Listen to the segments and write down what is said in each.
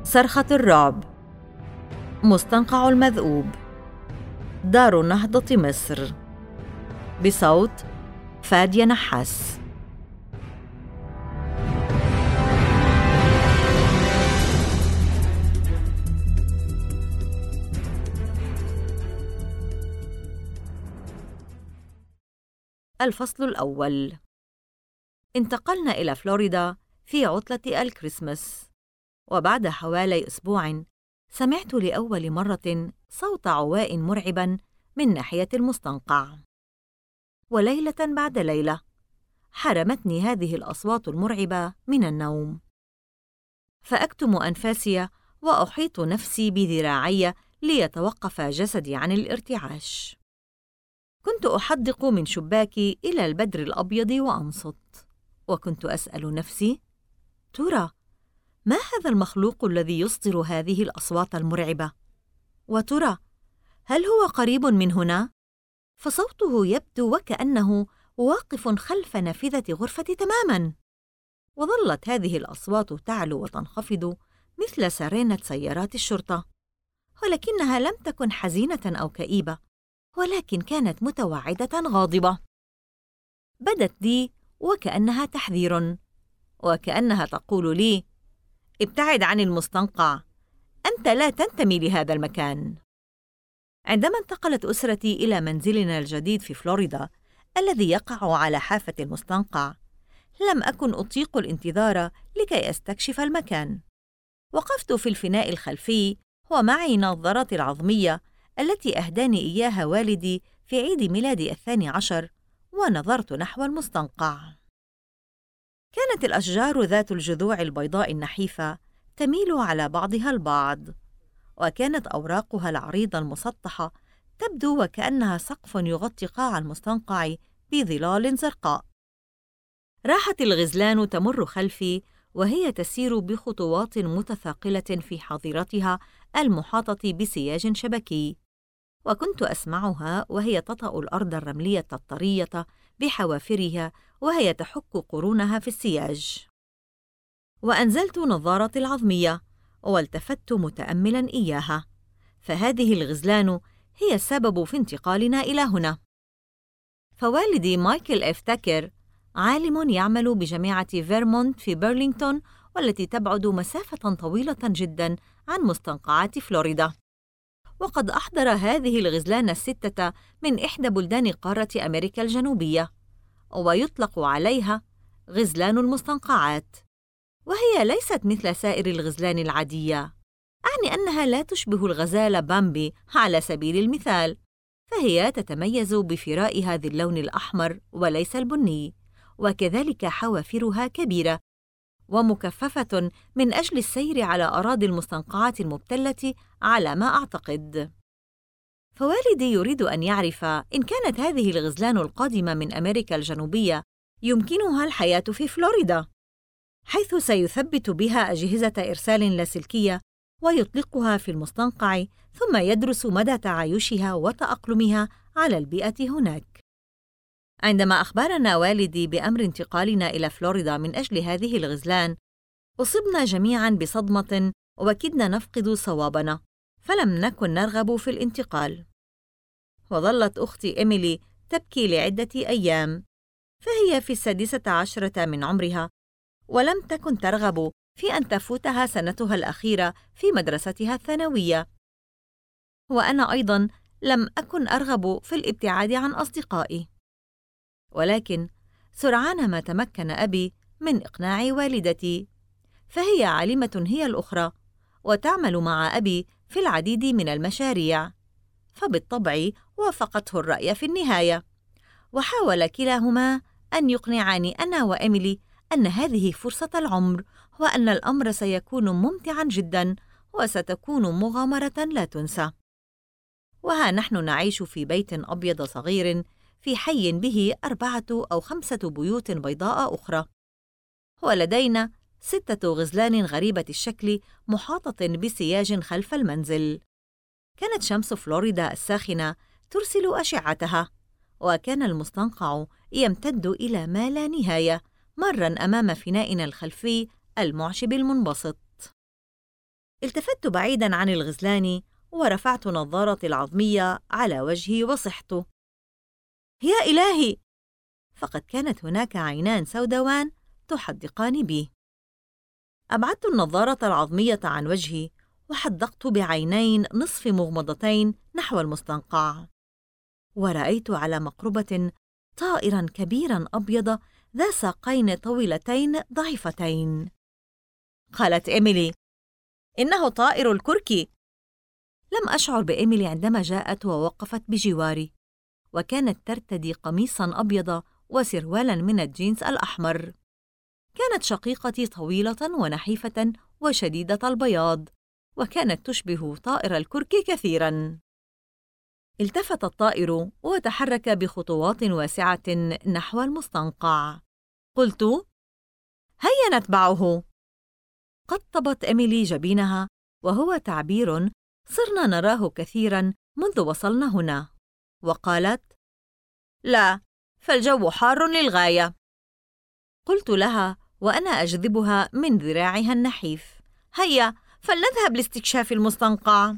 صرخة الرعب، مستنقع المذؤوب، دار نهضة مصر، بصوت فادية نحاس. الفصل الأول. انتقلنا إلى فلوريدا في عطلة الكريسماس، وبعد حوالي أسبوع سمعت لأول مرة صوت عواء مرعبا من ناحية المستنقع، وليلة بعد ليلة حرمتني هذه الأصوات المرعبة من النوم، فأكتم أنفاسي وأحيط نفسي بذراعي ليتوقف جسدي عن الارتعاش. كنت أحدق من شباكي إلى البدر الأبيض وأنصت، وكنت أسأل نفسي: ترى ما هذا المخلوق الذي يصدر هذه الأصوات المرعبة؟ وترى هل هو قريب من هنا؟ فصوته يبدو وكأنه واقف خلف نافذة غرفتي تماماً. وظلت هذه الأصوات تعلو وتنخفض مثل سرينة سيارات الشرطة، ولكنها لم تكن حزينة أو كئيبة، ولكن كانت متوعدة غاضبة. بدت لي وكأنها تحذير، وكأنها تقول لي: ابتعد عن المستنقع، أنت لا تنتمي لهذا المكان. عندما انتقلت أسرتي إلى منزلنا الجديد في فلوريدا الذي يقع على حافة المستنقع، لم أكن أطيق الانتظار لكي أستكشف المكان. وقفت في الفناء الخلفي ومعي نظارتي العظمية التي أهداني إياها والدي في عيد ميلادي 12، ونظرت نحو المستنقع. كانت الأشجار ذات الجذوع البيضاء النحيفة تميل على بعضها البعض، وكانت أوراقها العريضة المسطحة تبدو وكأنها سقف يغطي قاع المستنقع بظلال زرقاء. راحت الغزلان تمر خلفي وهي تسير بخطوات متثاقلة في حظيرتها المحاطة بسياج شبكي، وكنت أسمعها وهي تطأ الأرض الرملية الطرية بحوافرها وهي تحك قرونها في السياج. وأنزلت نظارتي العظمية والتفت متأملاً إياها، فهذه الغزلان هي السبب في انتقالنا إلى هنا. فوالدي مايكل إف تاكر عالم يعمل بجامعة فيرمونت في برلينغتون، والتي تبعد مسافة طويلة جداً عن مستنقعات فلوريدا، وقد أحضر هذه الغزلان الستة من إحدى بلدان قارة أمريكا الجنوبية، ويطلق عليها غزلان المستنقعات. وهي ليست مثل سائر الغزلان العادية، أعني أنها لا تشبه الغزال بامبي على سبيل المثال، فهي تتميز بفرائها ذي اللون الأحمر وليس البني، وكذلك حوافرها كبيرة ومكففة من أجل السير على أراضي المستنقعات المبتلة على ما أعتقد. فوالدي يريد أن يعرف إن كانت هذه الغزلان القادمة من أمريكا الجنوبية يمكنها الحياة في فلوريدا، حيث سيثبت بها أجهزة إرسال لاسلكية ويطلقها في المستنقع، ثم يدرس مدى تعايشها وتأقلمها على البيئة هناك. عندما أخبرنا والدي بأمر انتقالنا إلى فلوريدا من أجل هذه الغزلان، أصبنا جميعاً بصدمة وكدنا نفقد صوابنا، فلم نكن نرغب في الانتقال. وظلت أختي إيميلي تبكي لعدة أيام، فهي في 16 من عمرها، ولم تكن ترغب في أن تفوتها سنتها الأخيرة في مدرستها الثانوية. وأنا أيضاً لم أكن أرغب في الابتعاد عن أصدقائي. ولكن سرعان ما تمكن أبي من إقناع والدتي، فهي عالمة هي الأخرى وتعمل مع أبي في العديد من المشاريع، فبالطبع وافقته الرأي في النهاية، وحاول كلاهما أن يقنعاني أنا وإيميلي أن هذه فرصة العمر، وأن الأمر سيكون ممتعاً جداً وستكون مغامرة لا تنسى. وها نحن نعيش في بيت أبيض صغير في حي به 4 أو 5 بيوت بيضاء أخرى، ولدينا 6 غزلان غريبة الشكل محاطة بسياج خلف المنزل. كانت شمس فلوريدا الساخنة ترسل أشعتها، وكان المستنقع يمتد إلى ما لا نهاية مراً أمام فنائنا الخلفي المعشب المنبسط. التفت بعيداً عن الغزلان ورفعت نظارتي العظمية على وجهي وصحت: يا إلهي! فقد كانت هناك عينان سوداوان تحدقان بي. أبعدت النظارة العظمية عن وجهي وحدقت بعينين نصف مغمضتين نحو المستنقع، ورأيت على مقربة طائراً كبيراً أبيض ذا ساقين طويلتين ضعيفتين. قالت إيميلي: إنه طائر الكركي. لم أشعر بإيميلي عندما جاءت ووقفت بجواري، وكانت ترتدي قميصاً أبيض وسروالاً من الجينز الأحمر. كانت شقيقتي طويلة ونحيفة وشديدة البياض، وكانت تشبه طائر الكركي كثيراً. التفت الطائر وتحرك بخطوات واسعة نحو المستنقع. قلت: هيا نتبعه. قطبت إيميلي جبينها، وهو تعبير صرنا نراه كثيراً منذ وصلنا هنا، وقالت: لا، فالجو حار للغاية. قلت لها وأنا أجذبها من ذراعها النحيف: هيا فلنذهب لاستكشاف المستنقع.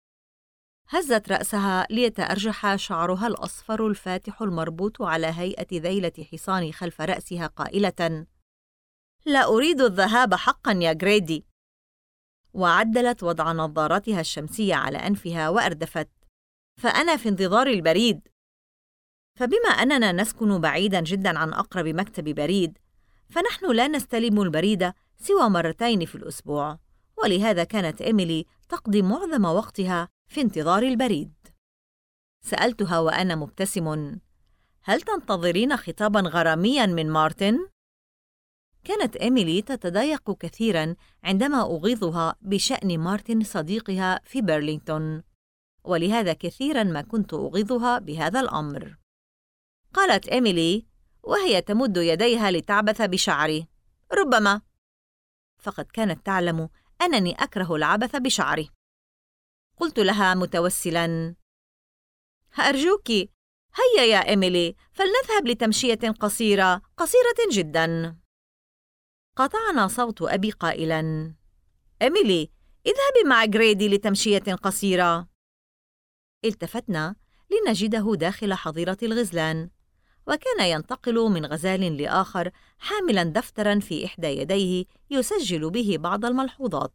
هزت رأسها ليتأرجح شعرها الأصفر الفاتح المربوط على هيئة ذيلة حصان خلف رأسها قائلة: لا أريد الذهاب حقاً يا غريدي. وعدلت وضع نظارتها الشمسية على أنفها وأردفت: فأنا في انتظار البريد. فبما أننا نسكن بعيداً جداً عن أقرب مكتب بريد، فنحن لا نستلم البريد سوى مرتين في الأسبوع، ولهذا كانت إيميلي تقضي معظم وقتها في انتظار البريد. سألتها وأنا مبتسم: هل تنتظرين خطاباً غرامياً من مارتن؟ كانت إيميلي تتضايق كثيراً عندما أغيظها بشأن مارتن صديقها في برلينغتون، ولهذا كثيراً ما كنت أغيظها بهذا الأمر. قالت إيميلي وهي تمد يديها لتعبث بشعري: ربما. فقد كانت تعلم أنني أكره العبث بشعري. قلت لها متوسلاً: أرجوك، هيا يا إيميلي، فلنذهب لتمشية قصيرة جداً. قاطعنا صوت أبي قائلاً: إيميلي، اذهبي مع غريدي لتمشية قصيرة. التفتنا لنجده داخل حظيرة الغزلان، وكان ينتقل من غزال لآخر حاملاً دفتراً في إحدى يديه يسجل به بعض الملحوظات.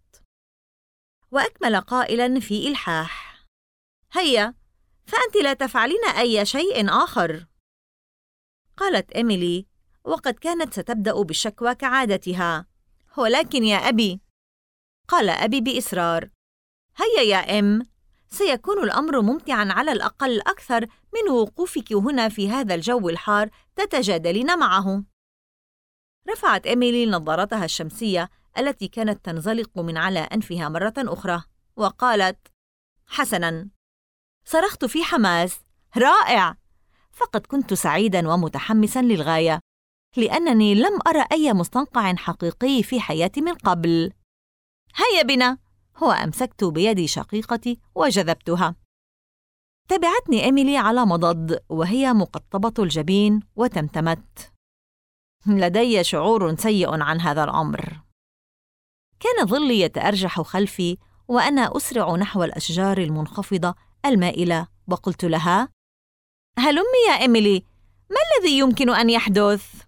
وأكمل قائلاً في إلحاح: هيا، فأنت لا تفعلين أي شيء آخر. قالت إيميلي وقد كانت ستبدأ بالشكوى كعادتها: ولكن يا أبي. قال أبي بإصرار: هيا يا إم، سيكون الأمر ممتعاً على الأقل أكثر من وقوفك هنا في هذا الجو الحار تتجادلين معه. رفعت إيميلي نظارتها الشمسية التي كانت تنزلق من على أنفها مرة أخرى، وقالت: حسناً. صرخت في حماس: رائع! فقد كنت سعيداً ومتحمساً للغاية، لأنني لم أرى أي مستنقع حقيقي في حياتي من قبل. هيا بنا. وأمسكت بيد شقيقتي وجذبتها. تبعتني إيميلي على مضض وهي مقطبة الجبين وتمتمت: لدي شعور سيء عن هذا الأمر. كان ظلي يتأرجح خلفي وأنا أسرع نحو الأشجار المنخفضة المائلة، وقلت لها: هلمي يا إيميلي، ما الذي يمكن أن يحدث؟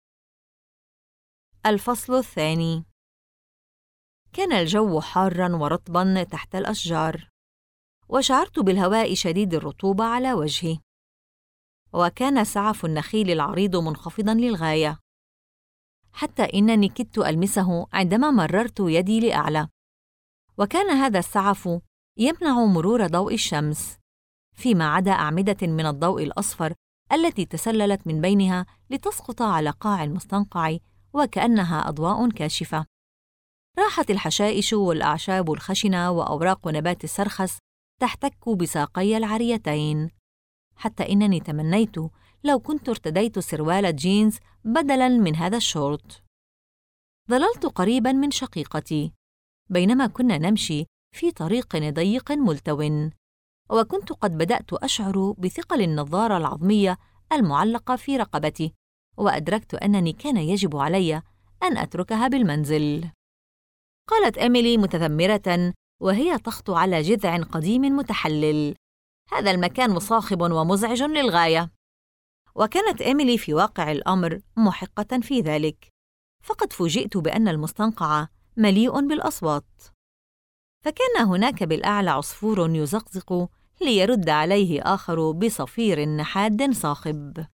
الفصل الثاني. كان الجو حاراً ورطباً تحت الأشجار، وشعرت بالهواء شديد الرطوبة على وجهي، وكان سعف النخيل العريض منخفضاً للغاية، حتى إنني كدت ألمسه عندما مررت يدي لأعلى. وكان هذا السعف يمنع مرور ضوء الشمس، فيما عدا أعمدة من الضوء الأصفر التي تسللت من بينها لتسقط على قاع المستنقع وكأنها أضواء كاشفة. راحت الحشائش والأعشاب الخشنة وأوراق نبات السرخس تحتك بساقي العاريتين، حتى إنني تمنيت لو كنت ارتديت سروال جينز بدلاً من هذا الشورت. ظللت قريباً من شقيقتي بينما كنا نمشي في طريق ضيق ملتو، وكنت قد بدأت أشعر بثقل النظارة العظمية المعلقة في رقبتي، وأدركت أنني كان يجب علي أن أتركها بالمنزل. قالت إيميلي متذمرة وهي تخطو على جذع قديم متحلل. هذا المكان مصاخب ومزعج للغاية. وكانت إيميلي في واقع الأمر محقة في ذلك، فقد فوجئت بأن المستنقع مليء بالأصوات. فكان هناك بالأعلى عصفور يزقزق ليرد عليه آخر بصفير حاد صاخب.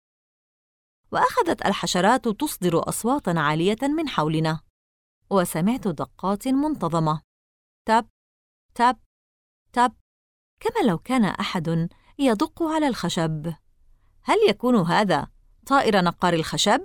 وأخذت الحشرات تصدر أصواتاً عالية من حولنا، وسمعت دقات منتظمة، تاب تاب تاب، كما لو كان أحد يدق على الخشب. هل يكون هذا طائر نقار الخشب؟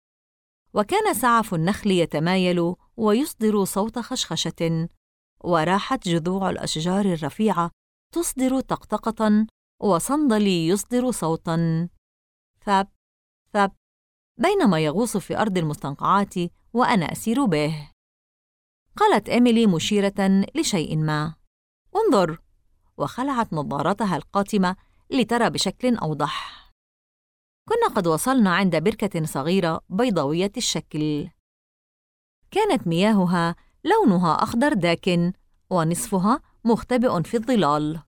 وكان سعف النخل يتمايل ويصدر صوت خشخشة، وراحت جذوع الأشجار الرفيعة تصدر طقطقة، وصندلي يصدر صوتاً، ثاب ثاب، بينما يغوص في أرض المستنقعات وأنا أسير به. قالت إيميلي مشيرة لشيء ما: انظر، وخلعت نظارتها القاتمة لترى بشكل أوضح. كنا قد وصلنا عند بركة صغيرة بيضاوية الشكل. كانت مياهها لونها أخضر داكن، ونصفها مختبئ في الظلال،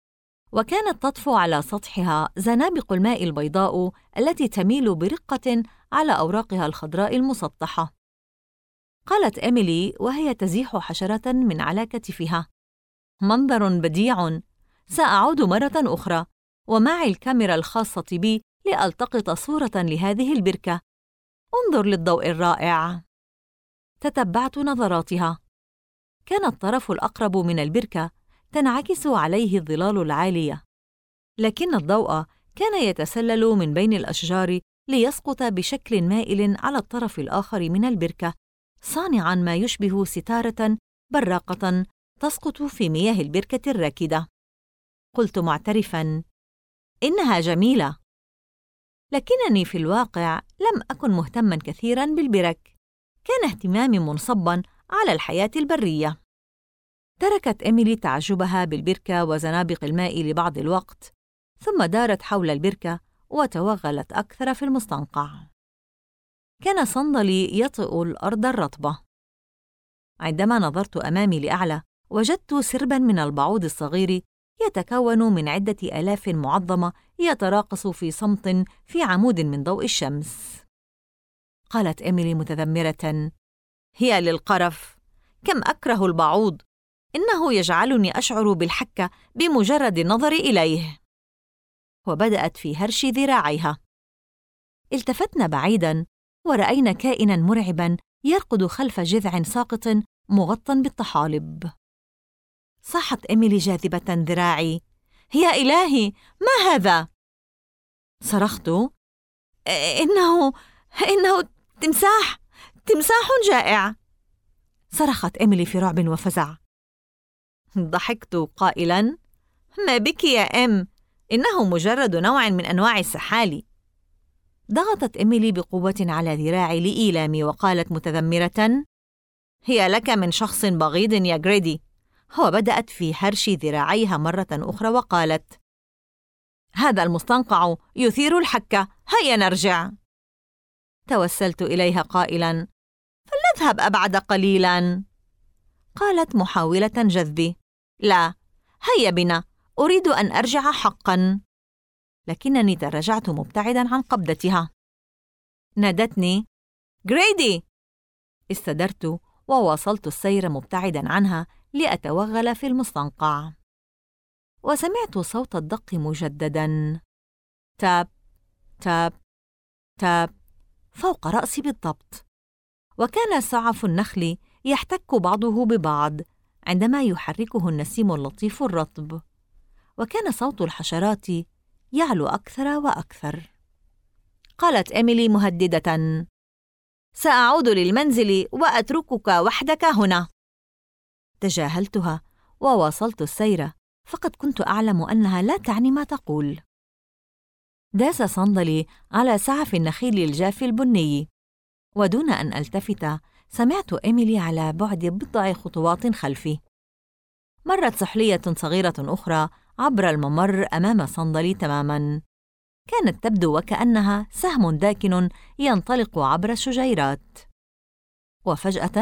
وكانت تطفو على سطحها زنابق الماء البيضاء التي تميل برقة على أوراقها الخضراء المسطحة. قالت إيميلي وهي تزيح حشرة من على كتفها: منظر بديع، سأعود مرة أخرى ومعي الكاميرا الخاصة بي لألتقط صورة لهذه البركة. انظر للضوء الرائع. تتبعت نظراتها. كان الطرف الأقرب من البركة تنعكس عليه الظلال العالية، لكن الضوء كان يتسلل من بين الأشجار ليسقط بشكل مائل على الطرف الآخر من البركة، صانعاً ما يشبه ستارة براقة تسقط في مياه البركة الراكدة. قلت معترفاً: إنها جميلة. لكنني في الواقع لم أكن مهتماً كثيراً بالبرك، كان اهتمامي منصباً على الحياة البرية. تركت إيميلي تعجبها بالبركة وزنابق الماء لبعض الوقت، ثم دارت حول البركة وتوغلت أكثر في المستنقع. كان صندلي يطئ الأرض الرطبة. عندما نظرت أمامي لأعلى، وجدت سرباً من البعوض الصغير يتكون من عدة آلاف معظمة يتراقص في صمت في عمود من ضوء الشمس. قالت إيميلي متذمرة: هي للقرف، كم أكره البعوض، إنه يجعلني أشعر بالحكة بمجرد النظر إليه. وبدأت في هرش ذراعيها. التفتنا بعيداً ورأينا كائناً مرعباً يرقد خلف جذع ساقط مغطى بالطحالب. صاحت إيميلي جاذبة ذراعي: يا إلهي، ما هذا؟ صرخت: إنه تمساح جائع. صرخت إيميلي في رعب وفزع. ضحكت قائلاً: ما بك يا إم، إنه مجرد نوع من أنواع السحالي. ضغطت إيميلي بقوة على ذراعي لإيلامي وقالت متذمرة: هي لك من شخص بغيض يا غريدي. وبدأت في هرش ذراعيها مرة أخرى وقالت: هذا المستنقع يثير الحكة، هيا نرجع. توسلت إليها قائلاً: فلنذهب أبعد قليلاً. قالت محاولة جذبي: لا، هيا بنا، أريد أن أرجع حقاً. لكنني تراجعت مبتعداً عن قبضتها. نادتني: غريدي. استدرت وواصلت السير مبتعداً عنها لأتوغل في المستنقع. وسمعت صوت الدق مجدداً، تاب تاب تاب، فوق رأسي بالضبط. وكان سعف النخل يحتك بعضه ببعض عندما يحركه النسيم اللطيف الرطب، وكان صوت الحشرات يعلو أكثر وأكثر. قالت إيميلي مهددة: سأعود للمنزل وأتركك وحدك هنا. تجاهلتها وواصلت السير، فقد كنت أعلم أنها لا تعني ما تقول. داس صندلي على سعف النخيل الجاف البني، ودون أن ألتفت سمعت إيميلي على بعد بضع خطوات خلفي. مرت سحلية صغيرة أخرى عبر الممر أمام صندلي تماماً، كانت تبدو وكأنها سهم داكن ينطلق عبر الشجيرات. وفجأة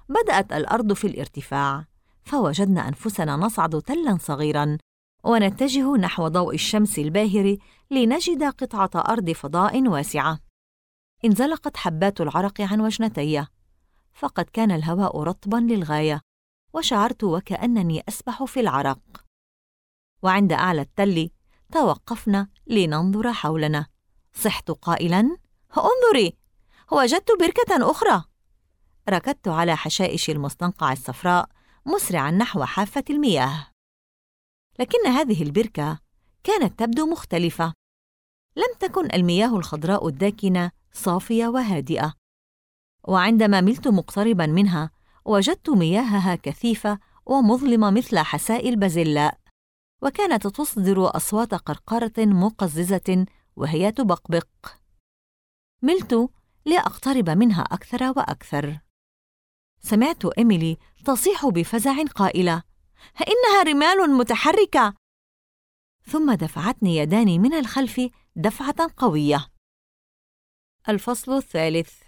بدأت الأرض في الارتفاع، فوجدنا أنفسنا نصعد تلاً صغيراً ونتجه نحو ضوء الشمس الباهر لنجد قطعة أرض فضاء واسعة. انزلقت حبات العرق عن وجنتي، فقد كان الهواء رطباً للغاية، وشعرت وكأنني أسبح في العرق. وعند أعلى التل توقفنا لننظر حولنا. صحت قائلاً: انظري، وجدت بركة أخرى. ركضت على حشائش المستنقع الصفراء مسرعاً نحو حافة المياه، لكن هذه البركة كانت تبدو مختلفة. لم تكن المياه الخضراء الداكنة صافية وهادئة، وعندما ملت مقترباً منها وجدت مياهها كثيفة ومظلمة مثل حساء البازلاء، وكانت تصدر أصوات قرقرة مقززة وهي تبقبق. ملت لأقترب منها أكثر وأكثر. سمعت إيميلي تصيح بفزع قائلة: إنها رمال متحركة! ثم دفعتني يداني من الخلف دفعة قوية. الفصل الثالث.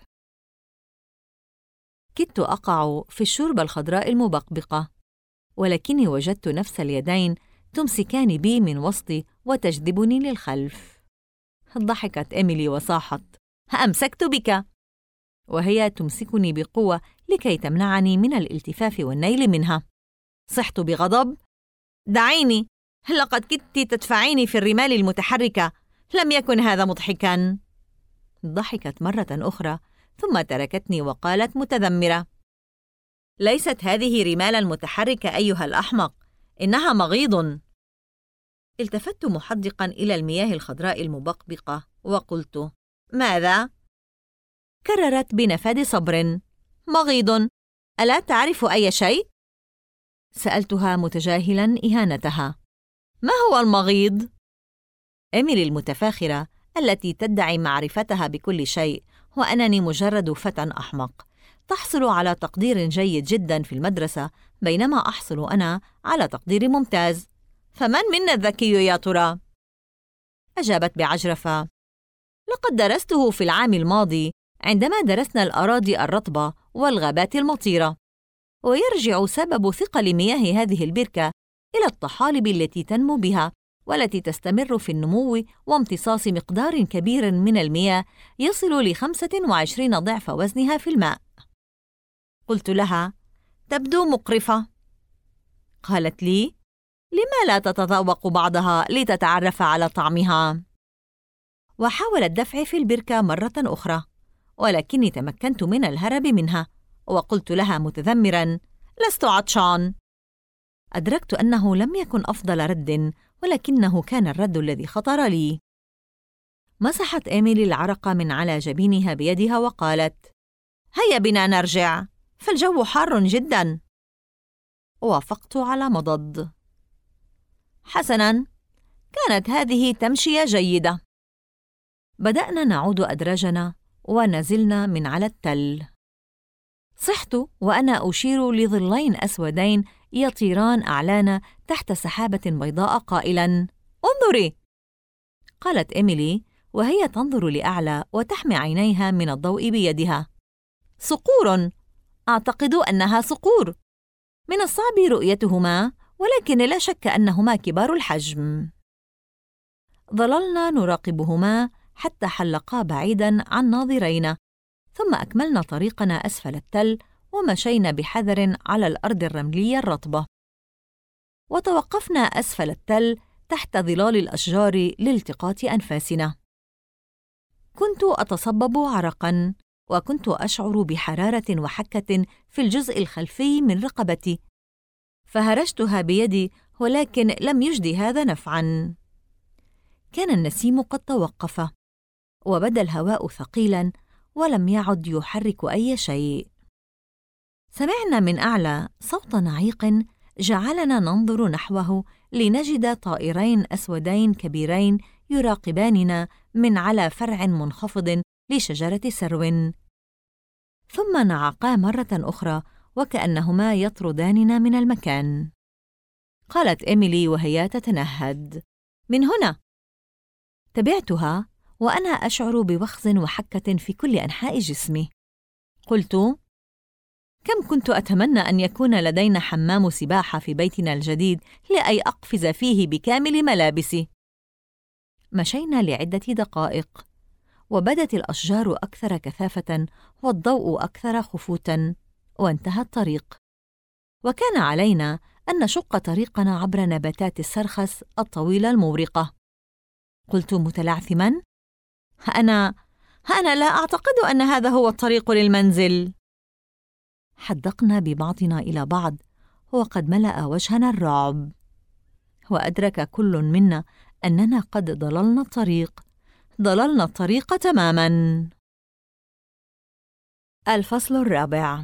كدت أقع في الشوربة الخضراء المبقبقة، ولكني وجدت نفس اليدين تمسكان بي من وسطي وتجذبني للخلف. ضحكت إيميلي وصاحت: أمسكت بك! وهي تمسكني بقوة لكي تمنعني من الالتفاف والنيل منها. صحت بغضب: دعيني، لقد كدت تدفعيني في الرمال المتحركة، لم يكن هذا مضحكاً. ضحكت مرة أخرى ثم تركتني وقالت متذمرة: ليست هذه رمالاً متحركة أيها الأحمق، إنها مغيض. التفت محدقاً إلى المياه الخضراء المبقبقة وقلت: ماذا؟ كررت بنفاد صبر: مغيض، ألا تعرف أي شيء؟ سألتها متجاهلاً إهانتها: ما هو المغيض؟ إيميلي المتفاخرة التي تدعي معرفتها بكل شيء وأنني مجرد فتى أحمق تحصل على تقدير جيد جداً في المدرسة، بينما أحصل أنا على تقدير ممتاز. فمن منا الذكي يا ترى؟ أجابت بعجرفة: لقد درسته في العام الماضي عندما درسنا الأراضي الرطبة والغابات المطيرة، ويرجع سبب ثقل مياه هذه البركة إلى الطحالب التي تنمو بها والتي تستمر في النمو وامتصاص مقدار كبير من المياه يصل ل25 ضعف وزنها في الماء. قلت لها: تبدو مقرفة. قالت لي: لما لا تتذوق بعضها لتتعرف على طعمها؟ وحاولت دفعي في البركة مرة أخرى، ولكني تمكنت من الهرب منها، وقلت لها متذمراً: لست عطشان. أدركت أنه لم يكن أفضل رد، ولكنه كان الرد الذي خطر لي. مسحت إيميلي العرق من على جبينها بيدها وقالت: هيا بنا نرجع، فالجو حار جداً. وافقت على مضض. حسناً، كانت هذه تمشية جيدة. بدأنا نعود أدراجنا ونزلنا من على التل. صحت وأنا أشير لظلين أسودين يطيران أعلانا تحت سحابة بيضاء قائلاً: انظري! قالت إيميلي وهي تنظر لأعلى وتحمي عينيها من الضوء بيدها: صقور، أعتقد أنها صقور. من الصعب رؤيتهما، ولكن لا شك أنهما كبار الحجم. ظللنا نراقبهما حتى حلقا بعيداً عن ناظرينا، ثم أكملنا طريقنا أسفل التل ومشينا بحذر على الأرض الرملية الرطبة، وتوقفنا أسفل التل تحت ظلال الأشجار لالتقاط أنفاسنا. كنت أتصبب عرقاً، وكنت أشعر بحرارة وحكة في الجزء الخلفي من رقبتي، فهرشتها بيدي، ولكن لم يجد هذا نفعاً. كان النسيم قد توقف، وبدا الهواء ثقيلاً ولم يعد يحرك أي شيء. سمعنا من أعلى صوت نعيق جعلنا ننظر نحوه لنجد طائرين أسودين كبيرين يراقباننا من على فرع منخفض لشجرة سرو، ثم نعقا مرة أخرى وكأنهما يطرداننا من المكان. قالت إيميلي وهي تتنهد: من هنا. تبعتها وأنا أشعر بوخز وحكة في كل أنحاء جسمي. قلت: كم كنت أتمنى أن يكون لدينا حمام سباحة في بيتنا الجديد لأي أقفز فيه بكامل ملابسي. مشينا لعدة دقائق، وبدت الأشجار أكثر كثافة والضوء أكثر خفوتاً، وانتهى الطريق. وكان علينا أن نشق طريقنا عبر نباتات السرخس الطويلة المورقة. قلت متلعثماً: أنا لا أعتقد أن هذا هو الطريق للمنزل. حدقنا ببعضنا إلى بعض، وقد ملأ وجهنا الرعب، وأدرك كل منا أننا قد ضللنا الطريق تماماً. الفصل الرابع.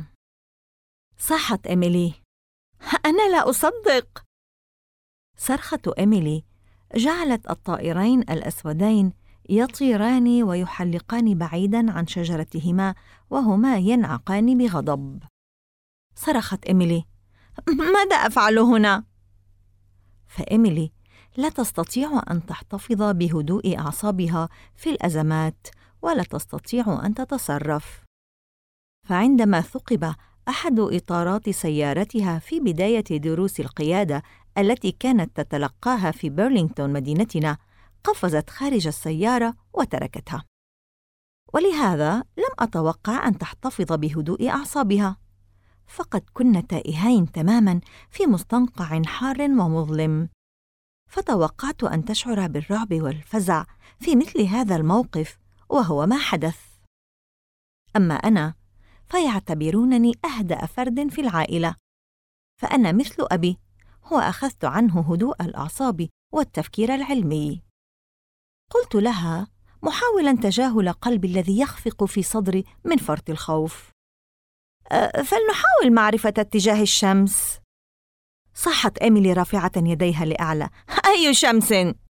صاحت إيميلي: أنا لا أصدق. صرخة إيميلي جعلت الطائرين الأسودين يطيران ويحلقان بعيداً عن شجرتهما وهما ينعقان بغضب. صرخت إيميلي: ماذا أفعل هنا؟ فإيميلي لا تستطيع أن تحتفظ بهدوء أعصابها في الأزمات، ولا تستطيع أن تتصرف. فعندما ثقب أحد إطارات سيارتها في بداية دروس القيادة التي كانت تتلقاها في برلينغتون مدينتنا، قفزت خارج السيارة وتركتها. ولهذا لم أتوقع أن تحتفظ بهدوء أعصابها، فقد كنا تائهين تماماً في مستنقع حار ومظلم، فتوقعت أن تشعر بالرعب والفزع في مثل هذا الموقف، وهو ما حدث. أما أنا فيعتبرونني أهدأ فرد في العائلة، فأنا مثل أبي، وأخذت عنه هدوء الأعصاب والتفكير العلمي. قلت لها محاولاً تجاهل قلبي الذي يخفق في صدري من فرط الخوف: فلنحاول معرفة اتجاه الشمس. صاحت إيميلي رافعة يديها لأعلى: أي شمس؟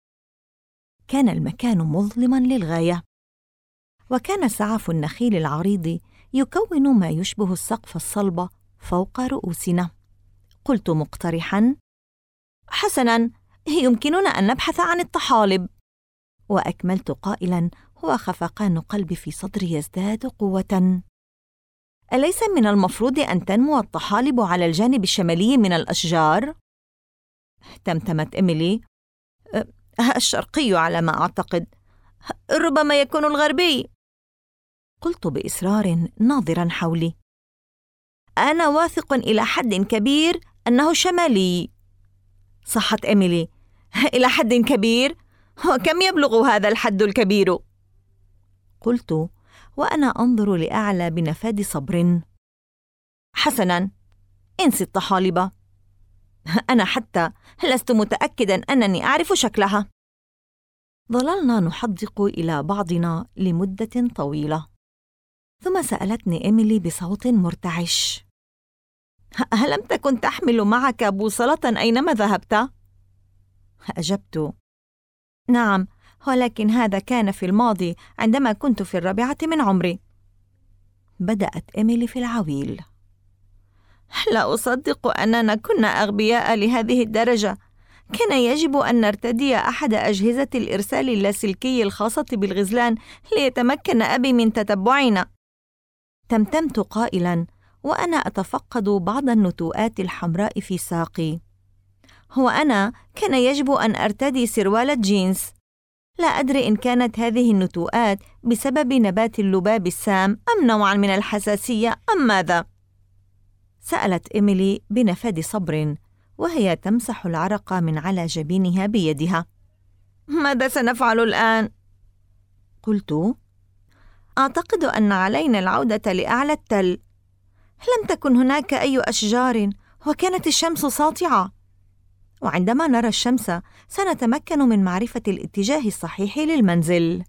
كان المكان مظلماً للغاية، وكان سعف النخيل العريض يكون ما يشبه السقف الصلب فوق رؤوسنا. قلت مقترحاً: حسناً، يمكننا أن نبحث عن الطحالب. وأكملت قائلاً وخفقان قلبي في صدري يزداد قوة: أليس من المفروض أن تنمو الطحالب على الجانب الشمالي من الأشجار؟ تمتمت إيميلي: الشرقي على ما أعتقد، ربما يكون الغربي. قلت بإصرار ناظراً حولي: أنا واثق إلى حد كبير أنه شمالي. صحت إيميلي: إلى حد كبير؟ وكم يبلغ هذا الحد الكبير؟ قلت وأنا أنظر لأعلى بنفاد صبر: حسناً، انسي الطحالب. أنا حتى لست متأكداً أنني أعرف شكلها. ظللنا نحدق إلى بعضنا لمدة طويلة، ثم سألتني إيميلي بصوت مرتعش: ألم تكن تحمل معك بوصلة أينما ذهبت؟ أجبت: نعم، ولكن هذا كان في الماضي عندما كنت في 4 من عمري. بدأت إيميلي في العويل: لا أصدق أننا كنا أغبياء لهذه الدرجة. كان يجب أن نرتدي أحد أجهزة الإرسال اللاسلكي الخاصة بالغزلان ليتمكن أبي من تتبعنا. تمتمت قائلاً وأنا أتفقد بعض النتوءات الحمراء في ساقي: وأنا كان يجب أن أرتدي سروال جينز. لا أدري إن كانت هذه النتوءات بسبب نبات اللباب السام أم نوعاً من الحساسية أم ماذا؟ سألت إيميلي بنفاد صبر وهي تمسح العرق من على جبينها بيدها: ماذا سنفعل الآن؟ قلت: أعتقد أن علينا العودة لأعلى التل. لم تكن هناك أي أشجار، وكانت الشمس ساطعة، وعندما نرى الشمس سنتمكن من معرفة الاتجاه الصحيح للمنزل.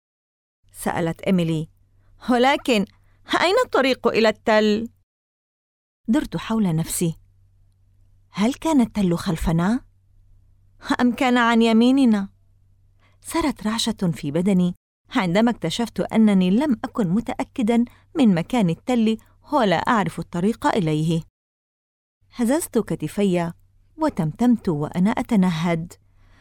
سألت إيميلي: ولكن أين الطريق إلى التل؟ درت حول نفسي: هل كان التل خلفنا؟ أم كان عن يميننا؟ سرت رعشة في بدني عندما اكتشفت أنني لم أكن متأكداً من مكان التل ولا أعرف الطريق إليه. هززت كتفي وتمتمت وأنا أتنهد: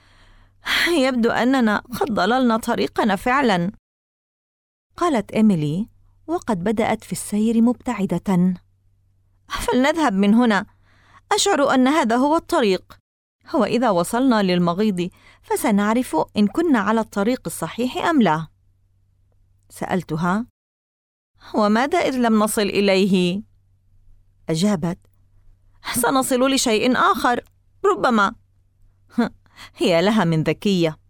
يبدو أننا قد ضللنا طريقنا فعلاً. قالت إيميلي وقد بدأت في السير مبتعدة: فلنذهب من هنا. أشعر أن هذا هو الطريق، وإذا وصلنا للمغيض فسنعرف إن كنا على الطريق الصحيح أم لا. سألتها: وماذا إذ لم نصل إليه؟ أجابت: سنصل لشيء آخر ربما. هي لها من ذكية.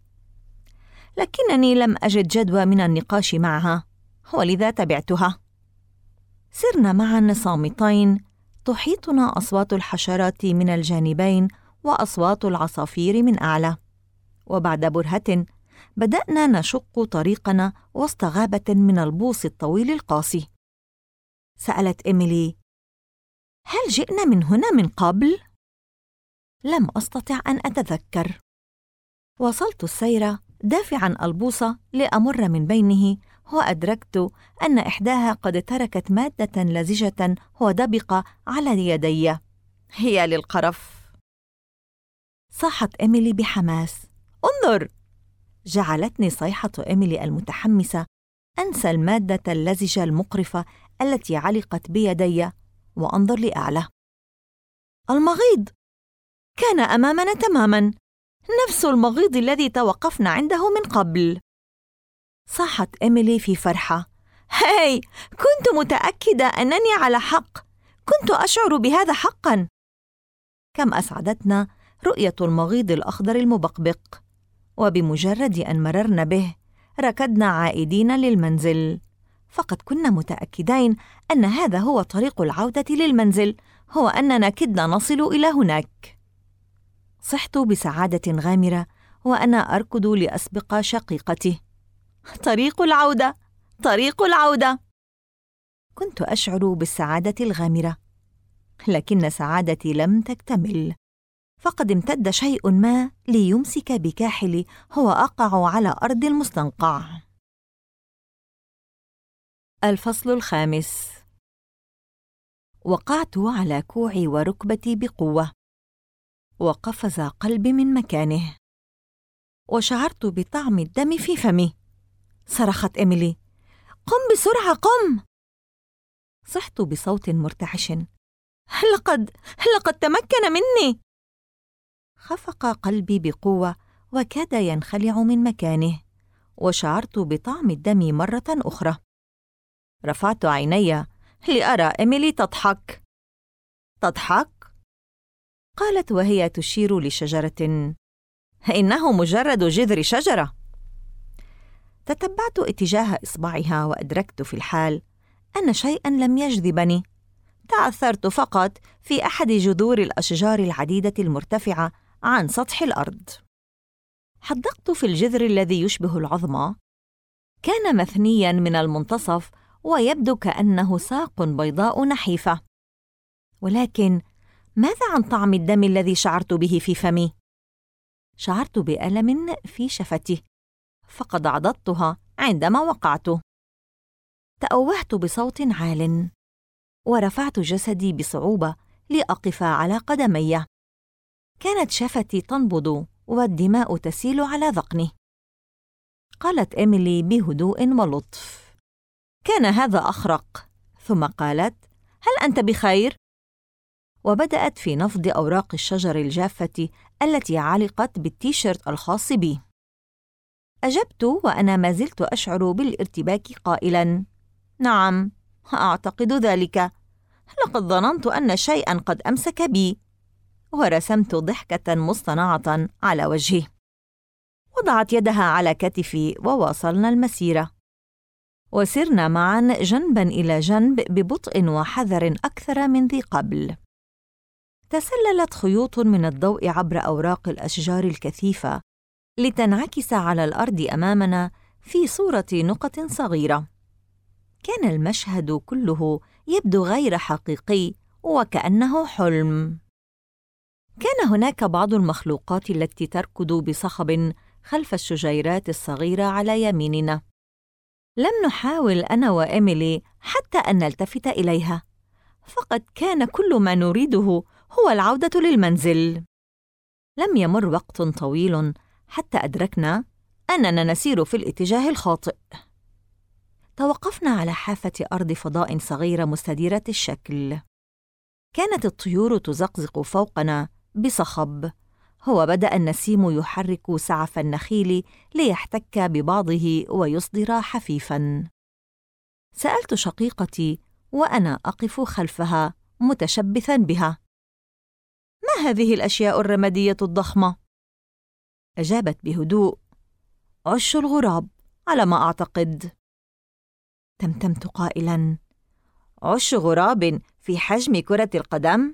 لكنني لم أجد جدوى من النقاش معها، ولذا تبعتها. سرنا معا صامتين، تحيطنا أصوات الحشرات من الجانبين وأصوات العصافير من أعلى. وبعد برهة بدأنا نشق طريقنا وسط غابة من البوص الطويل القاسي. سألت إيميلي: هل جئنا من هنا من قبل؟ لم أستطع أن أتذكر. واصلت السير دافعاً البوص لأمر من بينه، وأدركت أن إحداها قد تركت مادة لزجة ودبقة على يدي. هي للقرف. صاحت إيميلي بحماس: انظر! جعلتني صيحة إيميلي المتحمسة أنسى المادة اللزجة المقرفة التي علقت بيدي وأنظر لأعلى. المغيض كان أمامنا تماماً، نفس المغيض الذي توقفنا عنده من قبل. صاحت إيميلي في فرحة: هاي، كنت متأكدة أنني على حق، كنت أشعر بهذا حقاً. كم أسعدتنا رؤية المغيض الأخضر المبقبق. وبمجرد أن مررنا به ركضنا عائدين للمنزل، فقد كنا متأكدين أن هذا هو طريق العودة للمنزل، هو أننا كدنا نصل إلى هناك. صحت بسعادة غامرة وأنا أركض لأسبق شقيقتي. طريق العودة، طريق العودة! كنت أشعر بالسعادة الغامرة، لكن سعادتي لم تكتمل، فقد امتد شيء ما ليمسك بكاحلي هو أقع على أرض المستنقع. الفصل الخامس. وقعت على كوعي وركبتي بقوة، وقفز قلبي من مكانه، وشعرت بطعم الدم في فمي. صرخت إيميلي: قم بسرعة، قم! صحت بصوت مرتعش: لقد تمكن مني! خفق قلبي بقوة وكاد ينخلع من مكانه، وشعرت بطعم الدم مرة أخرى. رفعت عيني لأرى إيميلي تضحك. تضحك؟ قالت وهي تشير لشجرة. إنه مجرد جذر شجرة. تتبعت اتجاه إصبعها وأدركت في الحال أن شيئاً لم يجذبني. تعثرت فقط في أحد جذور الأشجار العديدة المرتفعة عن سطح الأرض. حدقت في الجذر الذي يشبه العظمة. كان مثنياً من المنتصف ويبدو كأنه ساق بيضاء نحيفة. ولكن ماذا عن طعم الدم الذي شعرت به في فمي؟ شعرت بألم في شفتي، فقد عضضتها عندما وقعت. تأوهت بصوت عال، ورفعت جسدي بصعوبة لأقف على قدمي. كانت شفتي تنبض والدماء تسيل على ذقني. قالت إيميلي بهدوء ولطف: كان هذا أخرق. ثم قالت: هل أنت بخير؟ وبدأت في نفض أوراق الشجر الجافة التي علقت بالتيشيرت الخاص بي. أجبت وأنا ما زلت أشعر بالارتباك قائلاً: نعم، أعتقد ذلك. لقد ظننت أن شيئاً قد أمسك بي. ورسمت ضحكة مصطنعة على وجهي. وضعت يدها على كتفي وواصلنا المسيرة، وسرنا معاً جنباً إلى جنب ببطء وحذر أكثر من ذي قبل. تسللت خيوط من الضوء عبر أوراق الأشجار الكثيفة لتنعكس على الأرض أمامنا في صورة نقط صغيرة. كان المشهد كله يبدو غير حقيقي وكأنه حلم. كان هناك بعض المخلوقات التي تركض بصخب خلف الشجيرات الصغيرة على يميننا. لم نحاول أنا وإيميلي حتى أن نلتفت إليها، فقد كان كل ما نريده هو العودة للمنزل. لم يمر وقت طويل حتى أدركنا أننا نسير في الاتجاه الخاطئ. توقفنا على حافة أرض فضاء صغيرة مستديرة الشكل. كانت الطيور تزقزق فوقنا بصخب، وبدأ النسيم يحرك سعف النخيل ليحتك ببعضه ويصدر حفيفاً. سألت شقيقتي وأنا أقف خلفها متشبثاً بها: ما هذه الأشياء الرمادية الضخمة؟ أجابت بهدوء: عش الغراب على ما أعتقد. تمتمت قائلاً: عش غراب في حجم كرة القدم؟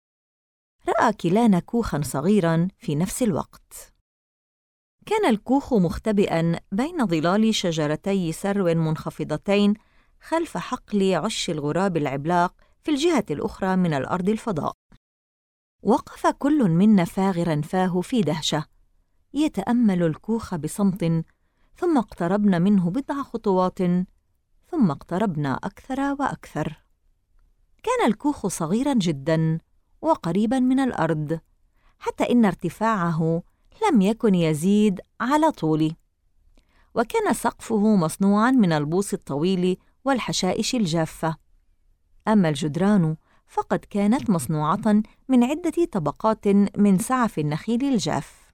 رأى كلانا كوخاً صغيراً في نفس الوقت. كان الكوخ مختبئاً بين ظلال شجرتي سرو منخفضتين خلف حقل عش الغراب العملاق في الجهة الأخرى من الأرض الفضاء. وقف كل منا فاغراً فاه في دهشة يتأمل الكوخ بصمت، ثم اقتربنا منه بضع خطوات، ثم اقتربنا أكثر وأكثر. كان الكوخ صغيراً جداً وقريباً من الأرض، حتى إن ارتفاعه لم يكن يزيد على طولي، وكان سقفه مصنوعاً من البوص الطويل والحشائش الجافة. أما الجدران فقد كانت مصنوعة من عدة طبقات من سعف النخيل الجاف،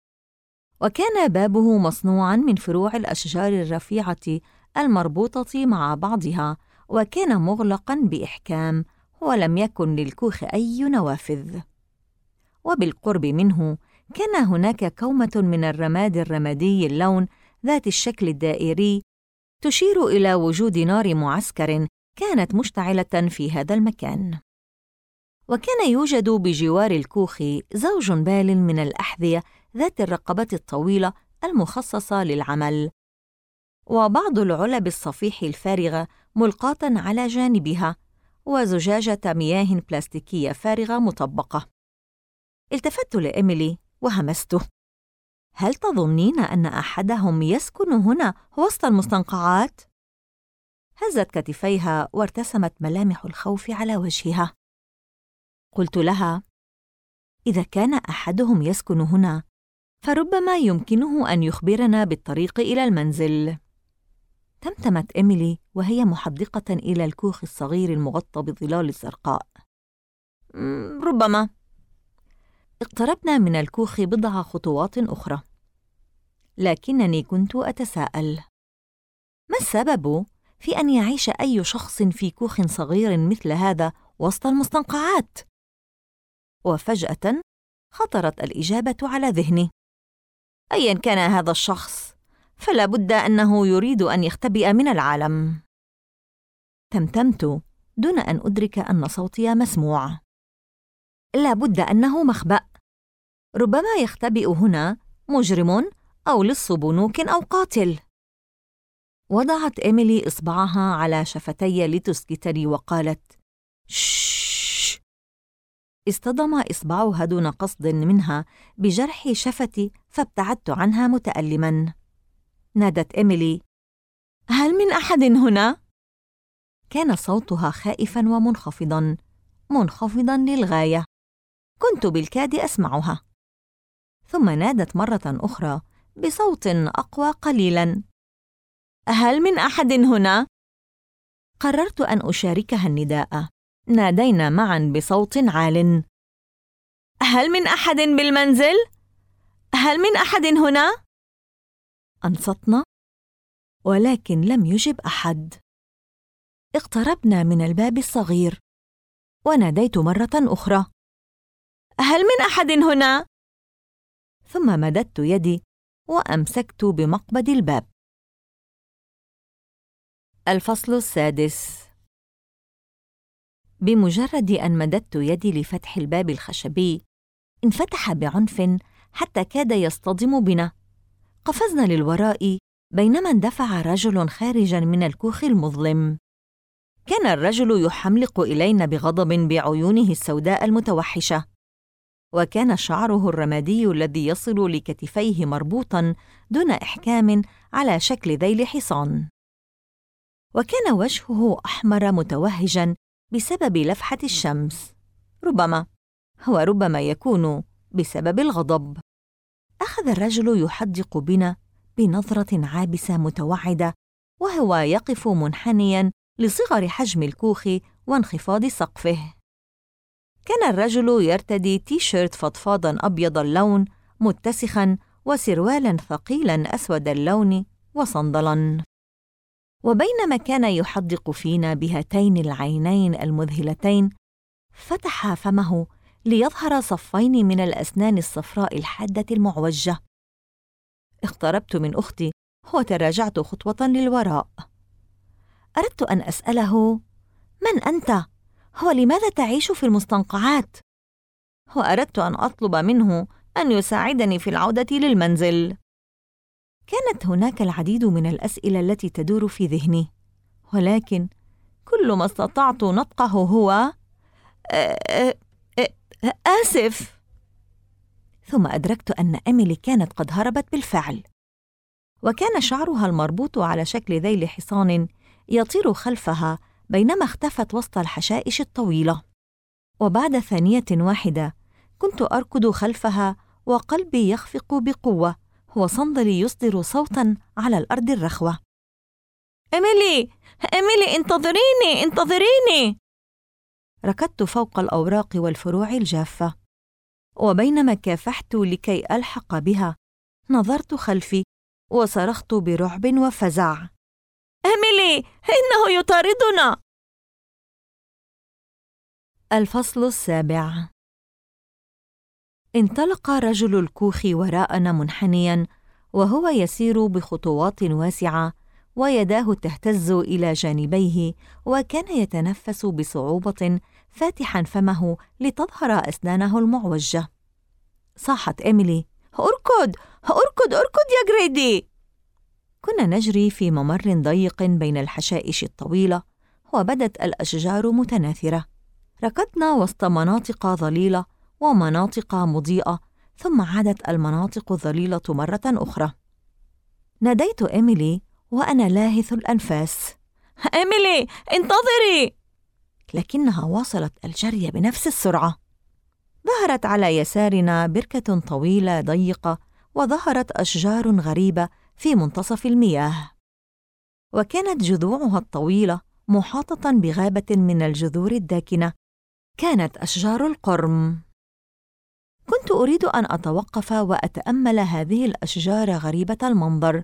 وكان بابه مصنوعاً من فروع الأشجار الرفيعة المربوطة مع بعضها، وكان مغلقاً بإحكام، ولم يكن للكوخ أي نوافذ. وبالقرب منه كان هناك كومة من الرماد الرمادي اللون ذات الشكل الدائري تشير إلى وجود نار معسكر كانت مشتعلة في هذا المكان. وكان يوجد بجوار الكوخ زوج بال من الأحذية ذات الرقبات الطويلة المخصصة للعمل، وبعض العلب الصفيح الفارغة ملقاة على جانبها، وزجاجة مياه بلاستيكية فارغة مطبقة. التفت لإيميلي وهمسته: هل تظنين أن أحدهم يسكن هنا وسط المستنقعات؟ هزت كتفيها وارتسمت ملامح الخوف على وجهها. قلت لها: إذا كان أحدهم يسكن هنا فربما يمكنه أن يخبرنا بالطريق إلى المنزل. تمتمت إيميلي وهي محدقة إلى الكوخ الصغير المغطى بالظلال الزرقاء: ربما. اقتربنا من الكوخ بضع خطوات أخرى، لكنني كنت أتساءل: ما السبب في أن يعيش أي شخص في كوخ صغير مثل هذا وسط المستنقعات؟ وفجأة خطرت الإجابة على ذهني: أيا كان هذا الشخص فلا بد أنه يريد أن يختبئ من العالم. تمتمت دون أن أدرك أن صوتي مسموع: لا بد أنه مخبأ، ربما يختبئ هنا مجرم أو لص بنوك أو قاتل. وضعت إيميلي إصبعها على شفتي لتسكتني وقالت: شش. اصطدم إصبعها دون قصد منها بجرح شفتي، فابتعدت عنها متألماً. نادت إيميلي: هل من أحد هنا؟ كان صوتها خائفاً ومنخفضاً، منخفضاً للغاية، كنت بالكاد أسمعها. ثم نادت مرة أخرى بصوت أقوى قليلاً: هل من أحد هنا؟ قررت أن أشاركها النداء. نادينا معاً بصوت عال: هل من أحد بالمنزل؟ هل من أحد هنا؟ أنصتنا، ولكن لم يجب أحد. اقتربنا من الباب الصغير وناديت مرة أخرى: هل من أحد هنا؟ ثم مددت يدي وأمسكت بمقبض الباب. الفصل السادس. بمجرد أن مددت يدي لفتح الباب الخشبي انفتح بعنف حتى كاد يصطدم بنا. قفزنا للوراء بينما اندفع رجل خارجاً من الكوخ المظلم. كان الرجل يحملق إلينا بغضب بعيونه السوداء المتوحشة، وكان شعره الرمادي الذي يصل لكتفيه مربوطاً دون إحكام على شكل ذيل حصان، وكان وجهه أحمر متوهجاً بسبب لفحة الشمس، ربما يكون بسبب الغضب. أخذ الرجل يحدق بنا بنظرة عابسة متوعدة، وهو يقف منحنياً لصغر حجم الكوخ وانخفاض سقفه. كان الرجل يرتدي تيشيرت فضفاضاً أبيض اللون متسخاً وسروالاً ثقيلاً أسود اللون وصندلاً. وبينما كان يحدق فينا بهاتين العينين المذهلتين، فتح فمه ليظهر صفين من الأسنان الصفراء الحادة المعوجة. اقتربت من أختي وتراجعت خطوة للوراء. أردت أن أسأله: من أنت؟ ولماذا تعيش في المستنقعات؟ وأردت أن أطلب منه أن يساعدني في العودة للمنزل. كانت هناك العديد من الأسئلة التي تدور في ذهني، ولكن كل ما استطعت نطقه هو آسف. ثم أدركت أن إيميلي كانت قد هربت بالفعل، وكان شعرها المربوط على شكل ذيل حصان يطير خلفها بينما اختفت وسط الحشائش الطويلة. وبعد ثانية واحدة كنت أركض خلفها وقلبي يخفق بقوة وصندلي يصدر صوتاً على الأرض الرخوة: إيميلي، إيميلي، انتظريني! ركضت فوق الأوراق والفروع الجافة، وبينما كافحت لكي ألحق بها نظرت خلفي وصرخت برعب وفزع: إيميلي، إنه يطاردنا! الفصل 7. انطلق رجل الكوخ وراءنا منحنياً، وهو يسير بخطوات واسعة ويداه تهتز إلى جانبيه، وكان يتنفس بصعوبة فاتحاً فمه لتظهر أسنانه المعوجة. صاحت إيميلي: أركض يا غريدي! كنا نجري في ممر ضيق بين الحشائش الطويلة، وبدت الأشجار متناثرة. ركضنا وسط مناطق ظليلة ومناطق مضيئة، ثم عادت المناطق الظليلة مرة أخرى. ناديت إيميلي وأنا لاهث الأنفاس: إيميلي، انتظري! لكنها واصلت الجري بنفس السرعة. ظهرت على يسارنا بركة طويلة ضيقة، وظهرت أشجار غريبة في منتصف المياه، وكانت جذوعها الطويلة محاطة بغابة من الجذور الداكنة. كانت أشجار القرم. كنت أريد أن أتوقف وأتأمل هذه الأشجار غريبة المنظر،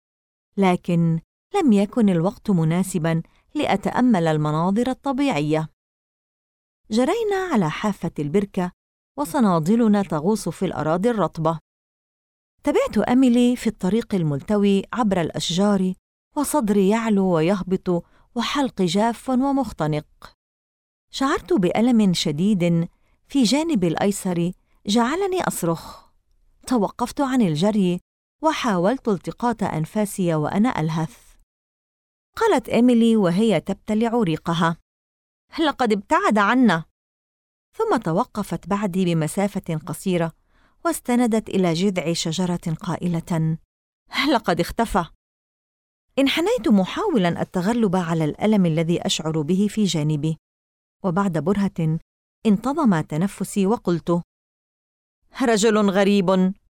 لكن لم يكن الوقت مناسباً لأتأمل المناظر الطبيعية. جرينا على حافة البركة وصنادلنا تغوص في الأراضي الرطبة. تبعت إيميلي في الطريق الملتوي عبر الأشجار، وصدري يعلو ويهبط وحلقي جاف ومختنق. شعرت بألم شديد في جانبي الأيسر جعلني أصرخ. توقفت عن الجري وحاولت التقاط أنفاسي وأنا ألهث. قالت إيميلي وهي تبتلع ريقها: لقد ابتعد عنا. ثم توقفت بعدي بمسافة قصيرة واستندت إلى جذع شجرة قائلة: لقد اختفى. انحنيت محاولاً التغلب على الألم الذي أشعر به في جانبي، وبعد برهة انتظم تنفسي وقلت: رجل غريب.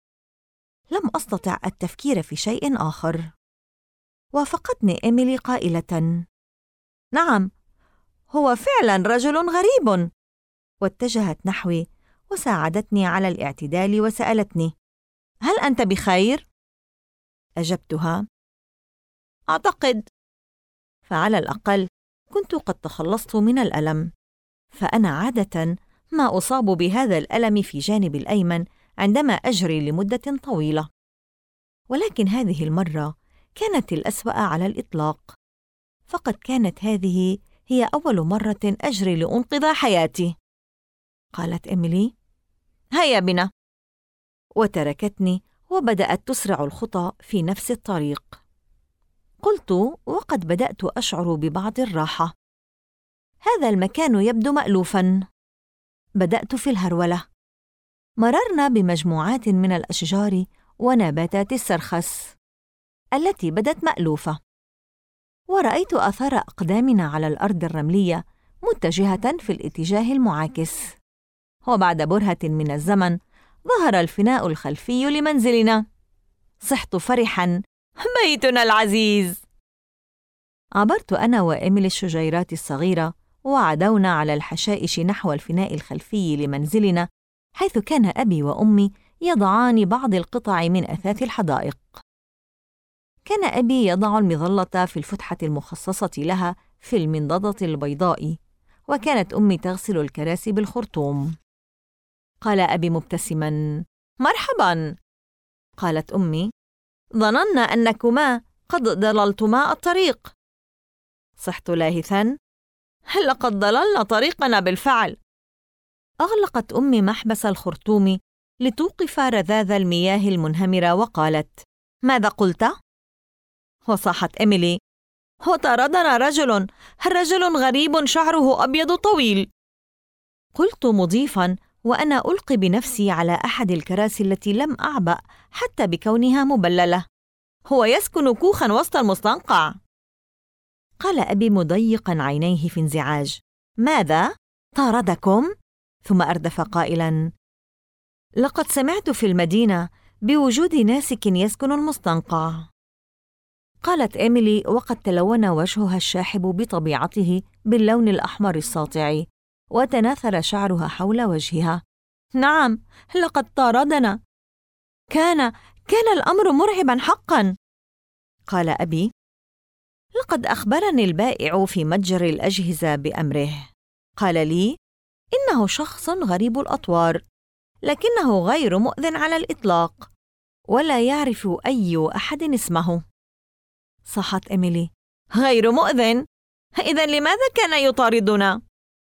لم أستطع التفكير في شيء آخر. وافقتني إيميلي قائلة: نعم، هو فعلاً رجل غريب. واتجهت نحوي وساعدتني على الاعتدال وسألتني: هل أنت بخير؟ أجبتها: أعتقد. فعلى الأقل كنت قد تخلصت من الألم، فأنا عادة ما أصاب بهذا الألم في جانبي الأيمن عندما أجري لمدة طويلة، ولكن هذه المرة كانت الأسوأ على الإطلاق، فقد كانت هذه هي أول مرة أجري لأنقذ حياتي. قالت إيميلي: هيا بنا. وتركتني وبدأت تسرع الخطى في نفس الطريق. قلت وقد بدأت أشعر ببعض الراحة: هذا المكان يبدو مألوفاً. بدأت في الهرولة. مررنا بمجموعات من الأشجار ونباتات السرخس التي بدت مألوفة، ورأيت آثار أقدامنا على الأرض الرملية متجهة في الاتجاه المعاكس. وبعد برهة من الزمن ظهر الفناء الخلفي لمنزلنا. صحت فرحاً: بيتنا العزيز! عبرت أنا وإيميلي الشجيرات الصغيرة وعدونا على الحشائش نحو الفناء الخلفي لمنزلنا، حيث كان أبي وأمي يضعان بعض القطع من أثاث الحدائق. كان أبي يضع المظلة في الفتحة المخصصة لها في المنضدة البيضاء، وكانت أمي تغسل الكراسي بالخرطوم. قال أبي مبتسماً: مرحباً. قالت أمي: ظننا أنكما قد ضللتما الطريق. صحت لاهثاً: لقد ضللنا طريقنا بالفعل. أغلقت أمي محبس الخرطوم لتوقف رذاذ المياه المنهمرة وقالت: ماذا قلت؟ وصاحت إيميلي: هو طاردنا رجل غريب شعره أبيض طويل. قلت مضيفاً وأنا ألقي بنفسي على أحد الكراسي التي لم أعبأ حتى بكونها مبللة: هو يسكن كوخاً وسط المستنقع. قال أبي مضيقاً عينيه في انزعاج: ماذا؟ طاردكم؟ ثم أردف قائلاً: لقد سمعت في المدينة بوجود ناسك يسكن المستنقع. قالت إيميلي وقد تلون وجهها الشاحب بطبيعته باللون الأحمر الساطع، وتناثر شعرها حول وجهها: نعم، لقد طاردنا. كان الأمر مرعباً حقاً. قال أبي: لقد أخبرني البائع في متجر الأجهزة بأمره. قال لي: إنه شخص غريب الأطوار، لكنه غير مؤذٍ على الإطلاق، ولا يعرف أي أحد اسمه. صاحت إيميلي: غير مؤذٍ؟ إذن لماذا كان يطاردنا؟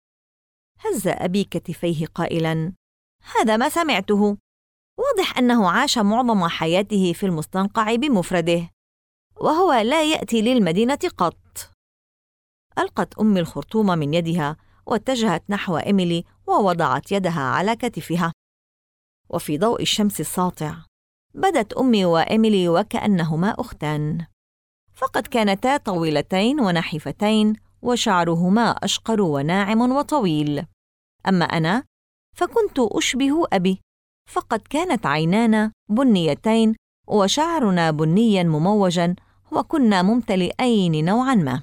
هز أبي كتفيه قائلاً: هذا ما سمعته. واضح أنه عاش معظم حياته في المستنقع بمفرده، وهو لا يأتي للمدينة قط. ألقت أمي الخرطوم من يدها واتجهت نحو إيميلي ووضعت يدها على كتفها. وفي ضوء الشمس الساطع بدت أمي وإيميلي وكأنهما أختان، فقد كانتا طويلتين ونحيفتين وشعرهما أشقر وناعم وطويل. أما أنا فكنت أشبه أبي، فقد كانت عينانا بنيتين وشعرنا بنياً مموجاً، وكنا ممتلئين نوعاً ما.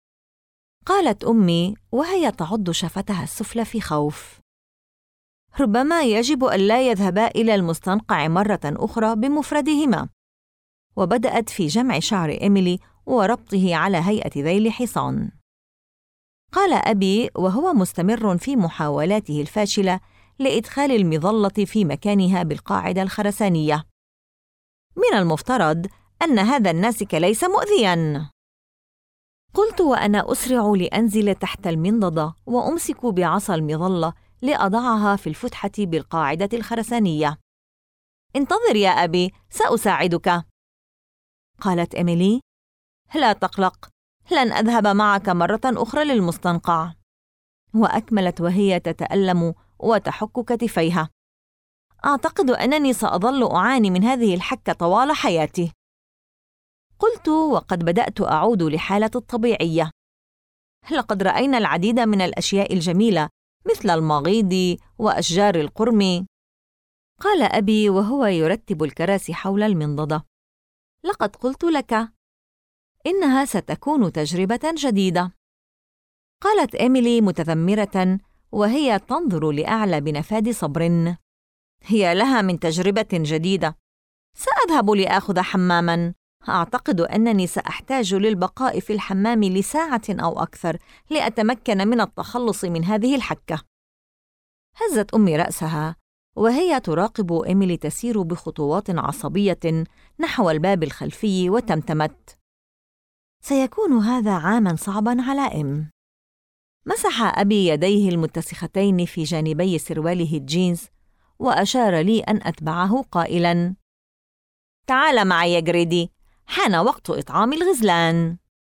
قالت أمي وهي تعض شفتها السفلى في خوف: ربما يجب ألا يذهبا إلى المستنقع مرة أخرى بمفردهما. وبدأت في جمع شعر إيميلي وربطه على هيئة ذيل حصان. قال أبي وهو مستمر في محاولاته الفاشلة لإدخال المظلة في مكانها بالقاعدة الخرسانية: من المفترض أن هذا الناسك ليس مؤذياً. قلت وأنا أسرع لأنزل تحت المنضدة وأمسك بعصا المظلة لأضعها في الفتحة بالقاعدة الخرسانية. انتظر يا أبي، سأساعدك. قالت إيميلي: لا تقلق، لن أذهب معك مرة أخرى للمستنقع. وأكملت وهي تتألم وتحك كتفيها: أعتقد أنني سأظل أعاني من هذه الحكة طوال حياتي. قلت وقد بدأت أعود لحالتي الطبيعية: لقد رأينا العديد من الأشياء الجميلة مثل المغيض وأشجار القرم. قال أبي وهو يرتب الكراسي حول المنضدة: لقد قلت لك إنها ستكون تجربة جديدة. قالت إيميلي متذمرة وهي تنظر لأعلى بنفاد صبر: هي لها من تجربة جديدة. سأذهب لآخذ حماماً. أعتقد أنني سأحتاج للبقاء في الحمام لساعة أو أكثر لأتمكن من التخلص من هذه الحكة. هزت أمي رأسها وهي تراقب إيميلي تسير بخطوات عصبية نحو الباب الخلفي وتمتمت: سيكون هذا عاماً صعباً على إم. مسح أبي يديه المتسختين في جانبي سرواله الجينز وأشار لي أن أتبعه قائلاً: تعال معي يا جريدي، حان وقت إطعام الغزلان.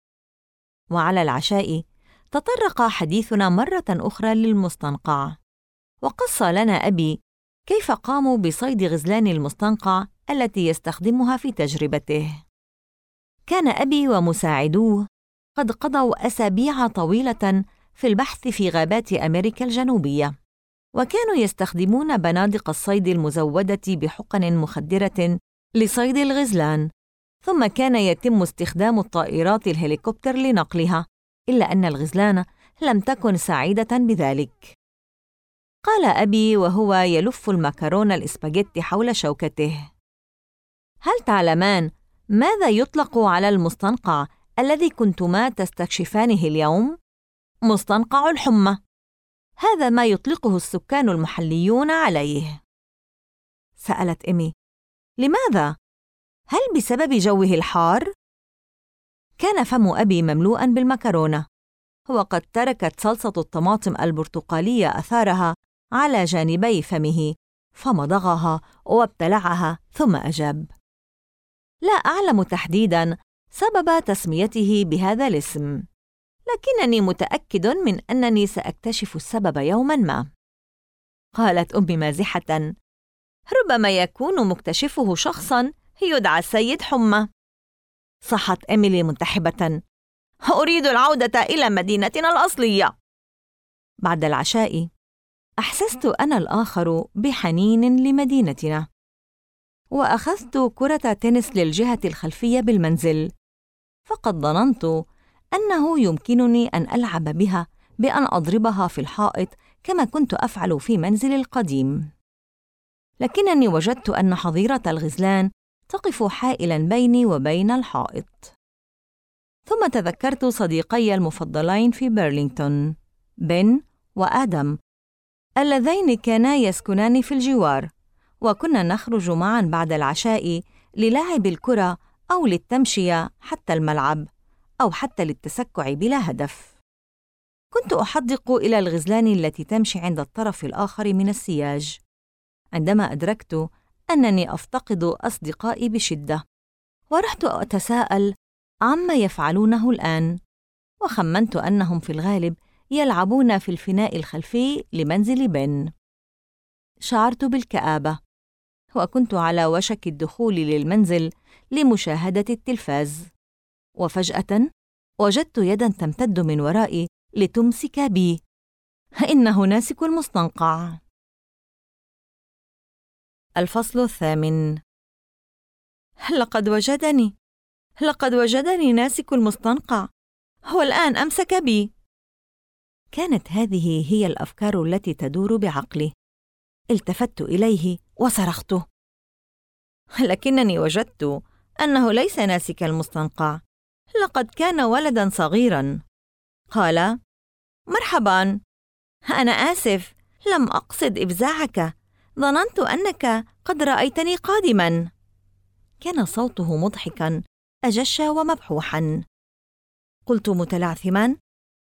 وعلى العشاء تطرق حديثنا مرة أخرى للمستنقع، وقص لنا أبي كيف قاموا بصيد غزلان المستنقع التي يستخدمها في تجربته. كان أبي ومساعدوه قد قضوا أسابيع طويلة في البحث في غابات أمريكا الجنوبية، وكانوا يستخدمون بنادق الصيد المزودة بحقن مخدرة لصيد الغزلان، ثم كان يتم استخدام الطائرات الهليكوبتر لنقلها، إلا أن الغزلان لم تكن سعيدة بذلك. قال أبي وهو يلف المكرونة الإسباجيتي حول شوكته: هل تعلمان ماذا يطلق على المستنقع الذي كنتما تستكشفانه اليوم؟ مستنقع الحمى. هذا ما يطلقه السكان المحليون عليه. سألت إيمي: لماذا؟ هل بسبب جوه الحار؟ كان فم أبي مملوءاً بالمكرونة، وقد تركت صلصة الطماطم البرتقالية أثارها على جانبي فمه، فمضغها وابتلعها ثم أجاب: لا أعلم تحديداً سبب تسميته بهذا الاسم، لكنني متأكد من أنني سأكتشف السبب يوماً ما. قالت أمي مازحة: ربما يكون مكتشفه شخصاً يدعى السيد حمى. صحت إيميلي منتحبة: أريد العودة إلى مدينتنا الأصلية. بعد العشاء أحسست أنا الآخر بحنين لمدينتنا، وأخذت كرة تنس للجهة الخلفية بالمنزل، فقد ظننت أنه يمكنني أن ألعب بها بأن أضربها في الحائط كما كنت أفعل في منزلي القديم، لكنني وجدت أن حظيرة الغزلان تقف حائلاً بيني وبين الحائط. ثم تذكرت صديقي المفضلين في برلينغتون، بن وآدم، اللذين كانا يسكنان في الجوار، وكنا نخرج معاً بعد العشاء للعب الكرة أو للتمشية حتى الملعب، أو حتى للتسكع بلا هدف. كنت أحدق إلى الغزلان التي تمشي عند الطرف الآخر من السياج، عندما أدركت أنني أفتقد أصدقائي بشدة، ورحت أتساءل عما يفعلونه الآن، وخمنت أنهم في الغالب يلعبون في الفناء الخلفي لمنزل بن. شعرت بالكآبة، وكنت على وشك الدخول للمنزل لمشاهدة التلفاز، وفجأة وجدت يداً تمتد من ورائي لتمسك بي. إنه ناسك المستنقع. الفصل 8. لقد وجدني ناسك المستنقع، هو الآن أمسك بي. كانت هذه هي الأفكار التي تدور بعقلي. التفت إليه وصرخت: لكنني وجدت أنه ليس ناسك المستنقع، لقد كان ولداً صغيراً. قال: مرحباً، أنا آسف، لم أقصد إفزاعك، ظننت أنك قد رأيتني قادماً. كان صوته مضحكاً أجش ومبحوحاً. قلت متلعثماً: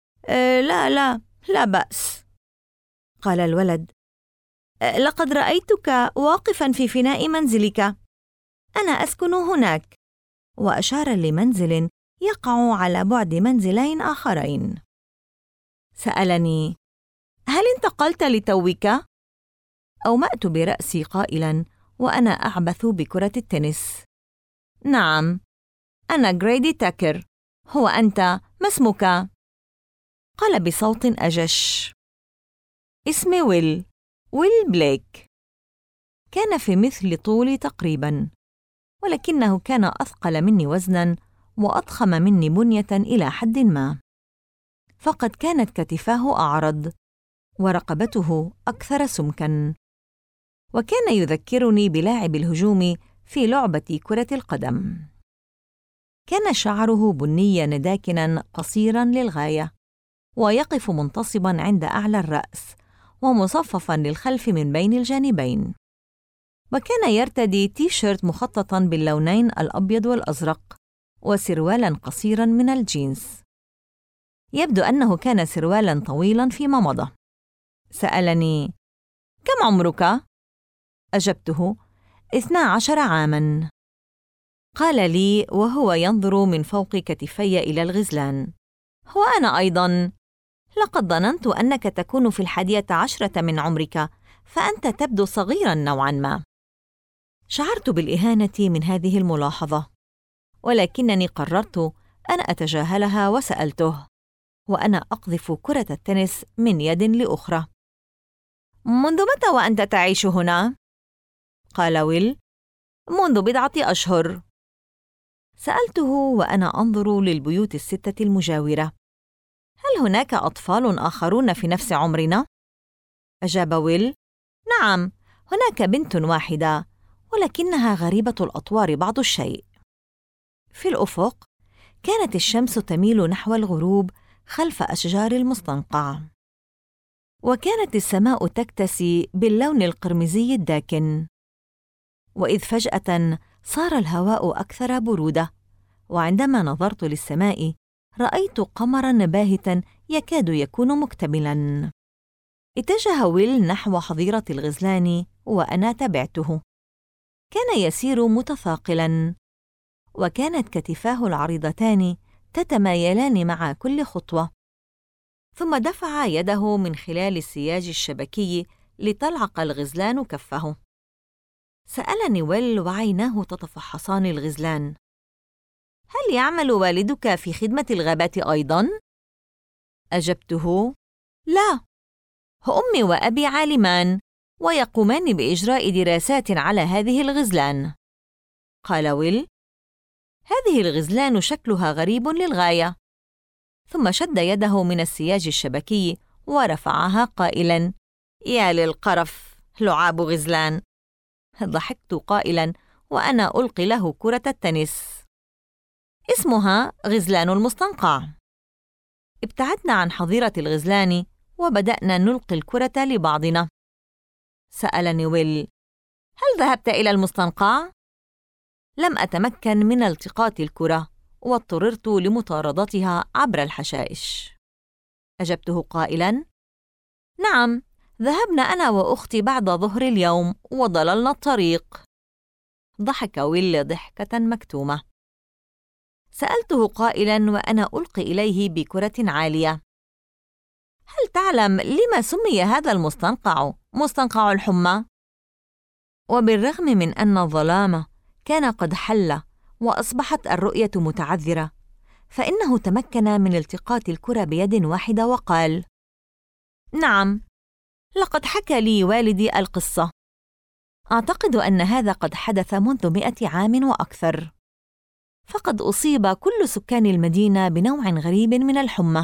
لا بأس. قال الولد: لقد رأيتك واقفاً في فناء منزلك، أنا أسكن هناك. وأشار لمنزل يقع على بعد منزلين آخرين. سألني: هل انتقلت لتوك؟ أومأت برأسي قائلاً وأنا أعبث بكرة التنس: نعم، أنا جريدي تاكر. هو أنت، ما اسمك؟ قال بصوت أجش: اسمي ويل بليك. كان في مثل طولي تقريباً، ولكنه كان أثقل مني وزناً وأضخم مني بنية إلى حد ما، فقد كانت كتفاه أعرض ورقبته أكثر سمكاً، وكان يذكرني بلاعب الهجوم في لعبة كرة القدم. كان شعره بنياً داكناً قصيراً للغاية، ويقف منتصباً عند أعلى الرأس ومصففاً للخلف من بين الجانبين، وكان يرتدي تي-شيرت مخططاً باللونين الأبيض والأزرق وسروالاً قصيراً من الجينز. يبدو أنه كان سروالاً طويلاً فيما مضى. سألني: كم عمرك؟ أجبته: 12 عاماً. قال لي وهو ينظر من فوق كتفي إلى الغزلان: هو أنا أيضاً، لقد ظننت أنك تكون في 11 من عمرك، فأنت تبدو صغيراً نوعاً ما. شعرت بالإهانة من هذه الملاحظة، ولكنني قررت أن أتجاهلها وسألته وأنا أقذف كرة التنس من يد لأخرى: منذ متى وأنت تعيش هنا؟ قال ويل: منذ بضعة أشهر. سألته وأنا أنظر للبيوت 6 المجاورة: هل هل هناك أطفال آخرون في نفس عمرنا؟ أجاب ويل: نعم، هناك بنت واحدة، ولكنها غريبة الأطوار بعض الشيء. في الأفق كانت الشمس تميل نحو الغروب خلف أشجار المستنقع، وكانت السماء تكتسي باللون القرمزي الداكن. وإذ فجأة صار الهواء أكثر برودة، وعندما نظرت للسماء رأيت قمراً باهتاً يكاد يكون مكتملاً. اتجه ويل نحو حظيرة الغزلان وأنا تبعته. كان يسير متثاقلاً، وكانت كتفاه العريضتان تتمايلان مع كل خطوة. ثم دفع يده من خلال السياج الشبكي لتلعق الغزلان كفه. سألني ويل وعيناه تتفحصان الغزلان: هل يعمل والدك في خدمة الغابات أيضاً؟ أجبته: لا، أمي وأبي عالمان ويقومان بإجراء دراسات على هذه الغزلان. قال ويل: هذه الغزلان شكلها غريب للغاية. ثم شد يده من السياج الشبكي ورفعها قائلاً: يا للقرف، لعاب غزلان. ضحكت قائلاً وأنا ألقي له كرة التنس. اسمها غزلان المستنقع. ابتعدنا عن حظيرة الغزلان وبدأنا نلقي الكرة لبعضنا. سألني ويل: هل ذهبت إلى المستنقع؟ لم أتمكن من التقاط الكرة، واضطررت لمطاردتها عبر الحشائش. أجبته قائلاً: نعم، ذهبنا أنا وأختي بعد ظهر اليوم وضللنا الطريق. ضحك ويل ضحكة مكتومة. سألته قائلاً وأنا ألقي إليه بكرة عالية: هل تعلم لما سمي هذا المستنقع مستنقع الحمى؟ وبالرغم من أن الظلام كان قد حل وأصبحت الرؤية متعذرة، فإنه تمكن من التقاط الكرة بيد واحدة وقال: نعم، لقد حكى لي والدي القصة. أعتقد أن هذا قد حدث منذ 100 عام وأكثر، فقد أصيب كل سكان المدينة بنوع غريب من الحمى.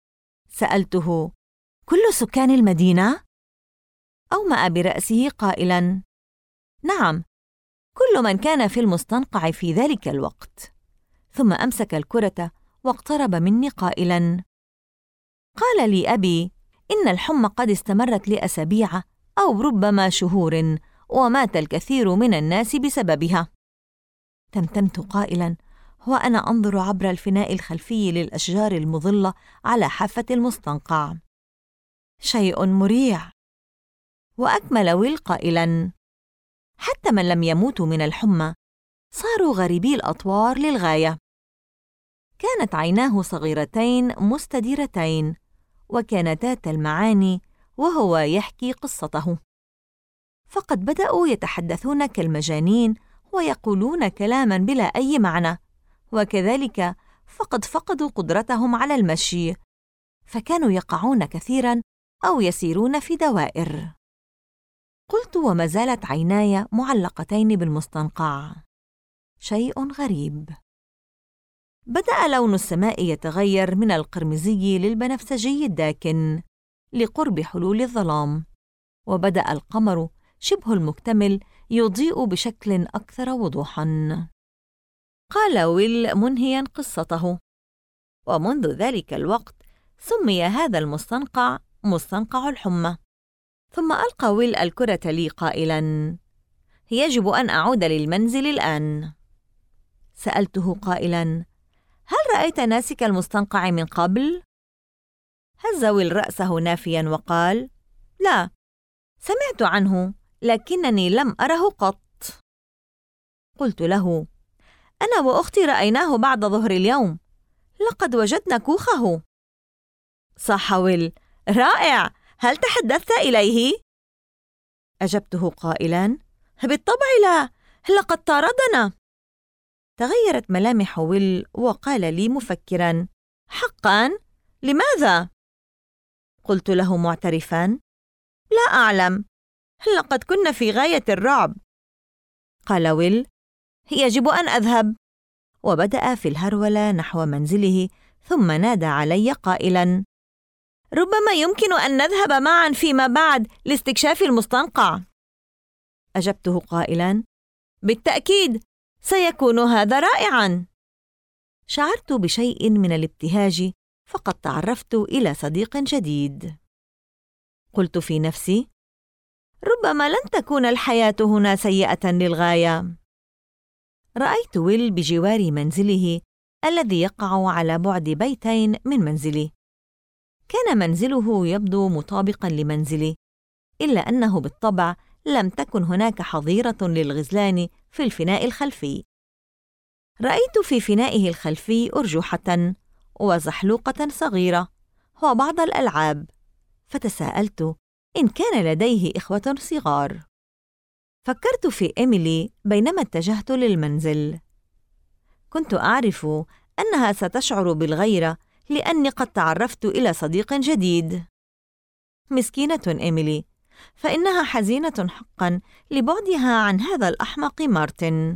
سألته: كل سكان المدينة؟ أومأ برأسه قائلاً: نعم، كل من كان في المستنقع في ذلك الوقت. ثم أمسك الكرة واقترب مني قائلاً: قال لي أبي إن الحمى قد استمرت لأسابيع أو ربما شهور، ومات الكثير من الناس بسببها. تمتمت قائلاً وأنا أنظر عبر الفناء الخلفي للأشجار المظلة على حافة المستنقع: شيء مريع. وأكمل ويل قائلاً: حتى من لم يموتوا من الحمى صاروا غريبي الأطوار للغاية. كانت عيناه صغيرتين مستديرتين، وكانتا تلمعان وهو يحكي قصته. فقد بدأوا يتحدثون كالمجانين ويقولون كلاماً بلا أي معنى، وكذلك فقد فقدوا قدرتهم على المشي، فكانوا يقعون كثيراً أو يسيرون في دوائر. قلت وما زالت عيناي معلقتين بالمستنقع: شيء غريب. بدأ لون السماء يتغير من القرمزي للبنفسجي الداكن لقرب حلول الظلام، وبدأ القمر شبه المكتمل يضيء بشكل أكثر وضوحاً. قال ويل منهياً قصته: ومنذ ذلك الوقت سمي هذا المستنقع مستنقع الحمى. ثم ألقى ويل الكرة لي قائلاً: يجب أن أعود للمنزل الآن. سألته قائلاً: هل رأيت ناسك المستنقع من قبل؟ هز ويل رأسه نافياً وقال: لا، سمعت عنه لكنني لم أره قط. قلت له: أنا وأختي رأيناه بعد ظهر اليوم، لقد وجدنا كوخه. صاح ويل: رائع، هل تحدثت إليه؟ أجبته قائلاً: بالطبع لا، لقد طاردنا. تغيرت ملامح ويل وقال لي مفكراً: حقاً؟ لماذا؟ قلت له معترفاً: لا أعلم، لقد كنا في غاية الرعب. قال ويل: يجب أن أذهب. وبدأ في الهرولة نحو منزله، ثم نادى علي قائلاً: ربما يمكن أن نذهب معا فيما بعد لاستكشاف المستنقع. أجبته قائلاً: بالتأكيد، سيكون هذا رائعاً. شعرت بشيء من الابتهاج، فقد تعرفت إلى صديق جديد. قلت في نفسي: ربما لن تكون الحياة هنا سيئة للغاية. رأيت ويل بجوار منزله الذي يقع على بعد بيتين من منزلي. كان منزله يبدو مطابقاً لمنزلي، إلا أنه بالطبع لم تكن هناك حظيرة للغزلان في الفناء الخلفي. رأيت في فنائه الخلفي أرجوحة وزحلوقة صغيرة وبعض الألعاب، فتساءلت إن كان لديه إخوة صغار. فكرت في إيميلي بينما اتجهت للمنزل. كنت أعرف أنها ستشعر بالغيرة لأني قد تعرفت إلى صديق جديد. مسكينة إيميلي، فإنها حزينة حقاً لبعدها عن هذا الأحمق مارتن.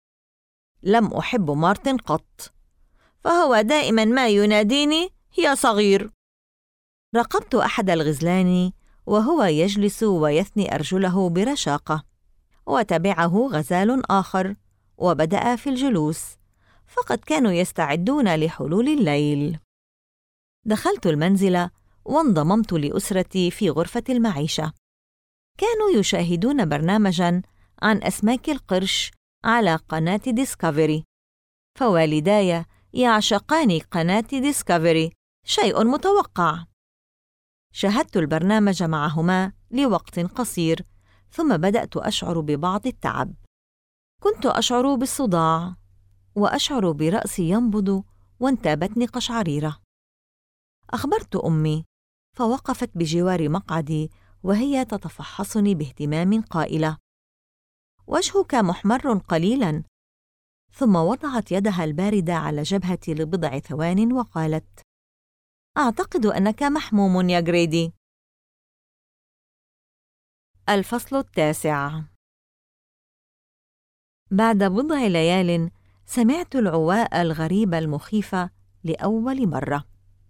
لم أحب مارتن قط، فهو دائماً ما يناديني يا صغير. راقبت أحد الغزلان وهو يجلس ويثني أرجله برشاقة، وتبعه غزال آخر وبدأ في الجلوس، فقد كانوا يستعدون لحلول الليل. دخلت المنزل وانضممت لأسرتي في غرفة المعيشة. كانوا يشاهدون برنامجاً عن أسماك القرش على قناة ديسكفري، فوالداي يعشقان قناة ديسكفري، شيء متوقع. شاهدت البرنامج معهما لوقت قصير، ثم بدأت أشعر ببعض التعب. كنت أشعر بالصداع، وأشعر برأسي ينبض وانتابتني قشعريرة. أخبرت أمي، فوقفت بجوار مقعدي وهي تتفحصني باهتمام قائلة: وجهك محمر قليلاً. ثم وضعت يدها الباردة على جبهتي لبضع ثوان وقالت: أعتقد أنك محموم يا غريدي. الفصل 9. بعد بضع ليال سمعت العواء الغريب المخيف لأول مرة.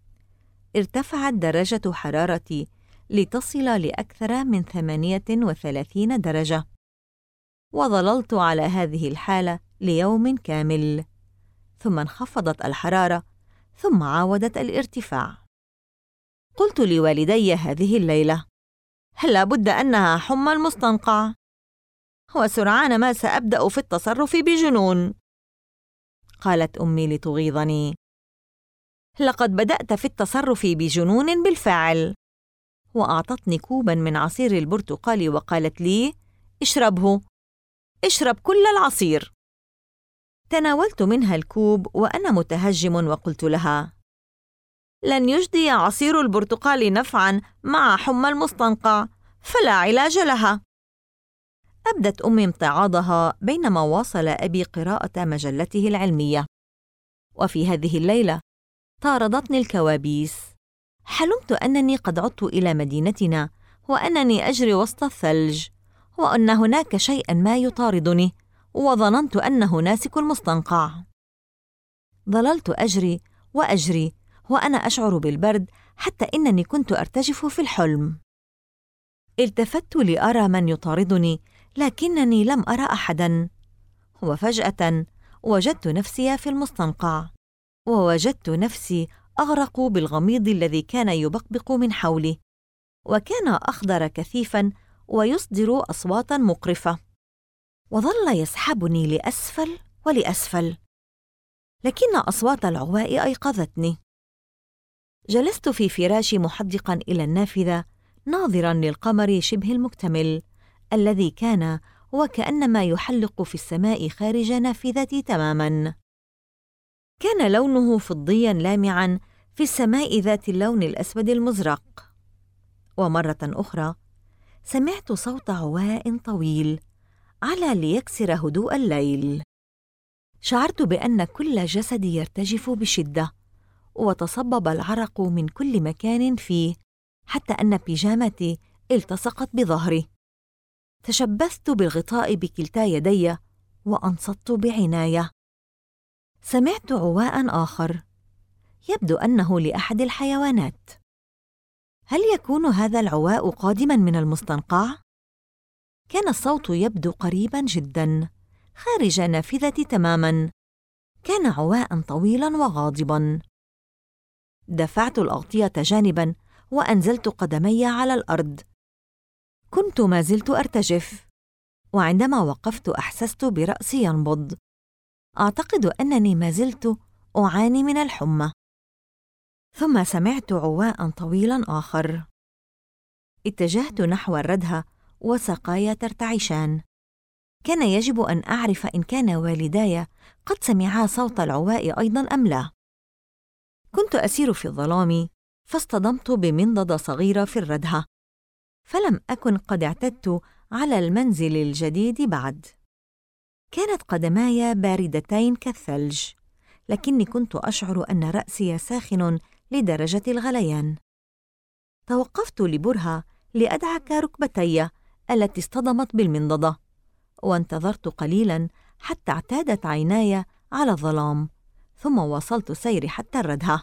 ارتفعت درجة حرارتي لتصل لأكثر من 38 درجة، وظللت على هذه الحالة ليوم كامل، ثم انخفضت الحرارة، ثم عاودت الارتفاع. قلت لوالدي هذه الليلة: لا بد أنها حمى المستنقع، وسرعان ما سأبدأ في التصرف بجنون. قالت أمي لتغيظني: لقد بدأت في التصرف بجنون بالفعل. وأعطتني كوباً من عصير البرتقال وقالت لي: اشربه، اشرب كل العصير. تناولت منها الكوب وأنا متهجم وقلت لها: لن يجدي عصير البرتقال نفعاً مع حمى المستنقع، فلا علاج لها. أبدت أمي امتعاضها بينما واصل أبي قراءة مجلته العلمية. وفي هذه الليلة طاردتني الكوابيس. حلمت أنني قد عدت إلى مدينتنا، وأنني أجري وسط الثلج، وأن هناك شيئاً ما يطاردني، وظننت أنه ناسك المستنقع. ظللت أجري وأجري وأنا أشعر بالبرد، حتى إنني كنت أرتجف في الحلم. التفت لأرى من يطاردني، لكنني لم أرى أحداً. وفجأة وجدت نفسي في المستنقع، ووجدت نفسي أغرق بالغميض الذي كان يبقبق من حولي، وكان أخضر كثيفاً ويصدر أصواتاً مقرفة، وظل يسحبني لأسفل ولأسفل، لكن أصوات العواء أيقظتني. جلست في فراشي محدقاً إلى النافذة، ناظراً للقمر شبه المكتمل الذي كان وكأنما يحلق في السماء خارج نافذتي تماماً. كان لونه فضياً لامعاً في السماء ذات اللون الأسود المزرق. ومرة أخرى سمعت صوت عواء طويل على ليكسر هدوء الليل. شعرت بأن كل جسدي يرتجف بشدة، وتصبب العرق من كل مكان فيه، حتى أن بيجامتي التصقت بظهري. تشبثت بالغطاء بكلتا يدي وأنصت بعناية. سمعت عواء آخر، يبدو أنه لأحد الحيوانات. هل يكون هذا العواء قادماً من المستنقع؟ كان الصوت يبدو قريباً جداً، خارج النافذة تماماً. كان عواء طويلاً وغاضباً. دفعت الأغطية جانباً وأنزلت قدمي على الأرض. كنت ما زلت أرتجف، وعندما وقفت أحسست برأسي ينبض. أعتقد أنني ما زلت أعاني من الحمى. ثم سمعت عواء طويلاً آخر. اتجهت نحو الردهة وساقاي ترتعشان. كان يجب أن أعرف إن كان والداي قد سمعا صوت العواء أيضاً أم لا. كنت أسير في الظلام، فاصطدمت بمنضدة صغيرة في الردهة، فلم أكن قد اعتدت على المنزل الجديد بعد. كانت قدماي باردتين كالثلج، لكني كنت أشعر أن رأسي ساخن لدرجة الغليان. توقفت لبرهة لأدعك ركبتي التي اصطدمت بالمنضدة، وانتظرت قليلاً حتى اعتادت عيناي على الظلام، ثم واصلت سيري حتى الردهة.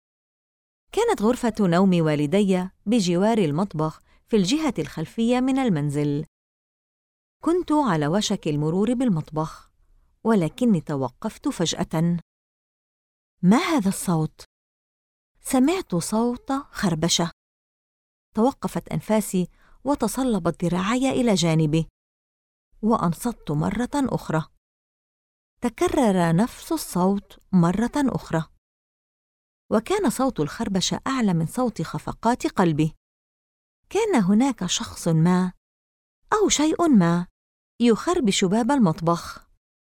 كانت غرفة نوم والدي بجوار المطبخ في الجهة الخلفية من المنزل. كنت على وشك المرور بالمطبخ، ولكني توقفت فجأة. ما هذا الصوت؟ سمعت صوت خربشة. توقفت أنفاسي وتصلبت ذراعي إلى جانبي، وأنصت مرة أخرى. تكرر نفس الصوت مرة أخرى، وكان صوت الخربشة أعلى من صوت خفقات قلبي. كان هناك شخص ما أو شيء ما يخربش باب المطبخ.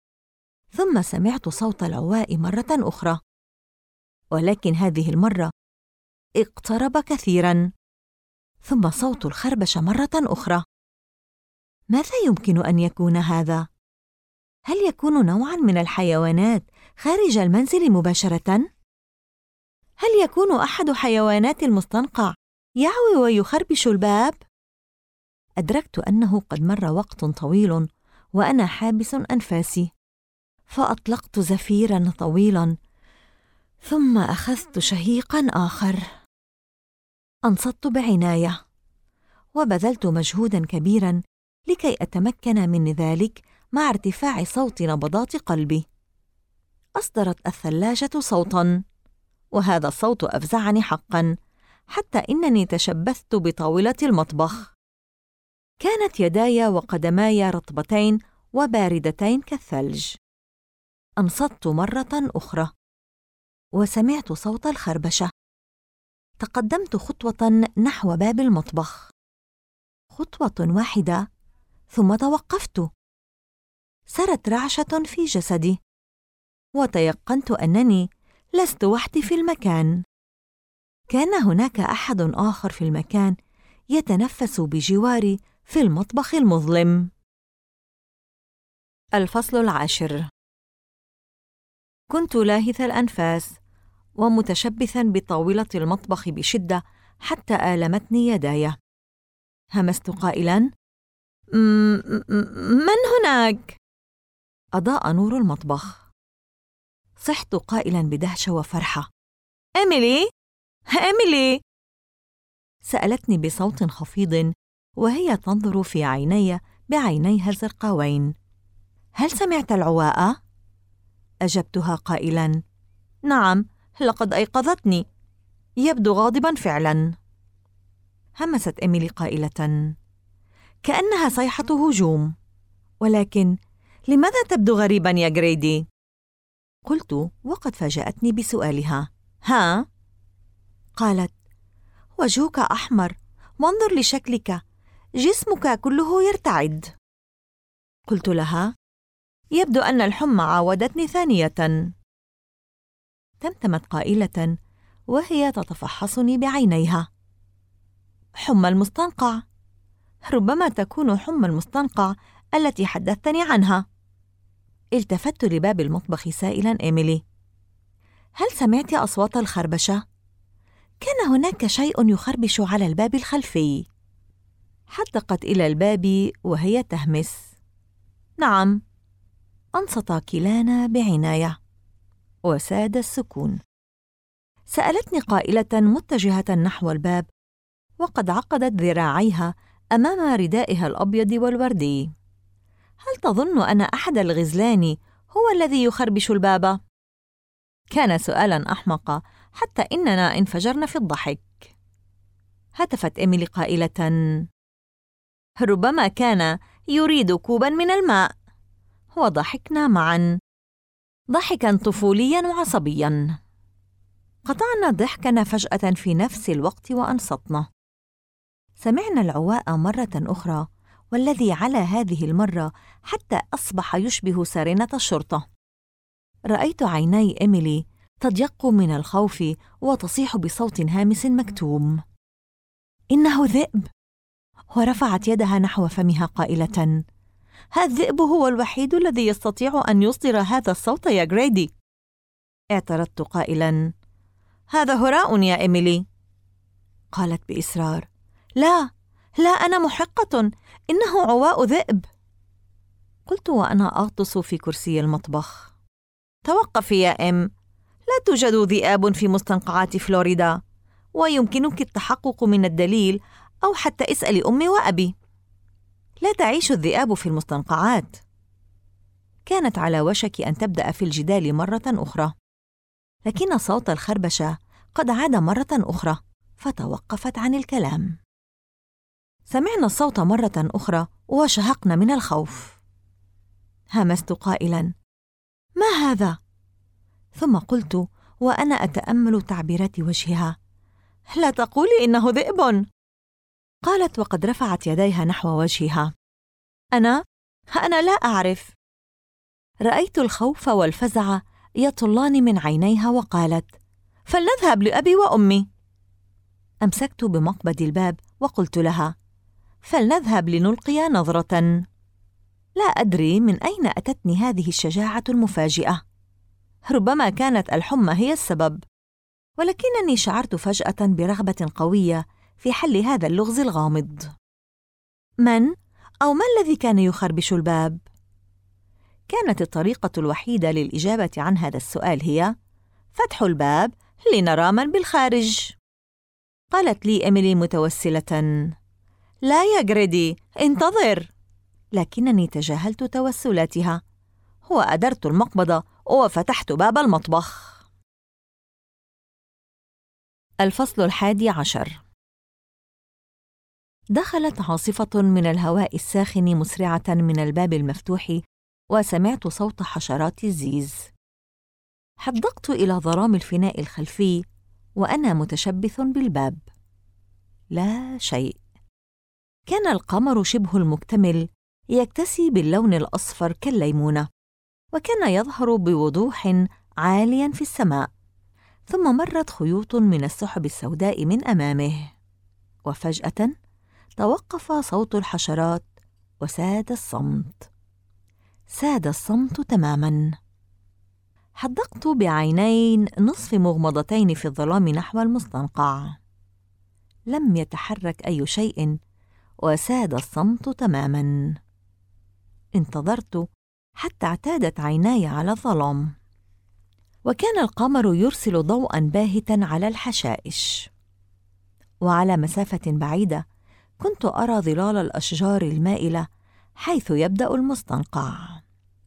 ثم سمعت صوت العواء مرة أخرى، ولكن هذه المرة اقترب كثيراً. ثم صوت الخربشة مرة أخرى. ماذا يمكن أن يكون هذا؟ هل يكون نوعاً من الحيوانات خارج المنزل مباشرة؟ هل يكون أحد حيوانات المستنقع يعوي ويخربش الباب؟ أدركت أنه قد مر وقت طويل وأنا حابس أنفاسي، فأطلقت زفيراً طويلاً، ثم أخذت شهيقاً آخر. أنصت بعناية، وبذلت مجهوداً كبيراً لكي أتمكن من ذلك مع ارتفاع صوت نبضات قلبي. أصدرت الثلاجة صوتاً، وهذا الصوت أفزعني حقاً، حتى إنني تشبثت بطاولة المطبخ. كانت يداي وقدماي رطبتين وباردتين كالثلج. أنصت مرة أخرى، وسمعت صوت الخربشة. تقدمت خطوة نحو باب المطبخ، خطوة واحدة، ثم توقفت. سرت رعشة في جسدي، وتيقنت أنني لست وحدي في المكان. كان هناك أحد آخر في المكان يتنفس بجواري في المطبخ المظلم. الفصل 10. كنت لاهث الأنفاس ومتشبثاً بطاولة المطبخ بشدة حتى آلمتني يداي. همست قائلاً: من هناك؟ أضاء نور المطبخ. صحت قائلاً بدهشة وفرحة: إيميلي! إيميلي! سألتني بصوت خفيض وهي تنظر في عيني بعينيها الزرقاوين: هل سمعت العواء؟ أجبتها قائلاً: نعم، لقد أيقظتني، يبدو غاضباً فعلاً. همست إيميلي قائلة: كأنها صيحة هجوم، ولكن لماذا تبدو غريباً يا غريدي؟ قلت وقد فاجأتني بسؤالها: ها؟ قالت: وجهك أحمر، وانظر لشكلك، جسمك كله يرتعد. قلت لها: يبدو أن الحمى عاودتني ثانية. تمتمت قائلة وهي تتفحصني بعينيها: حمى المستنقع، ربما تكون حمى المستنقع التي حدثتني عنها. التفت لباب المطبخ سائلاً إيميلي: هل سمعت أصوات الخربشة؟ كان هناك شيء يخربش على الباب الخلفي. حدقت إلى الباب وهي تهمس. نعم. أنصتا كلانا بعناية، وساد السكون. سألتني قائلة متجهة نحو الباب: وقد عقدت ذراعيها أمام ردائها الأبيض والوردي. هل تظن أن أحد الغزلان هو الذي يخربش الباب؟ كان سؤالاً أحمق حتى إننا انفجرنا في الضحك. هتفت إيميلي قائلة: ربما كان يريد كوباً من الماء. وضحكنا معاً ضحكاً طفولياً وعصبياً. قطعنا ضحكنا فجأة في نفس الوقت وأنصتنا. سمعنا العواء مرة أخرى، والذي على هذه المرة حتى أصبح يشبه سارنة الشرطة. رأيت عيني إيميلي تضيق من الخوف وتصيح بصوت هامس مكتوم: إنه ذئب! ورفعت يدها نحو فمها قائلة: الذئب هو الوحيد الذي يستطيع أن يصدر هذا الصوت يا غريدي. اعترضت قائلا: هذا هراء يا إيميلي. قالت بإصرار: لا، أنا محقة، إنه عواء ذئب. قلت وأنا أغطس في كرسي المطبخ: توقفي يا إم، لا توجد ذئاب في مستنقعات فلوريدا، ويمكنك التحقق من الدليل، أو حتى اسألي أمي وأبي. لا تعيش الذئاب في المستنقعات. كانت على وشك أن تبدأ في الجدال مرة أخرى، لكن صوت الخربشة قد عاد مرة أخرى، فتوقفت عن الكلام. سمعنا الصوت مرة أخرى وشهقنا من الخوف. همست قائلا: ما هذا؟ ثم قلت وأنا أتأمل تعبيرات وجهها: لا تقولي إنه ذئب. قالت وقد رفعت يديها نحو وجهها: أنا لا أعرف. رأيت الخوف والفزع يطلان من عينيها وقالت: فلنذهب لأبي وأمي. أمسكت بمقبض الباب وقلت لها: فلنذهب لنلقي نظرة. لا أدري من أين أتتني هذه الشجاعة المفاجئة. ربما كانت الحمى هي السبب، ولكنني شعرت فجأة برغبة قوية في حل هذا اللغز الغامض. ما الذي كان يخربش الباب؟ كانت الطريقة الوحيدة للإجابة عن هذا السؤال هي فتح الباب لنرى من بالخارج. قالت لي إيميلي متوسلة: لا يا غريدي، انتظر. لكنني تجاهلت توسلاتها، وأدرت المقبض وفتحت باب المطبخ. الفصل 11. دخلت عاصفة من الهواء الساخن مسرعة من الباب المفتوح، وسمعت صوت حشرات الزيز. حدقت إلى ظلام الفناء الخلفي وأنا متشبث بالباب. لا شيء. كان القمر شبه المكتمل يكتسي باللون الأصفر كالليمونة، وكان يظهر بوضوح عالياً في السماء. ثم مرت خيوط من السحب السوداء من أمامه، وفجأة توقف صوت الحشرات وساد الصمت. ساد الصمت تماماً. حدقت بعينين نصف مغمضتين في الظلام نحو المستنقع. لم يتحرك أي شيء، وساد الصمت تماماً. انتظرت حتى اعتادت عيناي على الظلام، وكان القمر يرسل ضوءاً باهتاً على الحشائش. وعلى مسافة بعيدة كنت أرى ظلال الأشجار المائلة حيث يبدأ المستنقع.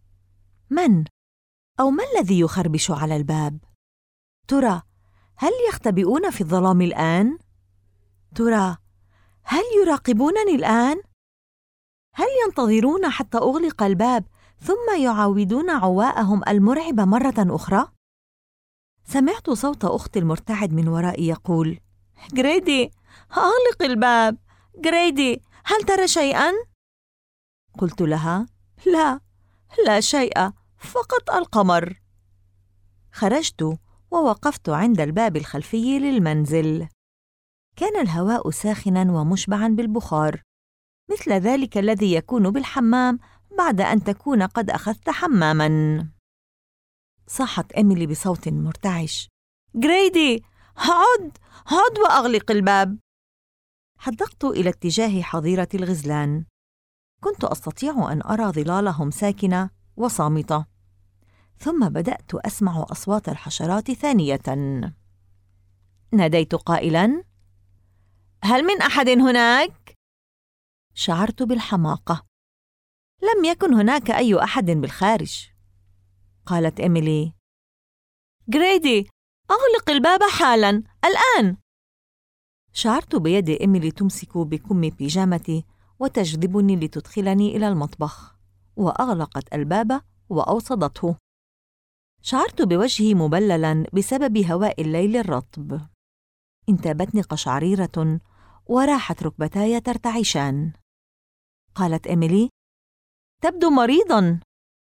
ما الذي يخربش على الباب؟ ترى هل يختبئون في الظلام الآن؟ ترى هل يراقبونني الآن؟ هل ينتظرون حتى أغلق الباب ثم يعاودون عواءهم المرعب مرة أخرى؟ سمعت صوت أختي المرتعد من ورائي يقول: غريدي، أغلق الباب. غريدي، هل ترى شيئاً؟ قلت لها: لا شيء، فقط القمر. خرجت ووقفت عند الباب الخلفي للمنزل. كان الهواء ساخناً ومشبعاً بالبخار، مثل ذلك الذي يكون بالحمام بعد أن تكون قد أخذت حماماً. صاحت إيميلي بصوت مرتعش: غريدي، عد وأغلق الباب. حدقت إلى اتجاه حظيرة الغزلان. كنت أستطيع أن أرى ظلالهم ساكنة وصامتة. ثم بدأت أسمع أصوات الحشرات ثانية. ناديت قائلاً: هل من أحد هناك؟ شعرت بالحماقة. لم يكن هناك أي أحد بالخارج. قالت إيميلي: غريدي، أغلق الباب حالاً، الآن. شعرت بيد إيميلي تمسك بكم بيجامتي وتجذبني لتدخلني إلى المطبخ، وأغلقت الباب وأوصدته. شعرت بوجهي مبللاً بسبب هواء الليل الرطب. انتابتني قشعريرة وراحت ركبتاي ترتعشان. قالت إيميلي: تبدو مريضاً.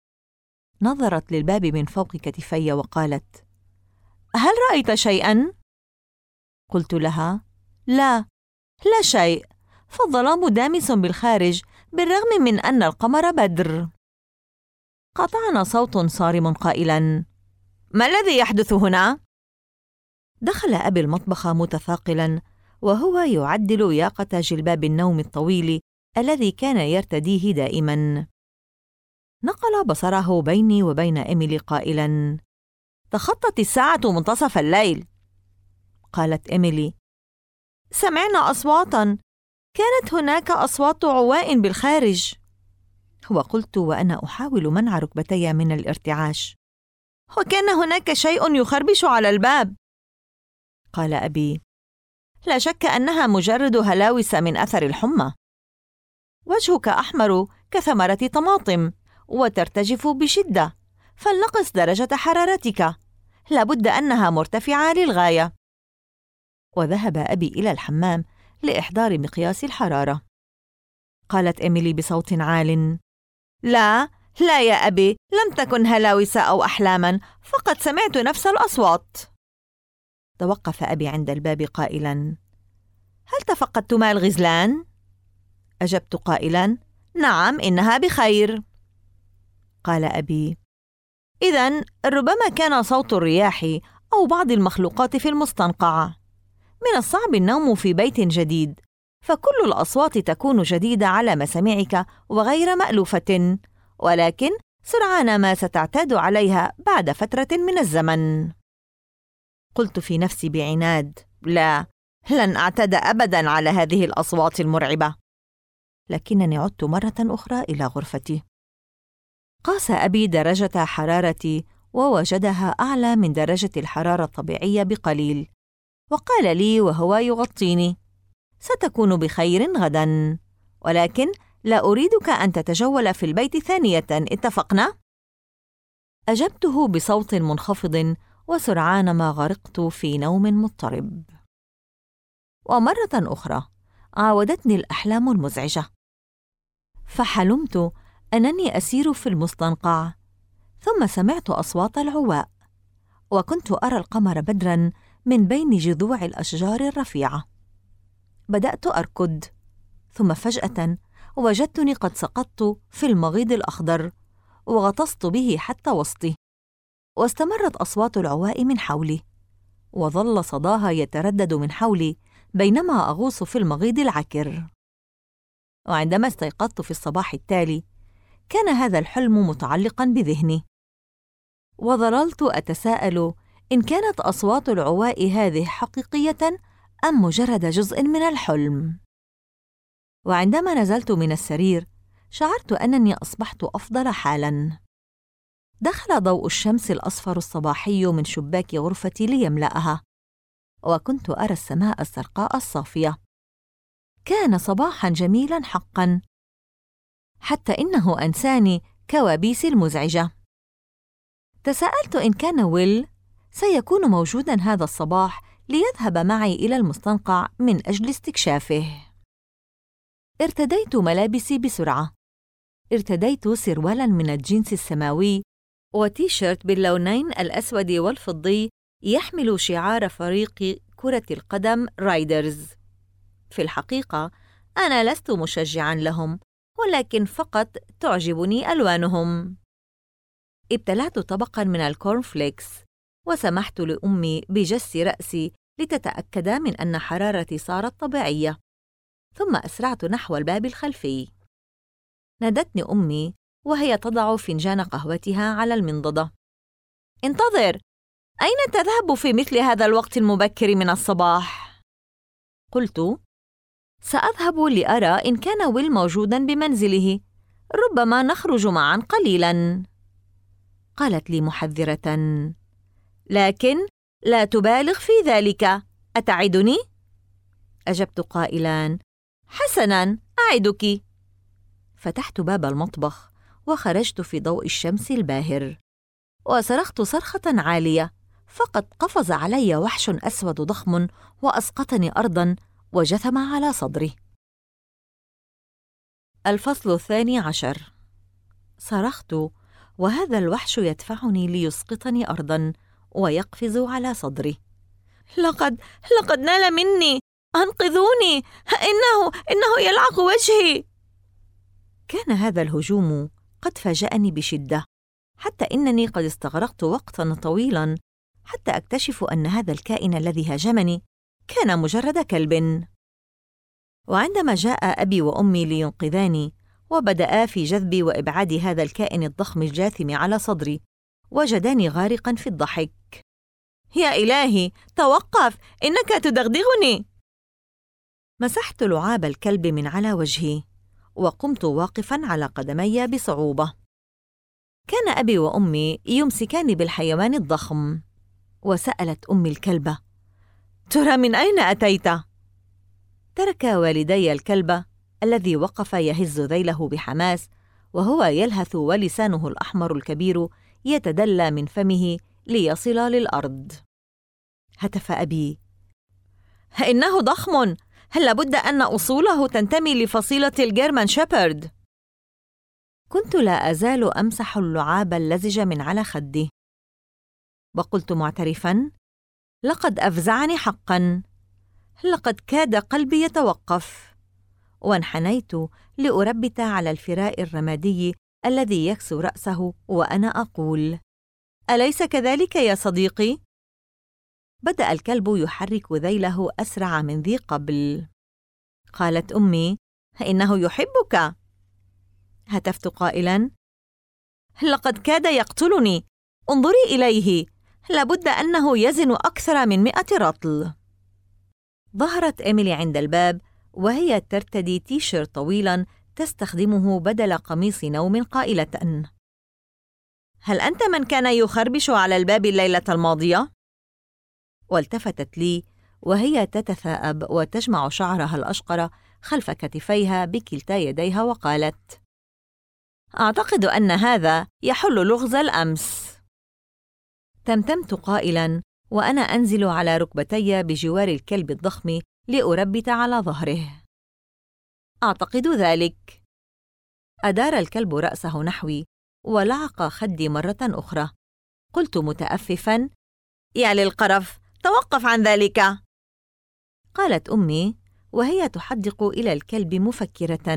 نظرت للباب من فوق كتفي وقالت: هل رأيت شيئاً؟ قلت لها: لا شيء، فالظلام دامس بالخارج بالرغم من أن القمر بدر. قطعنا صوت صارم قائلاً: ما الذي يحدث هنا؟ دخل أبي المطبخ متثاقلاً وهو يعدل ياقة جلباب النوم الطويل الذي كان يرتديه دائماً. نقل بصره بيني وبين إيميلي قائلاً: تخطت الساعة منتصف الليل. قالت إيميلي: سمعنا أصواتاً، كانت هناك أصوات عواء بالخارج. وقلت وأنا أحاول منع ركبتي من الارتعاش: وكان هناك شيء يخربش على الباب. قال أبي: لا شك أنها مجرد هلاوس من أثر الحمى. وجهك أحمر كثمرة طماطم وترتجف بشدة، فلنقص درجة حرارتك، لابد أنها مرتفعة للغاية. وذهب أبي إلى الحمام لإحضار مقياس الحرارة. قالت إيميلي بصوت عال: لا يا أبي، لم تكن هلاوس أو أحلاما، فقد سمعت نفس الأصوات. توقف أبي عند الباب قائلا: هل تفقدتما الغزلان؟ أجبت قائلا: نعم، إنها بخير. قال أبي: إذن ربما كان صوت الرياح أو بعض المخلوقات في المستنقع. من الصعب النوم في بيت جديد، فكل الأصوات تكون جديدة على مسامعك وغير مألوفة، ولكن سرعان ما ستعتاد عليها بعد فترة من الزمن. قلت في نفسي بعناد: لا، لن أعتاد أبداً على هذه الأصوات المرعبة. لكنني عدت مرة أخرى إلى غرفتي. قاس أبي درجة حرارتي ووجدها أعلى من درجة الحرارة الطبيعية بقليل، وقال لي وهو يغطيني: ستكون بخير غداً، ولكن لا أريدك أن تتجول في البيت ثانية، اتفقنا؟ أجبته بصوت منخفض، وسرعان ما غرقت في نوم مضطرب. ومرة أخرى عاودتني الأحلام المزعجة، فحلمت أنني أسير في المستنقع، ثم سمعت أصوات العواء، وكنت أرى القمر بدراً من بين جذوع الأشجار الرفيعة. بدأت أركض، ثم فجأة وجدتني قد سقطت في المغيض الأخضر وغطست به حتى وسطي، واستمرت أصوات العواء من حولي، وظل صداها يتردد من حولي بينما أغوص في المغيض العكر. وعندما استيقظت في الصباح التالي كان هذا الحلم متعلقاً بذهني، وظللت أتساءل إن كانت أصوات العواء هذه حقيقية أم مجرد جزء من الحلم. وعندما نزلت من السرير شعرت أنني أصبحت أفضل حالاً. دخل ضوء الشمس الأصفر الصباحي من شباك غرفتي ليملأها، وكنت أرى السماء الزرقاء الصافية. كان صباحاً جميلاً حقاً، حتى إنه أنساني كوابيسي المزعجة. تساءلت إن كان ويل سيكون موجوداً هذا الصباح ليذهب معي إلى المستنقع من أجل استكشافه. ارتديت ملابسي بسرعة. ارتديت سروالاً من الجينز السماوي وتيشيرت باللونين الأسود والفضي يحمل شعار فريق كرة القدم رايدرز. في الحقيقة أنا لست مشجعاً لهم، ولكن فقط تعجبني ألوانهم. ابتلعت طبقاً من الكورن فليكس، وسمحت لأمي بجس رأسي لتتأكد من أن حرارتي صارت طبيعية، ثم أسرعت نحو الباب الخلفي. نادتني أمي وهي تضع فنجان قهوتها على المنضدة: انتظر، أين تذهب في مثل هذا الوقت المبكر من الصباح؟ قلت: سأذهب لأرى إن كان ويل موجوداً بمنزله. ربما نخرج معاً قليلاً. قالت لي محذرة: لكن لا تبالغ في ذلك، أتعدني؟ أجبت قائلاً: حسناً، أعدك. فتحت باب المطبخ وخرجت في ضوء الشمس الباهر، وصرخت صرخة عالية، فقد قفز علي وحش أسود ضخم وأسقطني أرضاً وجثم على صدري. الفصل 12. صرخت، وهذا الوحش يدفعني ليسقطني أرضاً ويقفز على صدري. لقد نال مني، أنقذوني، إنه يلعق وجهي. كان هذا الهجوم قد فاجأني بشدة، حتى إنني قد استغرقت وقتاً طويلاً حتى أكتشف أن هذا الكائن الذي هاجمني كان مجرد كلب. وعندما جاء أبي وأمي لينقذاني وبدأا في جذب وإبعاد هذا الكائن الضخم الجاثم على صدري، وجداني غارقاً في الضحك. يا إلهي، توقف، إنك تدغدغني. مسحت لعاب الكلب من على وجهي وقمت واقفاً على قدمي بصعوبة. كان أبي وأمي يمسكان بالحيوان الضخم، وسألت أمي الكلبة: ترى من أين أتيت؟ ترك والدي الكلب الذي وقف يهز ذيله بحماس وهو يلهث ولسانه الأحمر الكبير يتدلى من فمه ليصل للأرض. هتف أبي: إنه ضخم، هل لابد أن أصوله تنتمي لفصيلة الجيرمان شيبرد. كنت لا أزال أمسح اللعاب اللزج من على خدي، وقلت معترفاً: لقد أفزعني حقاً، لقد كاد قلبي يتوقف. وانحنيت لأربت على الفراء الرمادي الذي يكسو رأسه وأنا أقول: أليس كذلك يا صديقي؟ بدأ الكلب يحرك ذيله أسرع من ذي قبل. قالت أمي: إنه يحبك. هتفت قائلاً: لقد كاد يقتلني، انظري إليه، لابد أنه يزن أكثر من 100 رطل. ظهرت إيميلي عند الباب وهي ترتدي تيشيرت طويلاً تستخدمه بدل قميص نوم، قائلة: هل أنت من كان يخربش على الباب الليلة الماضية؟ والتفتت لي وهي تتثاءب وتجمع شعرها الأشقر خلف كتفيها بكلتا يديها وقالت: أعتقد أن هذا يحل لغز الأمس. تمتمت قائلاً وأنا أنزل على ركبتي بجوار الكلب الضخم لأربت على ظهره. أعتقد ذلك. أدار الكلب رأسه نحوي ولعق خدي مرة أخرى. قلت متأففاً: يا للقرف، توقف عن ذلك. قالت أمي وهي تحدق إلى الكلب مفكرة: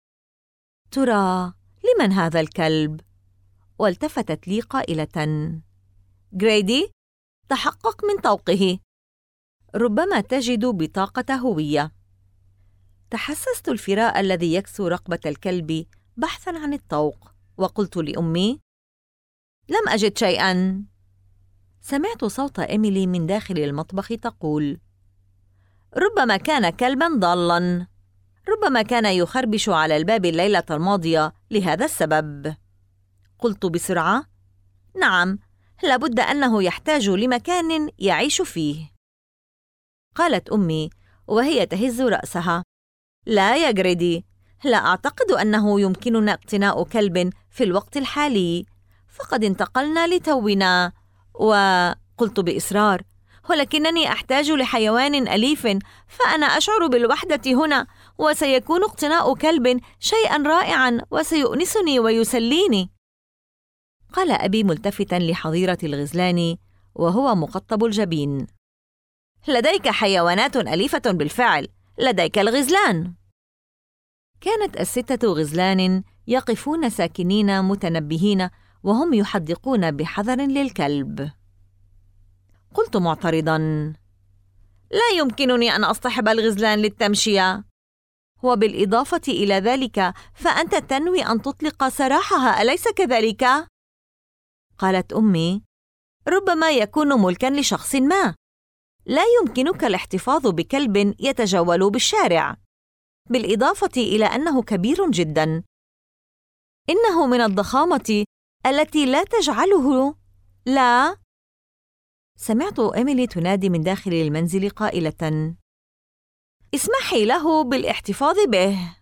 ترى لمن هذا الكلب؟ والتفتت لي قائلة: غريدي، تحقق من طوقه، ربما تجد بطاقة هوية. تحسست الفراء الذي يكسو رقبة الكلب بحثاً عن الطوق، وقلت لأمي: لم أجد شيئاً. سمعت صوت إيميلي من داخل المطبخ تقول: ربما كان كلباً ضالاً، ربما كان يخربش على الباب الليلة الماضية لهذا السبب. قلت بسرعة: نعم، لابد أنه يحتاج لمكان يعيش فيه. قالت أمي وهي تهز رأسها: لا يا غريدي، لا أعتقد أنه يمكننا اقتناء كلب في الوقت الحالي، فقد انتقلنا لتونا. وقلت بإصرار: ولكنني أحتاج لحيوان أليف، فأنا أشعر بالوحدة هنا، وسيكون اقتناء كلب شيئاً رائعاً وسيؤنسني ويسليني. قال أبي ملتفتاً لحظيرة الغزلان وهو مقطب الجبين: لديك حيوانات أليفة بالفعل، لديك الغزلان. كانت 6 غزلان يقفون ساكنين متنبهين وهم يحدقون بحذر للكلب. قلت معترضاً: لا يمكنني أن أصطحب الغزلان للتمشية، وبالإضافة إلى ذلك فأنت تنوي أن تطلق سراحها، أليس كذلك؟ قالت أمي: ربما يكون ملكاً لشخص ما، لا يمكنك الاحتفاظ بكلب يتجول بالشارع. بالإضافة إلى أنه كبير جداً. إنه من الضخامة التي لا تجعله. لا. سمعت إيميلي تنادي من داخل المنزل قائلة: اسمحي له بالاحتفاظ به.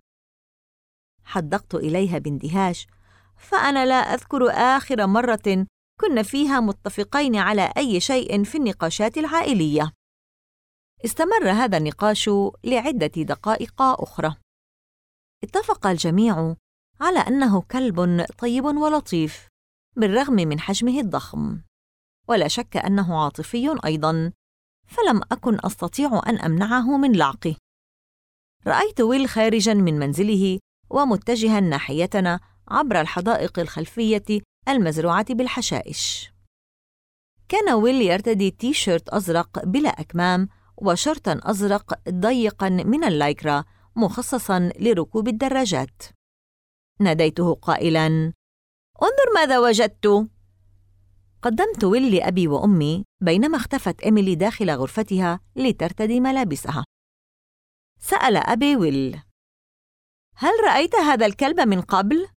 حدقت إليها باندهاش، فأنا لا أذكر آخر مرة كنا فيها متفقين على أي شيء في النقاشات العائلية. استمر هذا النقاش لعدة دقائق أخرى. اتفق الجميع على أنه كلب طيب ولطيف بالرغم من حجمه الضخم، ولا شك أنه عاطفي أيضاً، فلم أكن أستطيع أن أمنعه من لعقه. رأيت ويل خارجاً من منزله ومتجهاً ناحيتنا عبر الحدائق الخلفية المزروعة بالحشائش. كان ويل يرتدي تي شيرت أزرق بلا أكمام وشرطاً أزرق ضيقاً من اللايكرا مخصصاً لركوب الدراجات. ناديته قائلاً: انظر ماذا وجدت. قدمت ويل لأبي وأمي بينما اختفت إيميلي داخل غرفتها لترتدي ملابسها. سأل أبي ويل: هل رأيت هذا الكلب من قبل؟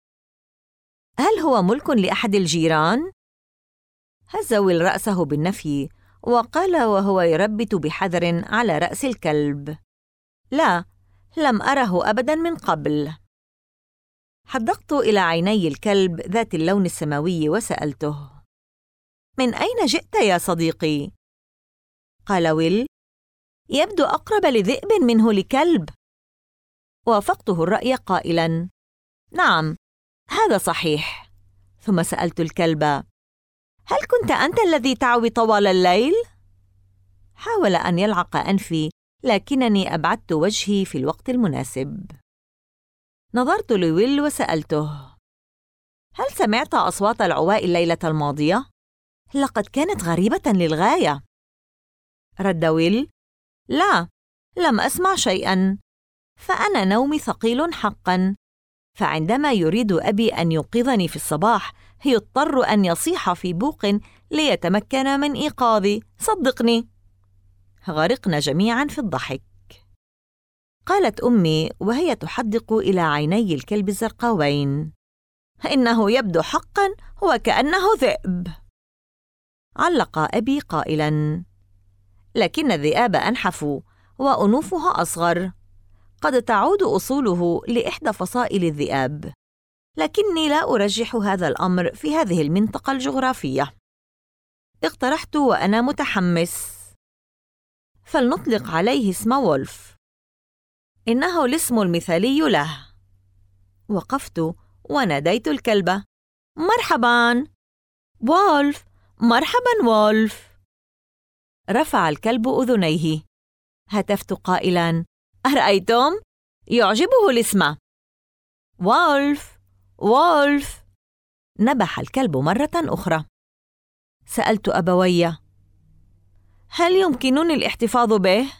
هل هو ملك لأحد الجيران؟ هز ويل رأسه بالنفي وقال وهو يربت بحذر على رأس الكلب: لا، لم أره أبداً من قبل. حدقت إلى عيني الكلب ذات اللون السماوي وسألته: من أين جئت يا صديقي؟ قال ويل: يبدو أقرب لذئب منه لكلب. وافقته الرأي قائلاً: نعم، هذا صحيح. ثم سألت الكلب: هل كنت أنت الذي تعوي طوال الليل؟ حاول أن يلعق أنفي، لكنني أبعدت وجهي في الوقت المناسب. نظرت لويل وسألته: هل سمعت أصوات العواء الليلة الماضية؟ لقد كانت غريبة للغاية. رد ويل: لا، لم أسمع شيئاً، فأنا نومي ثقيل حقاً، فعندما يريد أبي أن يوقظني في الصباح يضطر أن يصيح في بوق ليتمكن من إيقاظي، صدقني. غرقنا جميعاً في الضحك. قالت أمي وهي تحدق إلى عيني الكلب الزرقاوين: إنه يبدو حقاً وكأنه ذئب. علق أبي قائلاً: لكن الذئاب أنحف وأنوفها أصغر، قد تعود أصوله لإحدى فصائل الذئاب، لكني لا أرجح هذا الأمر في هذه المنطقة الجغرافية. اقترحت وأنا متحمس: فلنطلق عليه اسم وولف، إنه الاسم المثالي له. وقفت وناديت الكلب: مرحباً وولف، مرحباً وولف. رفع الكلب أذنيه. هتفت قائلاً: أرأيتم؟ يعجبه الاسم. وولف، وولف. نبح الكلب مرة أخرى. سألت أبوي: هل يمكنني الاحتفاظ به؟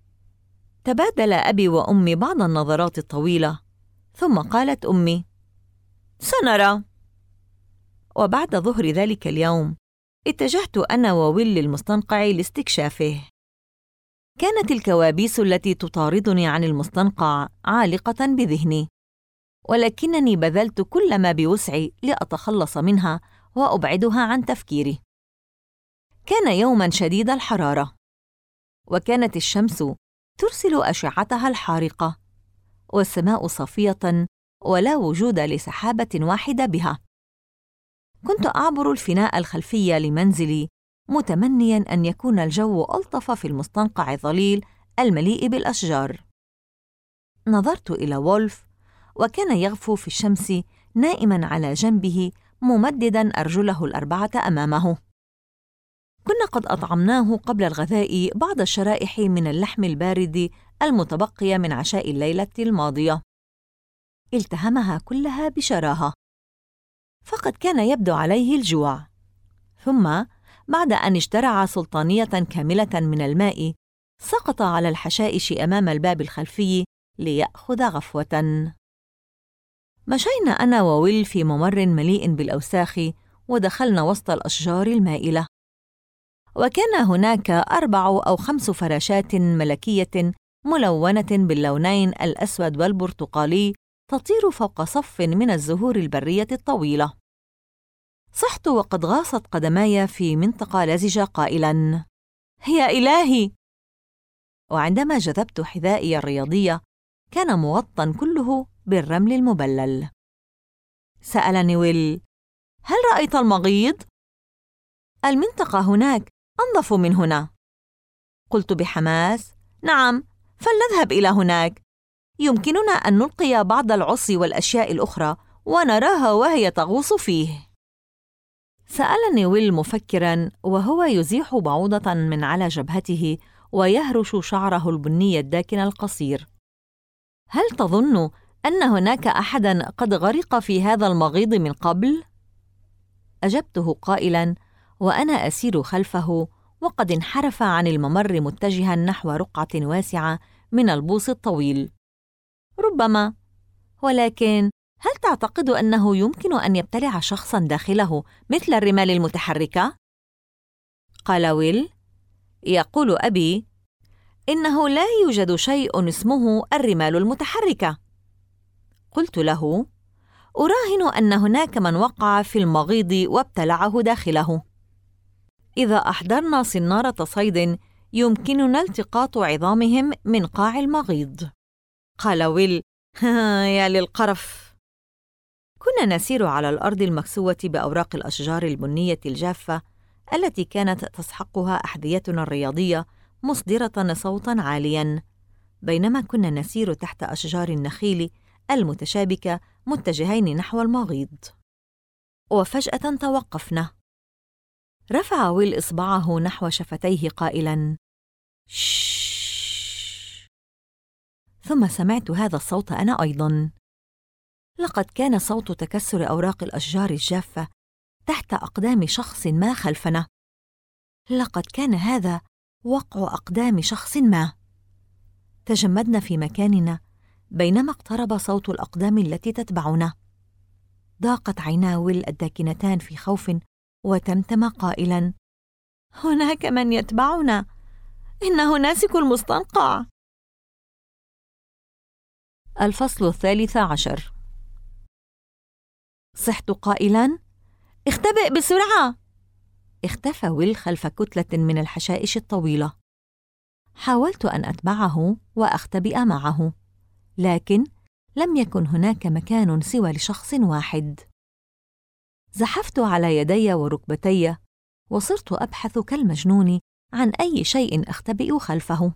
تبادل أبي وأمي بعض النظرات الطويلة، ثم قالت أمي: سنرى. وبعد ظهر ذلك اليوم اتجهت أنا وويل للمستنقع لاستكشافه. كانت الكوابيس التي تطاردني عن المستنقع عالقة بذهني، ولكنني بذلت كل ما بوسعي لأتخلص منها وأبعدها عن تفكيري. كان يوماً شديد الحرارة، وكانت الشمس ترسل أشعتها الحارقة، والسماء صافية ولا وجود لسحابة واحدة بها. كنت أعبر الفناء الخلفي لمنزلي متمنياً أن يكون الجو ألطف في المستنقع الظليل المليء بالأشجار. نظرت إلى وولف، وكان يغفو في الشمس نائماً على جنبه ممدداً أرجله الأربعة أمامه. كنا قد أطعمناه قبل الغذاء بعض الشرائح من اللحم البارد المتبقية من عشاء الليلة الماضية. التهمها كلها بشراهة، فقد كان يبدو عليه الجوع. ثم بعد أن اجترع سلطانية كاملة من الماء، سقط على الحشائش أمام الباب الخلفي ليأخذ غفوة. مشينا أنا وويل في ممر مليء بالأوساخ، ودخلنا وسط الأشجار المائلة. وكان هناك 4 أو 5 فراشات ملكية ملونة باللونين الأسود والبرتقالي تطير فوق صف من الزهور البرية الطويلة. صحت وقد غاصت قدماي في منطقة لزجة قائلاً: يا إلهي! وعندما جذبت حذائي الرياضية كان موطًا كله بالرمل المبلل. سألني ويل: هل رأيت المغيض؟ المنطقة هناك أنظف من هنا. قلت بحماس: نعم، فلنذهب إلى هناك. يمكننا أن نلقي بعض العصي والأشياء الأخرى ونراها وهي تغوص فيه. سألني ويل مفكراً وهو يزيح بعوضة من على جبهته ويهرش شعره البني الداكن القصير: هل تظن أن هناك أحداً قد غرق في هذا المغيض من قبل؟ أجبته قائلاً وأنا أسير خلفه وقد انحرف عن الممر متجهاً نحو رقعة واسعة من البوص الطويل: ربما، ولكن هل تعتقد أنه يمكن أن يبتلع شخصاً داخله مثل الرمال المتحركة؟ قال ويل: يقول أبي إنه لا يوجد شيء اسمه الرمال المتحركة. قلت له: أراهن أن هناك من وقع في المغيض وابتلعه داخله. إذا أحضرنا صنارة صيد يمكننا التقاط عظامهم من قاع المغيض. قال ويل: يا للقرف. كنا نسير على الأرض المكسوة بأوراق الأشجار البنية الجافة التي كانت تسحقها أحذيتنا الرياضية مصدرة صوتاً عالياً، بينما كنا نسير تحت أشجار النخيل المتشابكة متجهين نحو المغيض. وفجأة توقفنا. رفع ويل إصبعه نحو شفتيه قائلاً: شش. ثم سمعت هذا الصوت أنا أيضاً. لقد كان صوت تكسر أوراق الأشجار الجافة تحت أقدام شخص ما خلفنا. لقد كان هذا وقع أقدام شخص ما. تجمدنا في مكاننا بينما اقترب صوت الأقدام التي تتبعنا. ضاقت عينا ويل الداكنتان في خوف وتمتم قائلاً: هناك من يتبعنا، إنه ناسك المستنقع. الفصل 13. صحت قائلاً: اختبئ بسرعة. اختفى ويل خلف كتلة من الحشائش الطويلة. حاولت أن أتبعه وأختبئ معه، لكن لم يكن هناك مكان سوى لشخص واحد. زحفت على يدي وركبتي وصرت أبحث كالمجنون عن أي شيء أختبئ خلفه.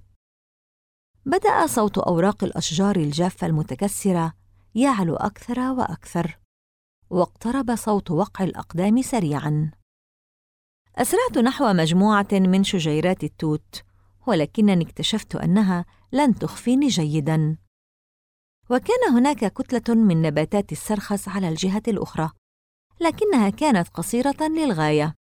بدأ صوت أوراق الأشجار الجافة المتكسرة يعلو أكثر وأكثر، واقترب صوت وقع الأقدام سريعاً. أسرعت نحو مجموعة من شجيرات التوت، ولكنني اكتشفت أنها لن تخفيني جيداً. وكان هناك كتلة من نباتات السرخس على الجهة الأخرى، لكنها كانت قصيرة للغاية.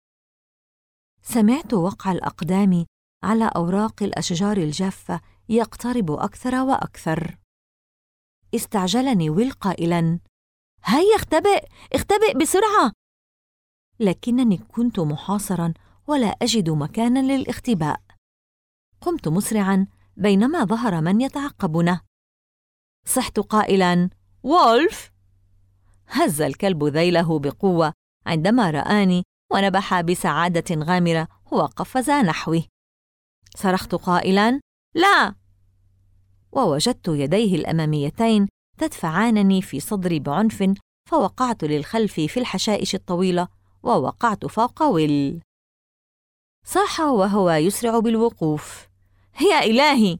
سمعت وقع الأقدام على أوراق الأشجار الجافة يقترب أكثر وأكثر. استعجلني ويل قائلاً: هيا اختبئ، اختبئ بسرعة. لكنني كنت محاصراً ولا أجد مكاناً للاختباء. قمت مسرعاً بينما ظهر من يتعقبنا. صحت قائلاً: وولف. هز الكلب ذيله بقوة عندما رآني ونبح بسعادة غامرة وقفز نحوي. صرخت قائلاً: لا! ووجدت يديه الأماميتين تدفعانني في صدري بعنف، فوقعت للخلف في الحشائش الطويلة ووقعت فوق ويل. صاح وهو يسرع بالوقوف: يا إلهي!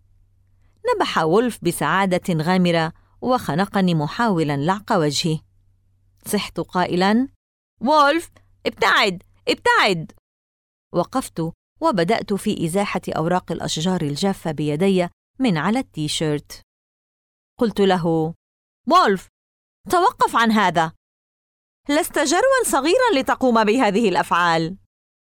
نبح وولف بسعادة غامرة وخنقني محاولاً لعق وجهي. صحت قائلاً: وولف، ابتعد، ابتعد! وقفت وبدأت في إزاحة أوراق الأشجار الجافة بيدي من على التيشيرت. قلت له: وولف، توقف عن هذا. لست جرواً صغيراً لتقوم بهذه الأفعال.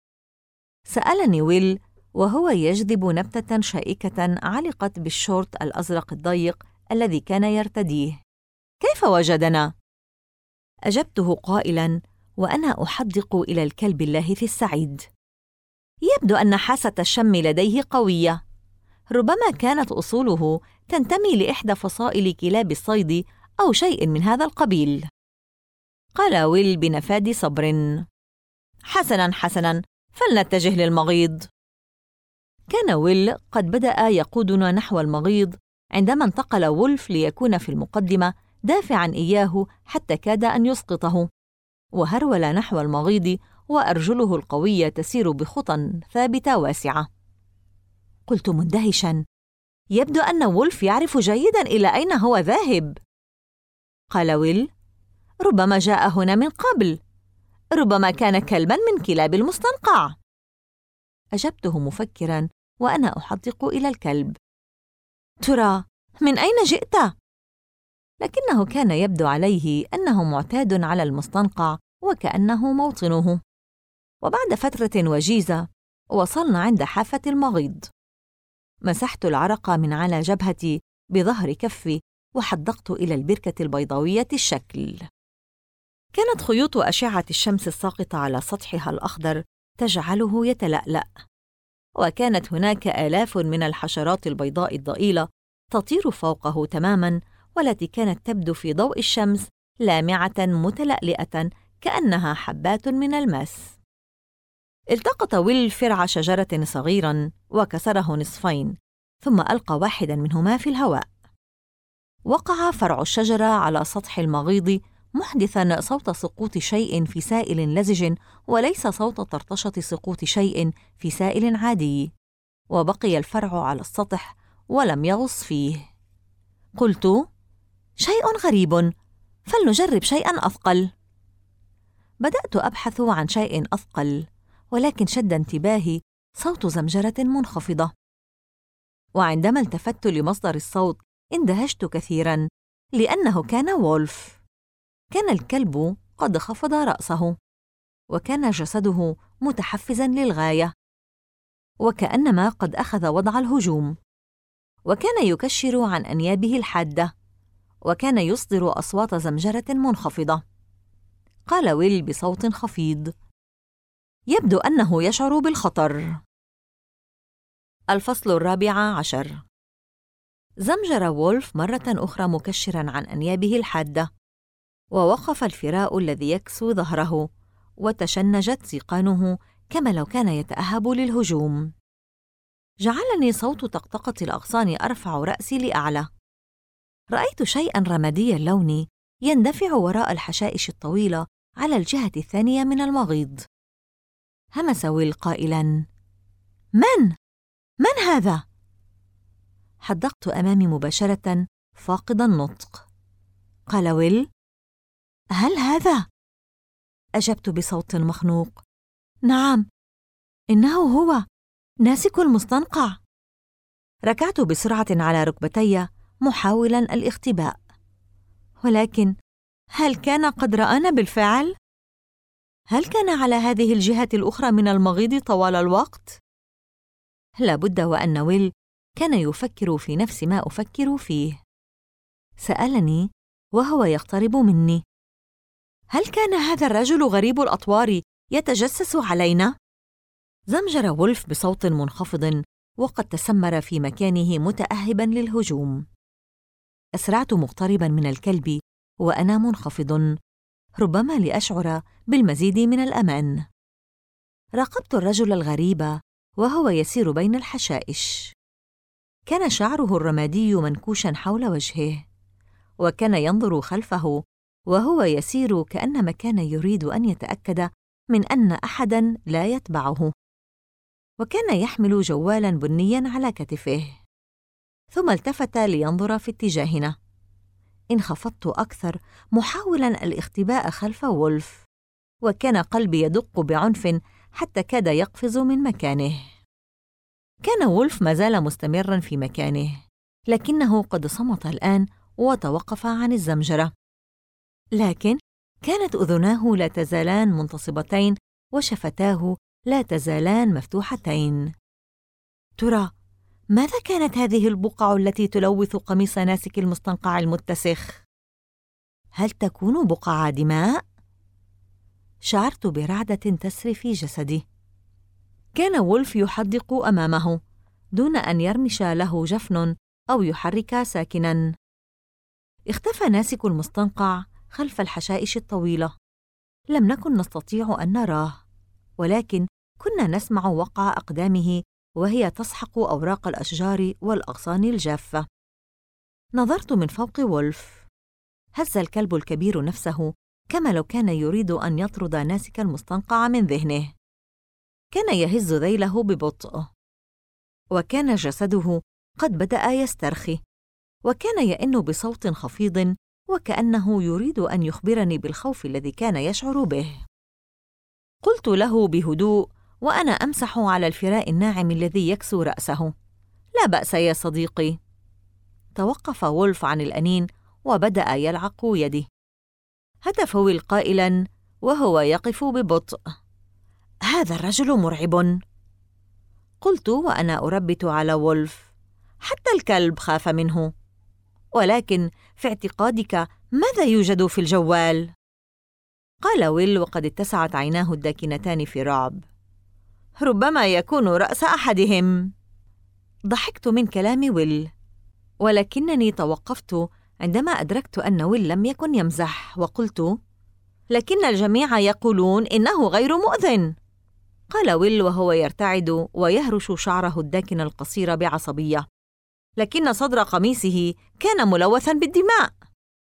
سألني ويل وهو يجذب نبتة شائكة علقت بالشورت الأزرق الضيق الذي كان يرتديه: كيف وجدنا؟ أجبته قائلاً وأنا أحدق إلى الكلب اللاهث السعيد: يبدو أن حاسة الشم لديه قوية. ربما كانت أصوله تنتمي لإحدى فصائل كلاب الصيد أو شيء من هذا القبيل. قال ويل بنفاد صبر: حسناً، فلنتجه للمغيض. كان ويل قد بدأ يقودنا نحو المغيض عندما انتقل وولف ليكون في المقدمة دافعاً إياه حتى كاد أن يسقطه، وهرول نحو المغيض وأرجله القوية تسير بخطى ثابتة واسعة. قلت مندهشاً: يبدو أن وولف يعرف جيداً إلى أين هو ذاهب. قال ويل: ربما جاء هنا من قبل، ربما كان كلباً من كلاب المستنقع. أجبته مفكراً وأنا أحدق إلى الكلب: ترى من أين جئت؟ لكنه كان يبدو عليه أنه معتاد على المستنقع وكأنه موطنه. وبعد فترة وجيزة وصلنا عند حافة المغيض. مسحت العرق من على جبهتي بظهر كفي وحدقت إلى البركة البيضاوية الشكل. كانت خيوط أشعة الشمس الساقطة على سطحها الأخضر تجعله يتلألأ، وكانت هناك آلاف من الحشرات البيضاء الضئيلة تطير فوقه تماماً، والتي كانت تبدو في ضوء الشمس لامعة متلألئة كأنها حبات من الماس. التقط ويل فرع شجرة صغيراً وكسره نصفين، ثم ألقى واحداً منهما في الهواء. وقع فرع الشجرة على سطح المغيض محدثاً صوت سقوط شيء في سائل لزج، وليس صوت طرطشة سقوط شيء في سائل عادي، وبقي الفرع على السطح ولم يغص فيه. قلت: شيء غريب، فلنجرب شيئاً أثقل. بدأت أبحث عن شيء أثقل، ولكن شد انتباهي صوت زمجرة منخفضة، وعندما التفت لمصدر الصوت اندهشت كثيراً، لأنه كان وولف. كان الكلب قد خفض رأسه، وكان جسده متحفزاً للغاية، وكأنما قد أخذ وضع الهجوم، وكان يكشر عن أنيابه الحادة، وكان يصدر أصوات زمجرة منخفضة. قال ويل بصوت خفيض: يبدو أنه يشعر بالخطر. الفصل 14. زمجر وولف مرة أخرى مكشراً عن أنيابه الحادة، ووقف الفراء الذي يكسو ظهره، وتشنجت سيقانه كما لو كان يتأهب للهجوم. جعلني صوت طقطقة الأغصان أرفع رأسي لأعلى. رأيت شيئاً رمادي اللون يندفع وراء الحشائش الطويلة على الجهة الثانية من المغيض. همس ويل قائلاً: من هذا؟ حدقت أمامي مباشرة فاقد النطق. قال ويل: هل هذا؟ أجبت بصوت مخنوق: نعم، إنه هو ناسك المستنقع. ركعت بسرعة على ركبتي محاولاً الاختباء، ولكن هل كان قد رآنا بالفعل؟ هل كان على هذه الجهة الأخرى من المغيض طوال الوقت؟ لابد وأن ويل كان يفكر في نفس ما أفكر فيه. سألني وهو يقترب مني: هل كان هذا الرجل غريب الأطوار يتجسس علينا؟ زمجر وولف بصوت منخفض وقد تسمر في مكانه متأهباً للهجوم. أسرعت مقترباً من الكلب وأنا منخفض، ربما لأشعر بالمزيد من الأمان. راقبت الرجل الغريب وهو يسير بين الحشائش. كان شعره الرمادي منكوشاً حول وجهه، وكان ينظر خلفه وهو يسير كأنما كان يريد أن يتأكد من أن أحداً لا يتبعه. وكان يحمل جوالاً بنياً على كتفه. ثم التفت لينظر في اتجاهنا. انخفضت أكثر محاولاً الاختباء خلف وولف، وكان قلبي يدق بعنف حتى كاد يقفز من مكانه. كان وولف ما زال مستمراً في مكانه، لكنه قد صمت الآن وتوقف عن الزمجرة. لكن كانت أذناه لا تزالان منتصبتين وشفتاه لا تزالان مفتوحتين. ترى ماذا كانت هذه البقع التي تلوث قميص ناسك المستنقع المتسخ؟ هل تكون بقع دماء؟ شعرت برعدة تسري في جسدي. كان وولف يحدق أمامه، دون أن يرمش له جفن أو يحرك ساكناً. اختفى ناسك المستنقع خلف الحشائش الطويلة. لم نكن نستطيع أن نراه، ولكن كنا نسمع وقع أقدامه وهي تسحق أوراق الأشجار والأغصان الجافة. نظرت من فوق وولف. هز الكلب الكبير نفسه كما لو كان يريد أن يطرد ناسك المستنقع من ذهنه. كان يهز ذيله ببطء، وكان جسده قد بدأ يسترخي، وكان يئن بصوت خفيض وكأنه يريد أن يخبرني بالخوف الذي كان يشعر به. قلت له بهدوء وأنا أمسح على الفراء الناعم الذي يكسو رأسه: لا بأس يا صديقي. توقف وولف عن الأنين وبدأ يلعق يدي. هتف ويل قائلاً وهو يقف ببطء: هذا الرجل مرعب. قلت وأنا أربت على وولف: حتى الكلب خاف منه. ولكن في اعتقادك ماذا يوجد في الجوال؟ قال ويل وقد اتسعت عيناه الداكنتان في رعب: ربما يكون رأس أحدهم. ضحكت من كلام ويل، ولكنني توقفت عندما أدركت أن ويل لم يكن يمزح، وقلت: لكن الجميع يقولون إنه غير مؤذن. قال ويل وهو يرتعد ويهرش شعره الداكن القصير بعصبية: لكن صدر قميصه كان ملوثاً بالدماء.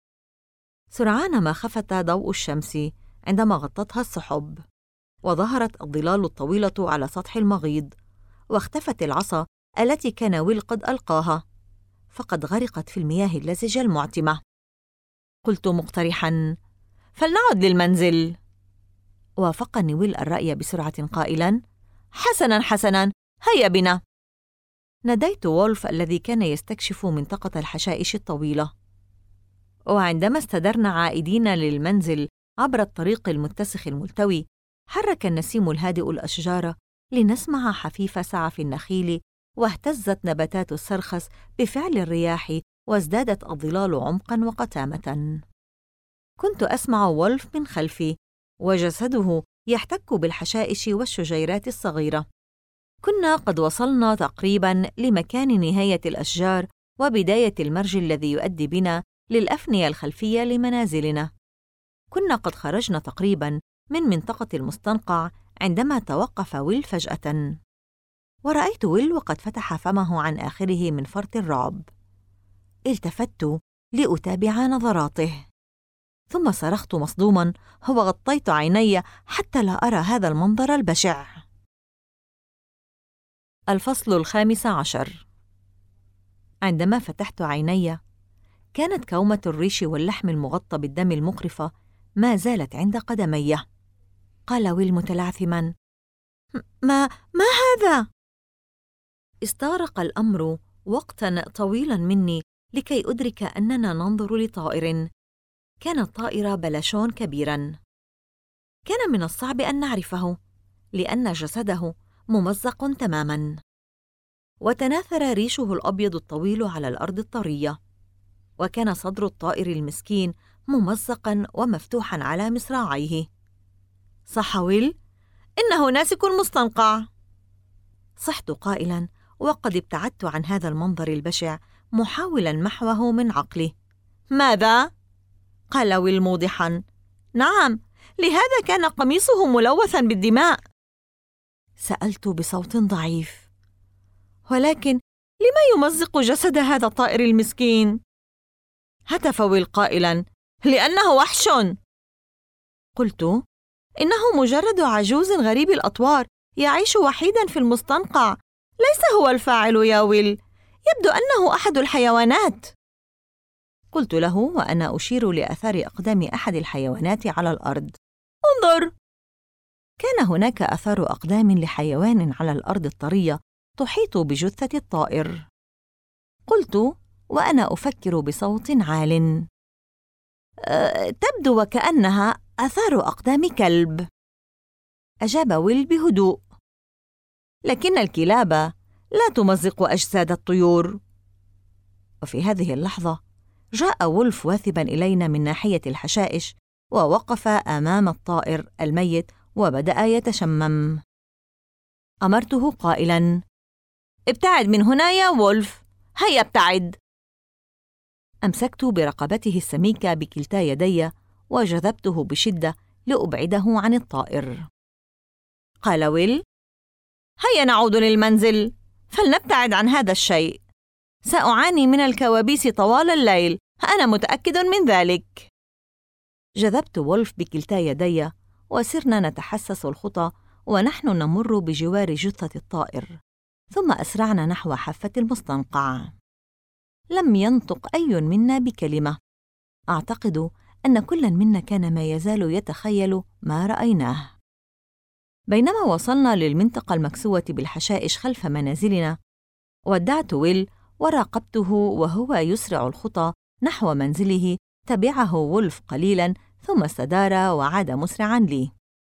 سرعان ما خفت ضوء الشمس عندما غطتها السحب، وظهرت الظلال الطويلة على سطح المغيض، واختفت العصا التي كان ويل قد ألقاها، فقد غرقت في المياه اللزجة المعتمة. قلت مقترحاً: فلنعد للمنزل. وافقني ويل الرأي بسرعة قائلاً: حسناً حسناً، هيا بنا. ناديت وولف الذي كان يستكشف منطقة الحشائش الطويلة، وعندما استدرنا عائدين للمنزل عبر الطريق المتسخ الملتوي، حرك النسيم الهادئ الأشجار لنسمع حفيف سعف النخيل، واهتزت نباتات السرخس بفعل الرياح، وازدادت الظلال عمقاً وقتامة. كنت أسمع وولف من خلفي، وجسده يحتك بالحشائش والشجيرات الصغيرة. كنا قد وصلنا تقريباً لمكان نهاية الأشجار وبداية المرج الذي يؤدي بنا للأفنية الخلفية لمنازلنا. كنا قد خرجنا تقريباً من منطقة المستنقع عندما توقف ويل فجأة، ورأيت ويل وقد فتح فمه عن آخره من فرط الرعب. التفت لأتابع نظراته، ثم صرخت مصدوماً وغطيت عيني حتى لا أرى هذا المنظر البشع. الفصل 15. عندما فتحت عيني كانت كومة الريش واللحم المغطى بالدم المقرفة ما زالت عند قدمي. قال ويل متلعثما: ما هذا؟ استغرق الأمر وقتاً طويلاً مني لكي أدرك أننا ننظر لطائر. كان الطائر بلشون كبيراً. كان من الصعب أن نعرفه لأن جسده ممزق تماماً، وتناثر ريشه الأبيض الطويل على الأرض الطرية، وكان صدر الطائر المسكين ممزقاً ومفتوحاً على مصراعيه. صح ويل، إنه ناسك مستنقع. صحت قائلاً وقد ابتعدت عن هذا المنظر البشع، محاولاً محوه من عقلي. ماذا؟ قال ويل موضحاً: نعم، لهذا كان قميصه ملوثاً بالدماء. سألت بصوت ضعيف: ولكن لما يمزق جسد هذا الطائر المسكين؟ هتف ويل قائلاً: لأنه وحش. قلت: إنه مجرد عجوز غريب الأطوار يعيش وحيداً في المستنقع، ليس هو الفاعل يا ويل، يبدو أنه أحد الحيوانات. قلت له وأنا أشير لآثار أقدام أحد الحيوانات على الأرض: انظر. كان هناك آثار أقدام لحيوان على الأرض الطرية تحيط بجثة الطائر. قلت وأنا أفكر بصوت عال: تبدو وكأنها آثار أقدام كلب. أجاب ويل بهدوء: لكن الكلاب لا تمزق أجساد الطيور. وفي هذه اللحظة جاء وولف واثباً إلينا من ناحية الحشائش، ووقف أمام الطائر الميت وبدأ يتشمم. أمرته قائلاً: ابتعد من هنا يا وولف، هيا ابتعد. أمسكت برقبته السميكة بكلتا يدي وجذبته بشدة لأبعده عن الطائر. قال ويل: هيا نعود للمنزل، فلنبتعد عن هذا الشيء. سأعاني من الكوابيس طوال الليل، أنا متأكد من ذلك. جذبت وولف بكلتا يدي وسرنا نتحسس الخطى ونحن نمر بجوار جثة الطائر، ثم أسرعنا نحو حافة المستنقع. لم ينطق أي منا بكلمة. أعتقد أن كل منا كان ما يزال يتخيل ما رأيناه. بينما وصلنا للمنطقة المكسوة بالحشائش خلف منازلنا، ودعت ويل وراقبته وهو يسرع الخطى نحو منزله. تبعه وولف قليلاً ثم استدار وعاد مسرعاً لي.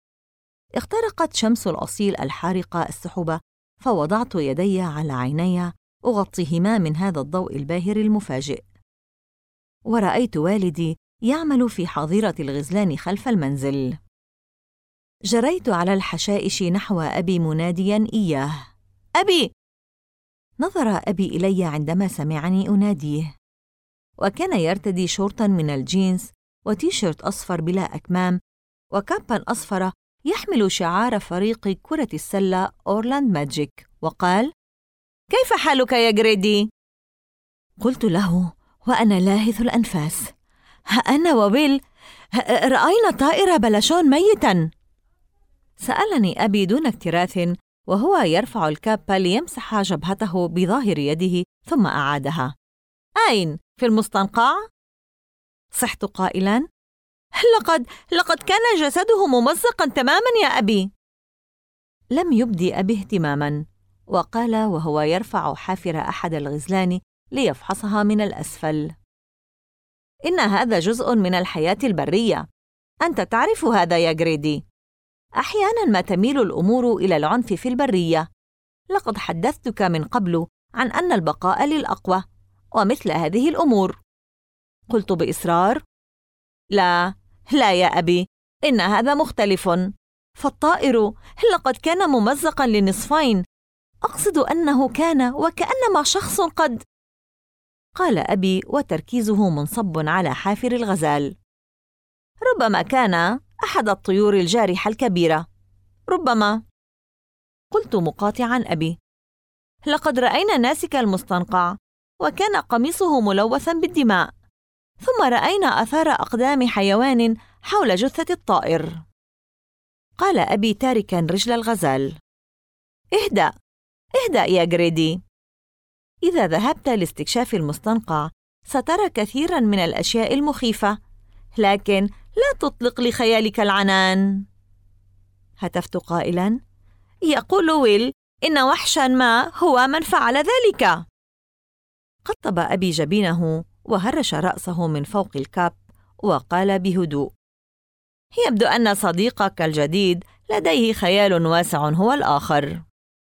اخترقت شمس الأصيل الحارقة السحب، فوضعت يدي على عيني أغطيهما من هذا الضوء الباهر المفاجئ. ورأيت والدي يعمل في حظيرة الغزلان خلف المنزل. جريت على الحشائش نحو أبي منادياً إياه: أبي! نظر أبي إلي عندما سمعني أناديه، وكان يرتدي شورتاً من الجينز وتيشيرت أصفر بلا أكمام وكاباً أصفر يحمل شعار فريق كرة السلة أورلاند ماجيك، وقال: كيف حالك يا جريدي؟ قلت له وأنا لاهث الأنفاس: أنا وويل رأينا طائر بلشون ميتاً. سألني أبي دون اكتراث وهو يرفع الكابة ليمسح جبهته بظاهر يده، ثم أعادها: أين؟ في المستنقع؟ صحت قائلاً: لقد كان جسده ممزقاً تماماً يا أبي. لم يبدي أبي اهتماماً، وقال وهو يرفع حافر أحد الغزلان ليفحصها من الأسفل: إن هذا جزء من الحياة البرية، أنت تعرف هذا يا جريدي. أحياناً ما تميل الأمور إلى العنف في البرية. لقد حدثتك من قبل عن أن البقاء للأقوى ومثل هذه الأمور. قلت بإصرار: لا يا أبي، إن هذا مختلف. فالطائر لقد كان ممزقاً لنصفين، أقصد أنه كان وكأنما شخص قد... قال أبي وتركيزه منصب على حافر الغزال: ربما كان أحد الطيور الجارحة الكبيرة، ربما. قلت مقاطعاً أبي: لقد رأينا ناسك المستنقع وكان قميصه ملوثاً بالدماء، ثم رأينا آثار أقدام حيوان حول جثة الطائر. قال أبي تاركاً رجل الغزال: اهدأ يا جريدي. إذا ذهبت لاستكشاف المستنقع سترى كثيراً من الأشياء المخيفة، لكن لا تطلق لخيالك العنان. هتفت قائلاً: يقول ويل إن وحشاً ما هو من فعل ذلك. قطب أبي جبينه وهرش رأسه من فوق الكاب وقال بهدوء: يبدو أن صديقك الجديد لديه خيال واسع هو الآخر.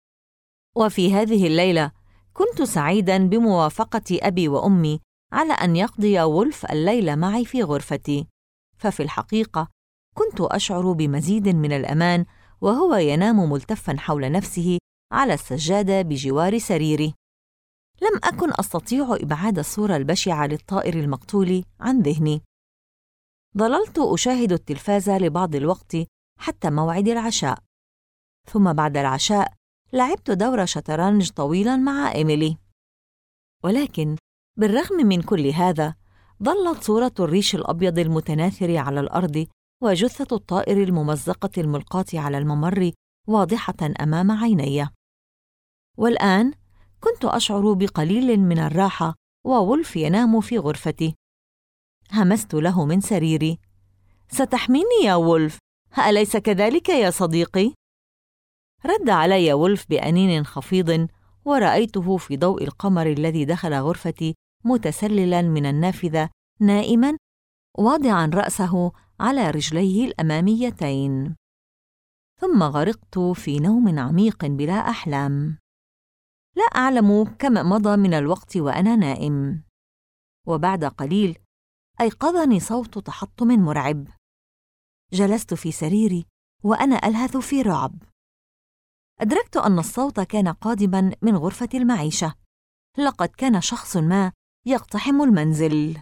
وفي هذه الليلة كنت سعيداً بموافقة أبي وأمي على أن يقضي وولف الليل معي في غرفتي، ففي الحقيقة كنت أشعر بمزيد من الأمان وهو ينام ملتفاً حول نفسه على السجادة بجوار سريري. لم أكن أستطيع إبعاد الصورة البشعة للطائر المقتول عن ذهني. ظللت أشاهد التلفاز لبعض الوقت حتى موعد العشاء، ثم بعد العشاء لعبت دور شطرنج طويلاً مع إيميلي. ولكن بالرغم من كل هذا ظلت صورة الريش الأبيض المتناثر على الأرض وجثة الطائر الممزقة الملقاة على الممر واضحة أمام عيني. والآن كنت أشعر بقليل من الراحة وولف ينام في غرفتي. همست له من سريري: ستحميني يا وولف، أليس كذلك يا صديقي؟ رد علي وولف بأنين خفيض، ورأيته في ضوء القمر الذي دخل غرفتي متسللاً من النافذة نائماً واضعاً رأسه على رجليه الأماميتين. ثم غرقت في نوم عميق بلا أحلام. لا أعلم كم مضى من الوقت وأنا نائم، وبعد قليل أيقظني صوت تحطم مرعب. جلست في سريري وأنا ألهث في رعب. أدركت أن الصوت كان قادماً من غرفة المعيشة. لقد كان شخص ما يقتحم المنزل.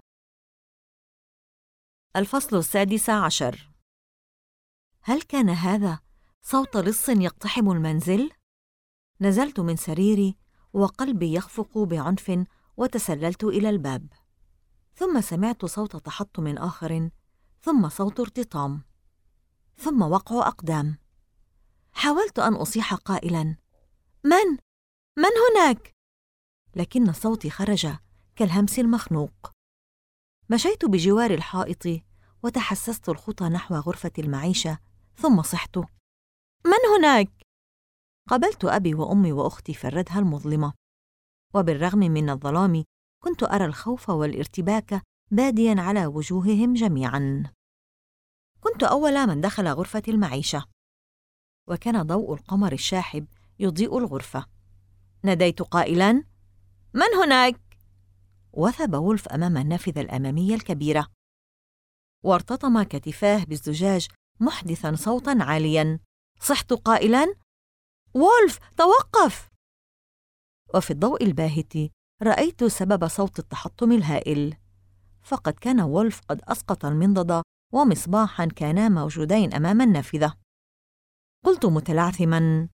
الفصل 16. هل كان هذا صوت لص يقتحم المنزل؟ نزلت من سريري وقلبي يخفق بعنف وتسللت إلى الباب. ثم سمعت صوت تحطم آخر، ثم صوت ارتطام، ثم وقع أقدام. حاولت أن أصيح قائلاً: من هناك؟ لكن صوتي خرج كالهمس المخنوق. مشيت بجوار الحائط وتحسست الخطى نحو غرفة المعيشة، ثم صحت: من هناك؟ قابلت أبي وأمي وأختي في الردهة المظلمة، وبالرغم من الظلام كنت أرى الخوف والارتباك بادياً على وجوههم جميعاً. كنت أول من دخل غرفة المعيشة، وكان ضوء القمر الشاحب يضيء الغرفة. ناديت قائلاً: من هناك؟ وثب وولف أمام النافذة الأمامية الكبيرة، وارتطم كتفاه بالزجاج محدثاً صوتاً عالياً. صحت قائلاً: وولف، توقف! وفي الضوء الباهت رأيت سبب صوت التحطم الهائل، فقد كان وولف قد أسقط المنضدة ومصباحاً كانا موجودين أمام النافذة. قلت متلعثماً: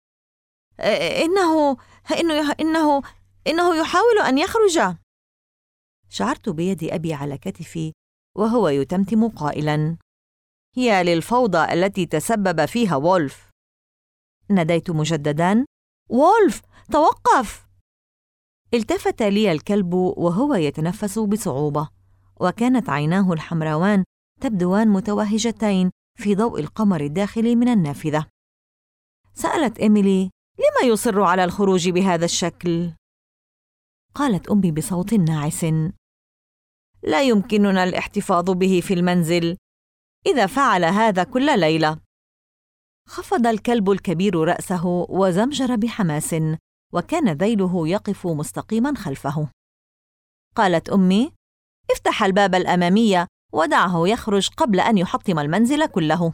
إنه يحاول أن يخرج. شعرت بيد أبي على كتفي وهو يتمتم قائلاً: يا للفوضى التي تسبب فيها وولف. ناديت مجدداً: وولف، توقف! التفت لي الكلب وهو يتنفس بصعوبة، وكانت عيناه الحمراوان تبدوان متوهجتين في ضوء القمر الداخلي من النافذة. سألت إيميلي: لما يصر على الخروج بهذا الشكل؟ قالت أمي بصوت ناعس: لا يمكننا الاحتفاظ به في المنزل إذا فعل هذا كل ليلة. خفض الكلب الكبير رأسه وزمجر بحماس، وكان ذيله يقف مستقيما خلفه. قالت أمي: افتح الباب الأمامي ودعه يخرج قبل أن يحطم المنزل كله.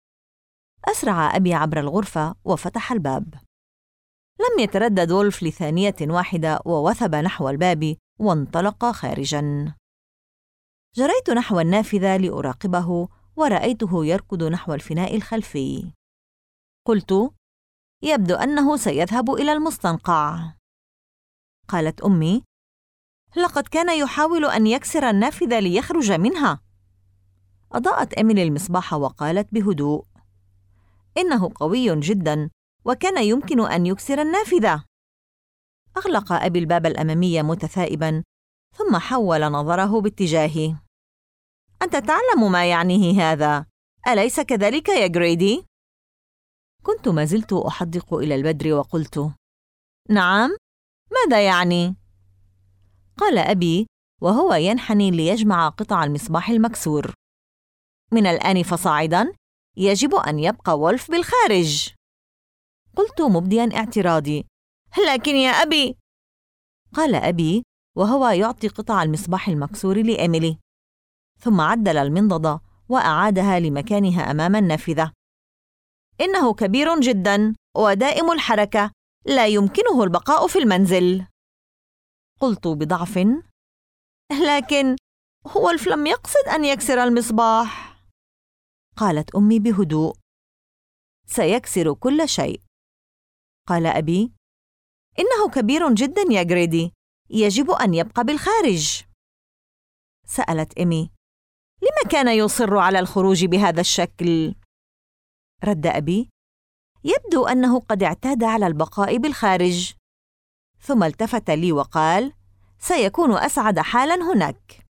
أسرع أبي عبر الغرفة وفتح الباب. لم يتردد وولف لثانية واحدة ووثب نحو الباب وانطلق خارجا. جريت نحو النافذة لأراقبه، ورأيته يركض نحو الفناء الخلفي. قلت: يبدو أنه سيذهب إلى المستنقع. قالت أمي: لقد كان يحاول أن يكسر النافذة ليخرج منها. أضاءت إيميلي المصباح وقالت بهدوء: إنه قوي جداً، وكان يمكن أن يكسر النافذة. أغلق أبي الباب الأمامي متثائباً، ثم حول نظره باتجاهي. أنت تعلم ما يعنيه هذا، أليس كذلك يا جريدي؟ كنت ما زلت أحدق إلى البدر وقلت: نعم، ماذا يعني؟ قال أبي وهو ينحني ليجمع قطع المصباح المكسور: من الآن فصاعداً يجب أن يبقى وولف بالخارج. قلت مبدياً اعتراضي: لكن يا أبي. قال أبي وهو يعطي قطع المصباح المكسور لإيميلي، ثم عدل المنضدة وأعادها لمكانها أمام النافذة. إنه كبير جداً ودائم الحركة، لا يمكنه البقاء في المنزل. قلت بضعف: لكن وولف لم يقصد أن يكسر المصباح. قالت أمي بهدوء: سيكسر كل شيء. قال أبي: إنه كبير جداً يا جريدي، يجب أن يبقى بالخارج. سألت إيمي: لما كان يصر على الخروج بهذا الشكل؟ رد أبي: يبدو أنه قد اعتاد على البقاء بالخارج. ثم التفت لي وقال: سيكون أسعد حالاً هناك.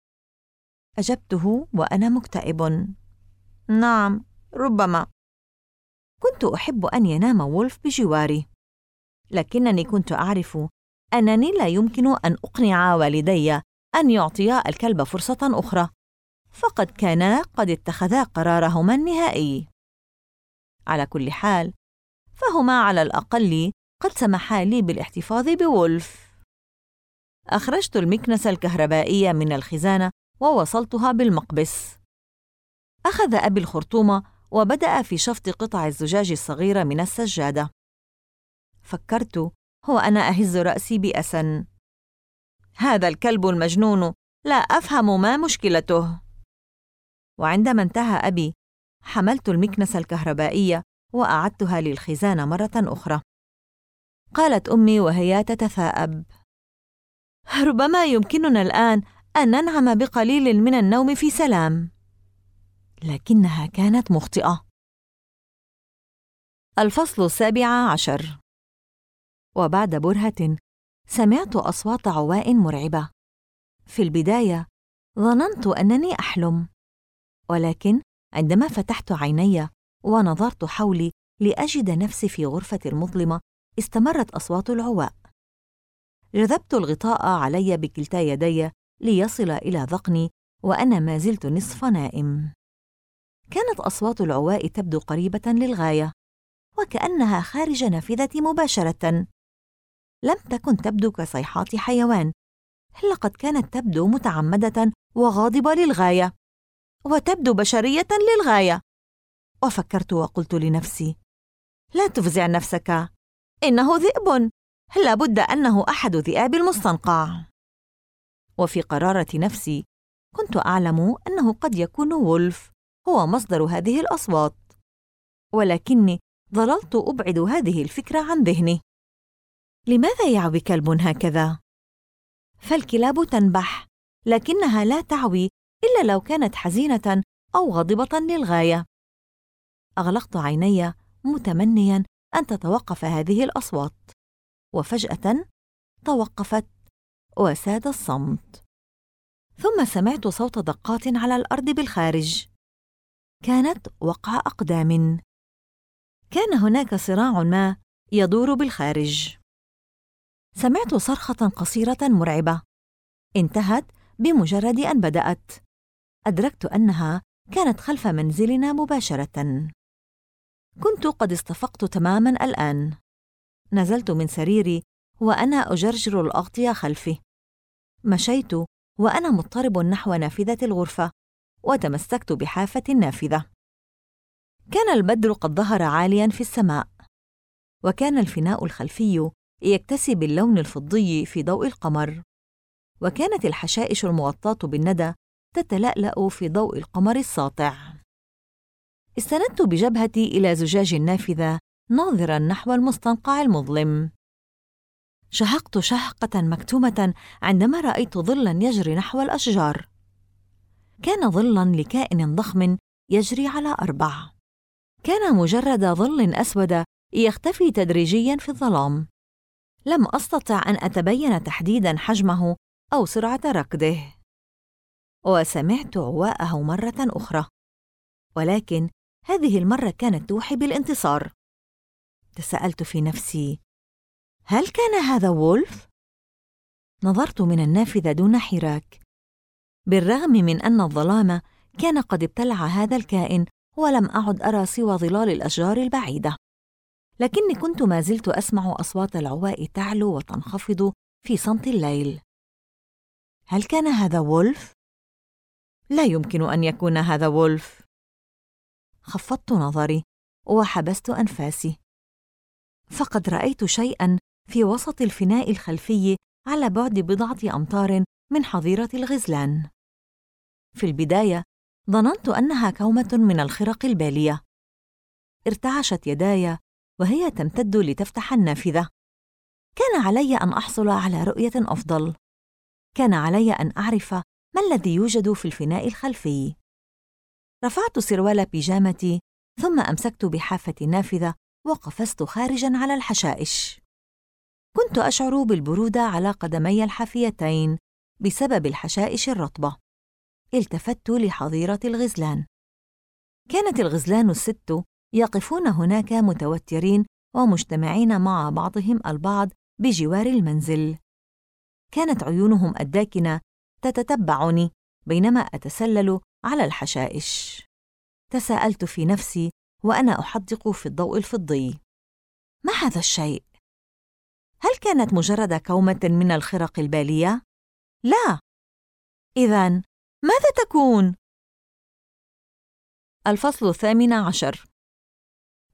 أجبته وأنا مكتئب: نعم، ربما. كنت أحب أن ينام وولف بجواري، لكنني كنت أعرف أنني لا يمكن أن أقنع والدي أن يعطيا الكلب فرصة أخرى، فقد كانا قد اتخذا قرارهما النهائي. على كل حال، فهما على الأقل قد سمحا لي بالاحتفاظ بوولف. أخرجت المكنسة الكهربائية من الخزانة ووصلتها بالمقبس. أخذ أبي الخرطوم وبدأ في شفط قطع الزجاج الصغيرة من السجادة. فكرت وأنا أهز رأسي بأسى. هذا الكلب المجنون، لا أفهم ما مشكلته. وعندما انتهى أبي، حملت المكنسة الكهربائية وأعدتها للخزانة مرة أخرى. قالت أمي وهي تتثاءب: ربما يمكننا الآن أن ننعم بقليل من النوم في سلام. لكنها كانت مخطئة. الفصل 17. وبعد برهة سمعت أصوات عواء مرعبة. في البداية ظننت أنني أحلم، ولكن عندما فتحت عيني ونظرت حولي لأجد نفسي في غرفة مظلمة، استمرت أصوات العواء. جذبت الغطاء علي بكلتا يدي ليصل إلى ذقني وأنا ما زلت نصف نائم. كانت أصوات العواء تبدو قريبة للغاية، وكأنها خارج نافذتي مباشرة. لم تكن تبدو كصيحات حيوان، لقد كانت تبدو متعمدة وغاضبة للغاية، وتبدو بشرية للغاية. وفكرت وقلت لنفسي: لا تفزع نفسك، إنه ذئب، لابد أنه أحد ذئاب المستنقع. وفي قرارة نفسي كنت أعلم أنه قد يكون وولف هو مصدر هذه الأصوات، ولكني ظللت أبعد هذه الفكرة عن ذهني. لماذا يعوي كلب هكذا؟ فالكلاب تنبح، لكنها لا تعوي إلا لو كانت حزينة أو غاضبة للغاية. أغلقت عيني متمنياً أن تتوقف هذه الأصوات، وفجأة توقفت وساد الصمت. ثم سمعت صوت دقات على الأرض بالخارج. كانت وقع أقدام. كان هناك صراع ما يدور بالخارج. سمعت صرخة قصيرة مرعبة انتهت بمجرد أن بدأت. أدركت أنها كانت خلف منزلنا مباشرة. كنت قد استفقت تماماً الآن. نزلت من سريري وأنا أجرجر الأغطية خلفي. مشيت وأنا مضطرب نحو نافذة الغرفة، وتمسكت بحافة النافذة. كان البدر قد ظهر عالياً في السماء، وكان الفناء الخلفي يكتسي باللون الفضي في ضوء القمر، وكانت الحشائش المغطاة بالندى تتلألأ في ضوء القمر الساطع. استندت بجبهتي إلى زجاج النافذة ناظراً نحو المستنقع المظلم. شهقت شهقة مكتومة عندما رأيت ظلاً يجري نحو الأشجار. كان ظلاً لكائن ضخم يجري على 4. كان مجرد ظل أسود يختفي تدريجياً في الظلام. لم أستطع أن أتبين تحديداً حجمه أو سرعة ركضه. وسمعت عواءه مرة أخرى، ولكن هذه المرة كانت توحي بالانتصار. تساءلت في نفسي: هل كان هذا وولف؟ نظرت من النافذة دون حراك. بالرغم من أن الظلام كان قد ابتلع هذا الكائن، ولم أعد أرى سوى ظلال الأشجار البعيدة، لكني كنت ما زلت أسمع أصوات العواء تعلو وتنخفض في صمت الليل. هل كان هذا وولف؟ لا يمكن أن يكون هذا وولف. خفضت نظري وحبست أنفاسي، فقد رأيت شيئاً في وسط الفناء الخلفي على بعد 10 أمتار من حظيرة الغزلان. في البداية ظننت أنها كومة من الخرق البالية. ارتعشت يداي وهي تمتد لتفتح النافذة. كان علي أن أحصل على رؤية أفضل. كان علي أن أعرف ما الذي يوجد في الفناء الخلفي. رفعت سروال بيجامتي، ثم أمسكت بحافة النافذة وقفزت خارجاً على الحشائش. كنت أشعر بالبرودة على قدمي الحافيتين بسبب الحشائش الرطبة. التفت لحظيرة الغزلان. كانت الغزلان 6 يقفون هناك متوترين ومجتمعين مع بعضهم البعض بجوار المنزل. كانت عيونهم الداكنة تتتبعني بينما أتسلل على الحشائش. تساءلت في نفسي وأنا أحدق في الضوء الفضي: ما هذا الشيء؟ هل كانت مجرد كومة من الخرق البالية؟ لا. إذن ماذا تكون؟ الفصل 18.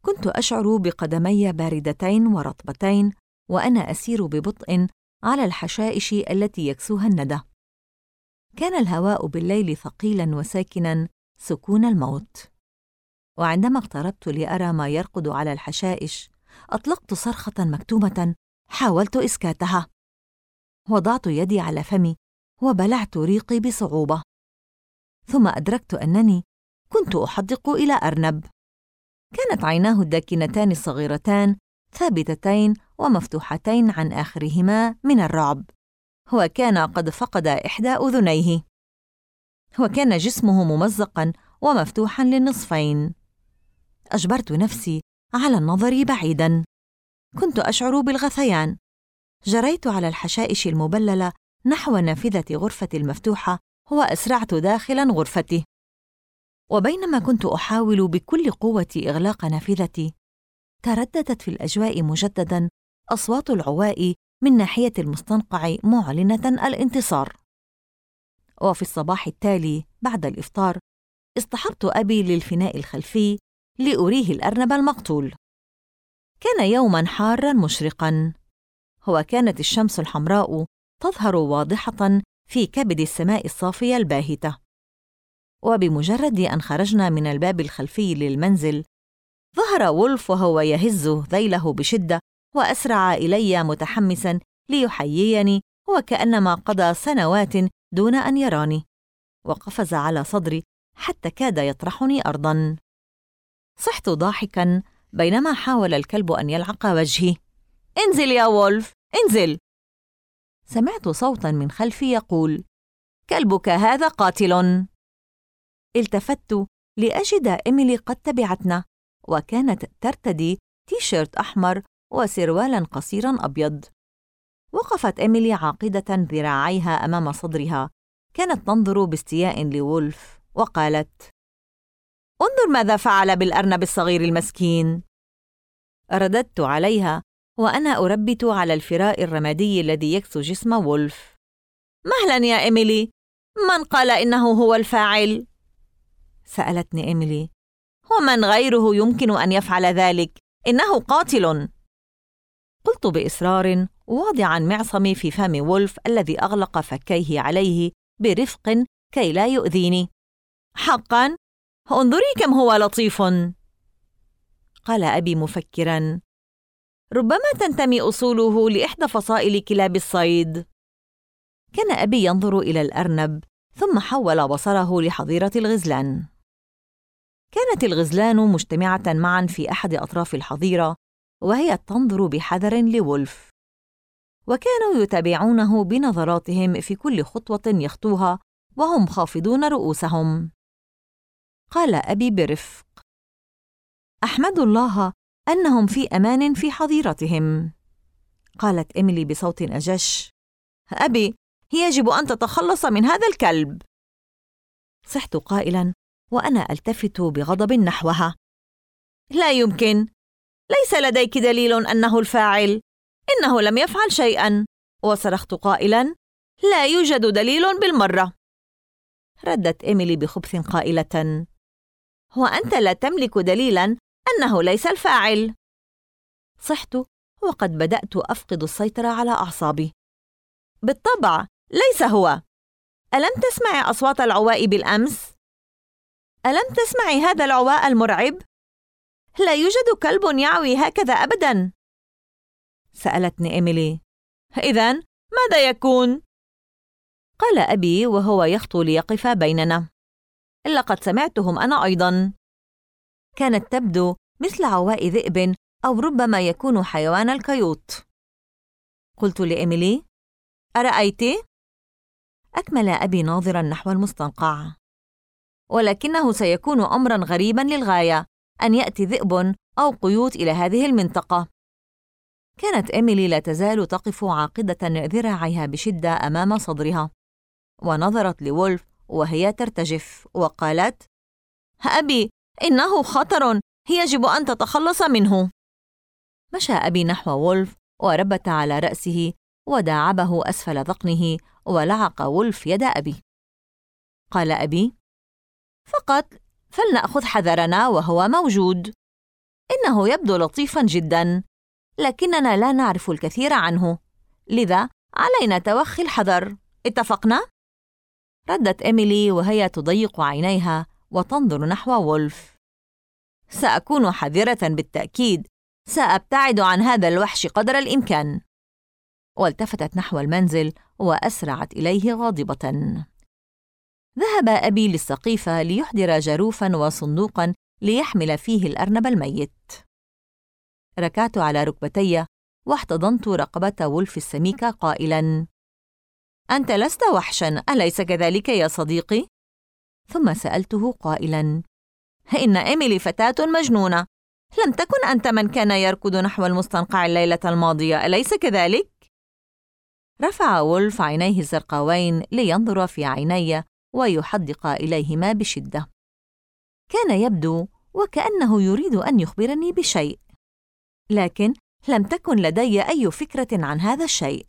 كنت أشعر بقدمي باردتين ورطبتين وأنا أسير ببطء على الحشائش التي يكسوها الندى. كان الهواء بالليل ثقيلاً وساكناً سكون الموت. وعندما اقتربت لأرى ما يرقد على الحشائش أطلقت صرخة مكتومة حاولت إسكاتها. وضعت يدي على فمي وبلعت ريقي بصعوبة. ثم أدركت أنني كنت أحدق إلى أرنب. كانت عيناه الداكنتان الصغيرتان ثابتتين ومفتوحتين عن آخرهما من الرعب، وكان قد فقد إحدى أذنيه، وكان جسمه ممزقاً ومفتوحاً للنصفين. أجبرت نفسي على النظر بعيداً. كنت أشعر بالغثيان. جريت على الحشائش المبللة نحو نافذة غرفتي المفتوحة وأسرعت داخل غرفتي. وبينما كنت أحاول بكل قوتي إغلاق نافذتي، ترددت في الأجواء مجدداً أصوات العواء من ناحية المستنقع معلنة الانتصار. وفي الصباح التالي بعد الإفطار اصطحبت أبي للفناء الخلفي لأريه الأرنب المقتول. كان يوماً حاراً مشرقاً، وكانت الشمس الحمراء تظهر واضحة في كبد السماء الصافية الباهتة. وبمجرد أن خرجنا من الباب الخلفي للمنزل، ظهر وولف وهو يهز ذيله بشدة وأسرع إلي متحمساً ليحييني وكأنما قضى سنوات دون أن يراني، وقفز على صدري حتى كاد يطرحني أرضاً. صحت ضاحكاً بينما حاول الكلب أن يلعق وجهي. انزل يا وولف، انزل! سمعت صوتاً من خلفي يقول: كلبك هذا قاتل. التفت لأجد إيميلي قد تبعتنا، وكانت ترتدي تيشيرت أحمر وسروالاً قصيراً أبيض. وقفت إيميلي عاقدة ذراعيها أمام صدرها، كانت تنظر باستياء لوولف وقالت: انظر ماذا فعل بالأرنب الصغير المسكين. رددت عليها وأنا أربت على الفراء الرمادي الذي يكسو جسم وولف. مهلاً يا إيميلي، من قال إنه هو الفاعل؟ سألتني إيميلي. ومن غيره يمكن أن يفعل ذلك، إنه قاتل. قلت بإصرار واضعاً معصمي في فم وولف الذي أغلق فكيه عليه برفق كي لا يؤذيني. حقاً؟ انظري كم هو لطيف. قال أبي مفكراً: ربما تنتمي أصوله لإحدى فصائل كلاب الصيد. كان أبي ينظر إلى الأرنب ثم حول بصره لحظيرة الغزلان. كانت الغزلان مجتمعة معاً في أحد أطراف الحظيرة، وهي تنظر بحذر لوولف، وكانوا يتابعونه بنظراتهم في كل خطوة يخطوها وهم خافضون رؤوسهم. قال أبي برفق: أحمد الله أنهم في أمان في حظيرتهم. قالت إيميلي بصوت أجش: أبي، يجب أن تتخلص من هذا الكلب. صحت قائلاً وأنا ألتفت بغضب نحوها: لا يمكن، ليس لديك دليل أنه الفاعل، إنه لم يفعل شيئاً. وصرخت قائلاً: لا يوجد دليل بالمرة. ردت إيميلي بخبث قائلة: وأنت لا تملك دليلاً أنه ليس الفاعل. صحت وقد بدأت أفقد السيطرة على أعصابي. بالطبع ليس هو. ألم تسمعي أصوات العواء بالأمس؟ ألم تسمعي هذا العواء المرعب؟ لا يوجد كلب يعوي هكذا أبداً. سألتني إيميلي: إذن ماذا يكون؟ قال أبي وهو يخطو ليقف بيننا: لقد سمعتهم أنا أيضاً. كانت تبدو مثل عواء ذئب أو ربما يكون حيوان الكيوت. قلت لإيميلي: أرأيت؟ أكمل أبي ناظراً نحو المستنقع: ولكنه سيكون أمراً غريباً للغاية أن يأتي ذئب أو قيود إلى هذه المنطقة. كانت إيميلي لا تزال تقف عاقدة ذراعيها بشدة أمام صدرها، ونظرت لوولف وهي ترتجف وقالت: أبي، إنه خطر، يجب أن تتخلص منه. مشى أبي نحو وولف وربت على رأسه وداعبه أسفل ذقنه ولعق وولف يد أبي. قال أبي: فقط فلنأخذ حذرنا وهو موجود. إنه يبدو لطيفاً جداً، لكننا لا نعرف الكثير عنه، لذا علينا توخي الحذر. اتفقنا؟ ردت إيميلي وهي تضيق عينيها وتنظر نحو وولف. سأكون حذرة بالتأكيد، سأبتعد عن هذا الوحش قدر الإمكان. والتفتت نحو المنزل وأسرعت إليه غاضبة. ذهب أبي للسقيفة ليحضر جاروفاً وصندوقاً ليحمل فيه الأرنب الميت. ركعت على ركبتي واحتضنت رقبة وولف السميكة قائلاً: أنت لست وحشاً، أليس كذلك يا صديقي؟ ثم سألته قائلاً: إن إيميلي فتاة مجنونة، لم تكن أنت من كان يركض نحو المستنقع الليلة الماضية، أليس كذلك؟ رفع وولف عينيه الزرقاوين لينظر في عيني ويحدق إليهما بشدة. كان يبدو وكأنه يريد أن يخبرني بشيء، لكن لم تكن لدي أي فكرة عن هذا الشيء.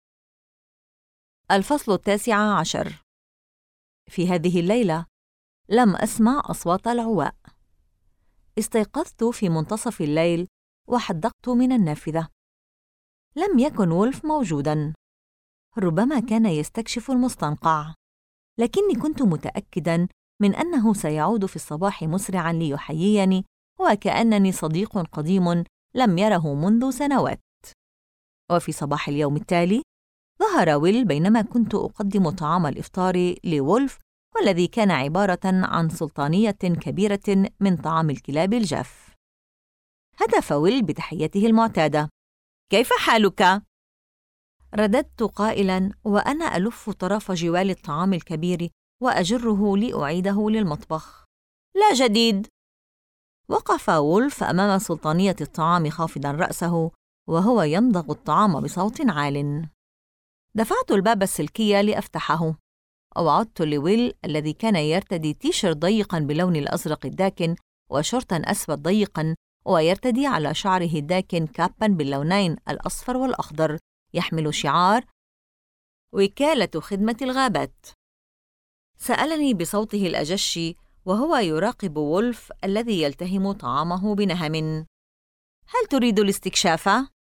الفصل 19. في هذه الليلة لم أسمع أصوات العواء. استيقظت في منتصف الليل وحدقت من النافذة. لم يكن وولف موجوداً، ربما كان يستكشف المستنقع، لكني كنت متأكداً من أنه سيعود في الصباح مسرعاً ليحييني وكأنني صديق قديم لم يره منذ سنوات. وفي صباح اليوم التالي ظهر ويل بينما كنت أقدم طعام الإفطار لوولف، والذي كان عبارة عن سلطانية كبيرة من طعام الكلاب الجاف. هتف ويل بتحيته المعتادة: كيف حالك؟ رددت قائلاً وأنا ألف طرف جوال الطعام الكبير وأجره لأعيده للمطبخ: لا جديد. وقف وولف أمام سلطانية الطعام خافضاً رأسه وهو يمضغ الطعام بصوت عال. دفعت الباب السلكي لأفتحه، وعدت لويل الذي كان يرتدي تيشيرت ضيقاً بلون الأزرق الداكن وشورتاً أسود ضيقاً، ويرتدي على شعره الداكن كاباً باللونين الأصفر والأخضر يحمل شعار وكالة خدمة الغابات. سألني بصوته الأجش وهو يراقب وولف الذي يلتهم طعامه بنهم: هل تريد الاستكشاف؟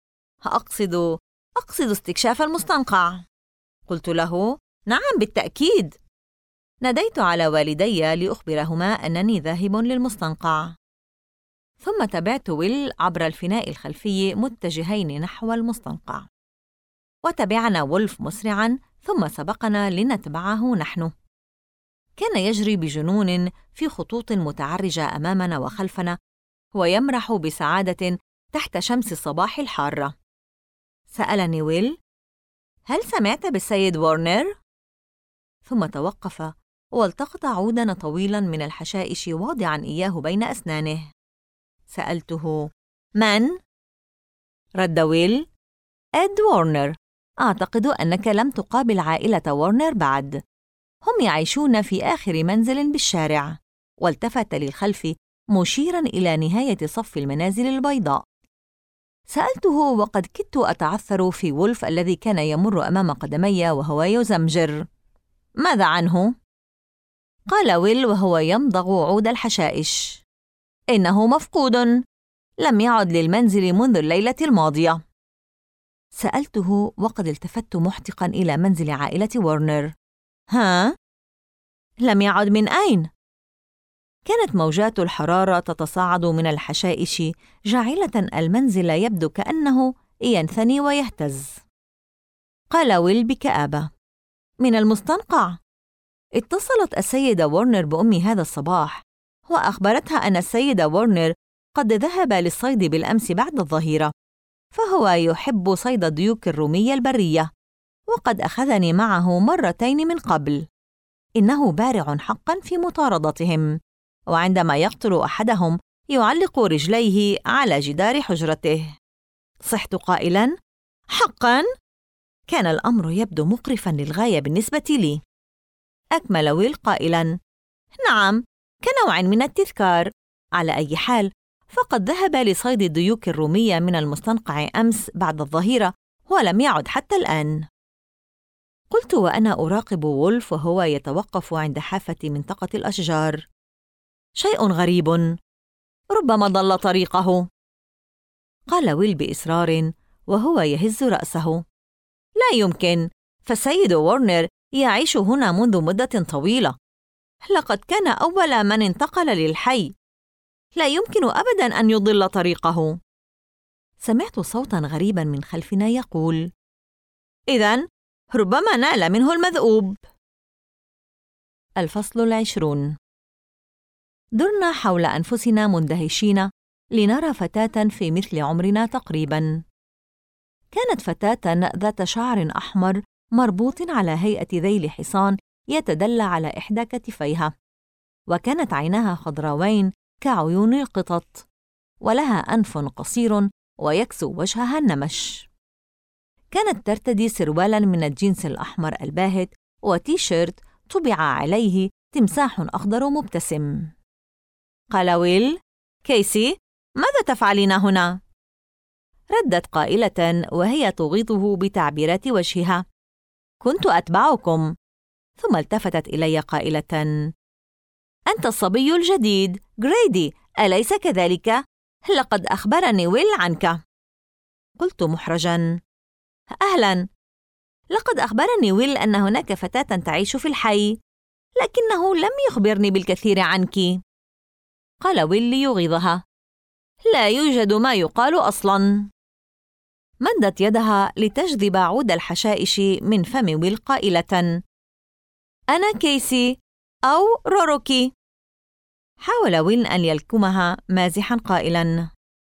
أقصد استكشاف المستنقع. قلت له: نعم بالتأكيد. ناديت على والدي لأخبرهما أنني ذاهب للمستنقع، ثم تبعت ويل عبر الفناء الخلفي متجهين نحو المستنقع، وتبعنا وولف مسرعاً ثم سبقنا لنتبعه نحن. كان يجري بجنون في خطوط متعرجة أمامنا وخلفنا، ويمرح بسعادة تحت شمس الصباح الحارة. سألني ويل: هل سمعت بالسيد وارنر؟ ثم توقف والتقط عوداً طويلاً من الحشائش واضعاً إياه بين أسنانه. سألته: من؟ رد ويل: إد وارنر. أعتقد أنك لم تقابل عائلة وارنر بعد، هم يعيشون في آخر منزل بالشارع. والتفت للخلف مشيراً إلى نهاية صف المنازل البيضاء. سألته وقد كدت أتعثر في وولف الذي كان يمر أمام قدمي وهو يزمجر: ماذا عنه؟ قال ويل وهو يمضغ عود الحشائش: إنه مفقود، لم يعد للمنزل منذ الليلة الماضية. سألته وقد التفت محتقاً إلى منزل عائلة وارنر: ها؟ لم يعد من أين؟ كانت موجات الحرارة تتصاعد من الحشائش جاعلة المنزل يبدو كأنه ينثني ويهتز. قال ويل بكآبة: من المستنقع. اتصلت السيدة وارنر بأمي هذا الصباح وأخبرتها أن السيد وارنر قد ذهب للصيد بالأمس بعد الظهيرة، فهو يحب صيد الديوك الرومية البرية، وقد أخذني معه مرتين من قبل. إنه بارع حقاً في مطاردتهم، وعندما يقتل أحدهم يعلق رجليه على جدار حجرته. صحت قائلاً: حقاً؟ كان الأمر يبدو مقرفاً للغاية بالنسبة لي. أكمل ويل قائلاً: نعم، كنوع من التذكار. على أي حال، فقد ذهب لصيد الديوك الرومية من المستنقع أمس بعد الظهيرة ولم يعد حتى الآن. قلت وأنا أراقب وولف وهو يتوقف عند حافة منطقة الأشجار: شيء غريب، ربما ضل طريقه. قال ويل بإصرار وهو يهز رأسه. لا يمكن، فالسيد وورنر يعيش هنا منذ مدة طويلة. لقد كان أول من انتقل للحي. لا يمكن أبداً أن يضل طريقه. سمعت صوتاً غريباً من خلفنا يقول: إذن ربما نال منه المذؤوب. الفصل 20. درنا حول أنفسنا مندهشين لنرى فتاة في مثل عمرنا تقريباً. كانت فتاة ذات شعر أحمر مربوط على هيئة ذيل حصان يتدلى على إحدى كتفيها، وكانت عيناها خضراوين كعيون القطط، ولها أنف قصير ويكسو وجهها النمش. كانت ترتدي سروالاً من الجينس الأحمر الباهت وتيشيرت طبع عليه تمساح أخضر مبتسم. قال ويل: كيسي، ماذا تفعلين هنا؟ ردت قائلة وهي تغيظه بتعبيرات وجهها: كنت أتبعكم. ثم التفتت إلي قائلة: أنت الصبي الجديد غريدي، أليس كذلك؟ لقد أخبرني ويل عنك. قلت محرجاً: أهلاً، لقد أخبرني ويل أن هناك فتاة تعيش في الحي، لكنه لم يخبرني بالكثير عنك. قال ويل ليغيظها: لا يوجد ما يقال أصلاً. مدت يدها لتجذب عود الحشائش من فم ويل قائلة: أنا كيسي أو روروكي. حاول ويل أن يلكمها مازحاً قائلاً: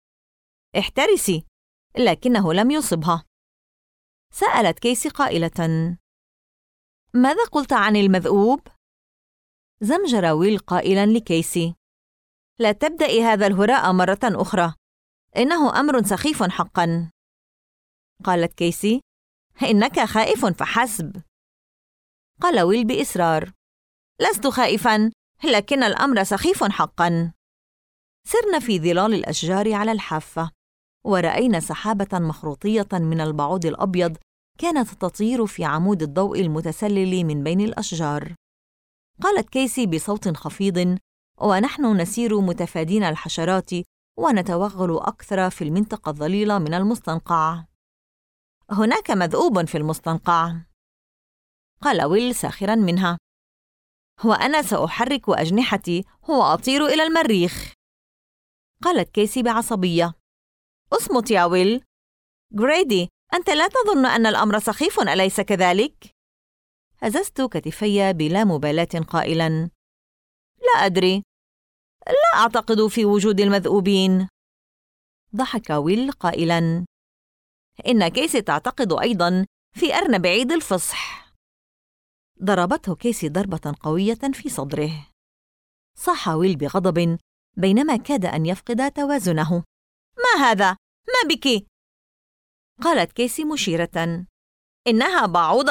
احترسي، لكنه لم يصبها. سألت كيسي قائلة: ماذا قلت عن المذؤوب؟ زمجر ويل قائلاً لكيسي: لا تبدأي هذا الهراء مرة أخرى، إنه أمر سخيف حقاً. قالت كيسي: إنك خائف فحسب. قال ويل بإصرار: لست خائفاً، لكن الأمر سخيف حقاً. سرنا في ظلال الأشجار على الحافة، ورأينا سحابة مخروطية من البعوض الأبيض كانت تطير في عمود الضوء المتسلل من بين الأشجار. قالت كيسي بصوت خفيض ونحن نسير متفادين الحشرات ونتوغل أكثر في المنطقة الظليلة من المستنقع: هناك مذؤوب في المستنقع. قال ويل ساخراً منها: وأنا سأحرك أجنحتي وأطير إلى المريخ. قالت كيسي بعصبية: اصمت يا ويل. غريدي، أنت لا تظن أن الأمر سخيف أليس كذلك؟ هززت كتفي بلا مبالاة قائلاً: لا أدري، لا أعتقد في وجود المذؤوبين. ضحك ويل قائلاً: إن كيسي تعتقد أيضاً في أرنب عيد الفصح. ضربته كيسي ضربة قوية في صدره. صاح ويل بغضب بينما كاد أن يفقد توازنه: ما هذا؟ ما بك؟ قالت كيسي مشيرة: إنها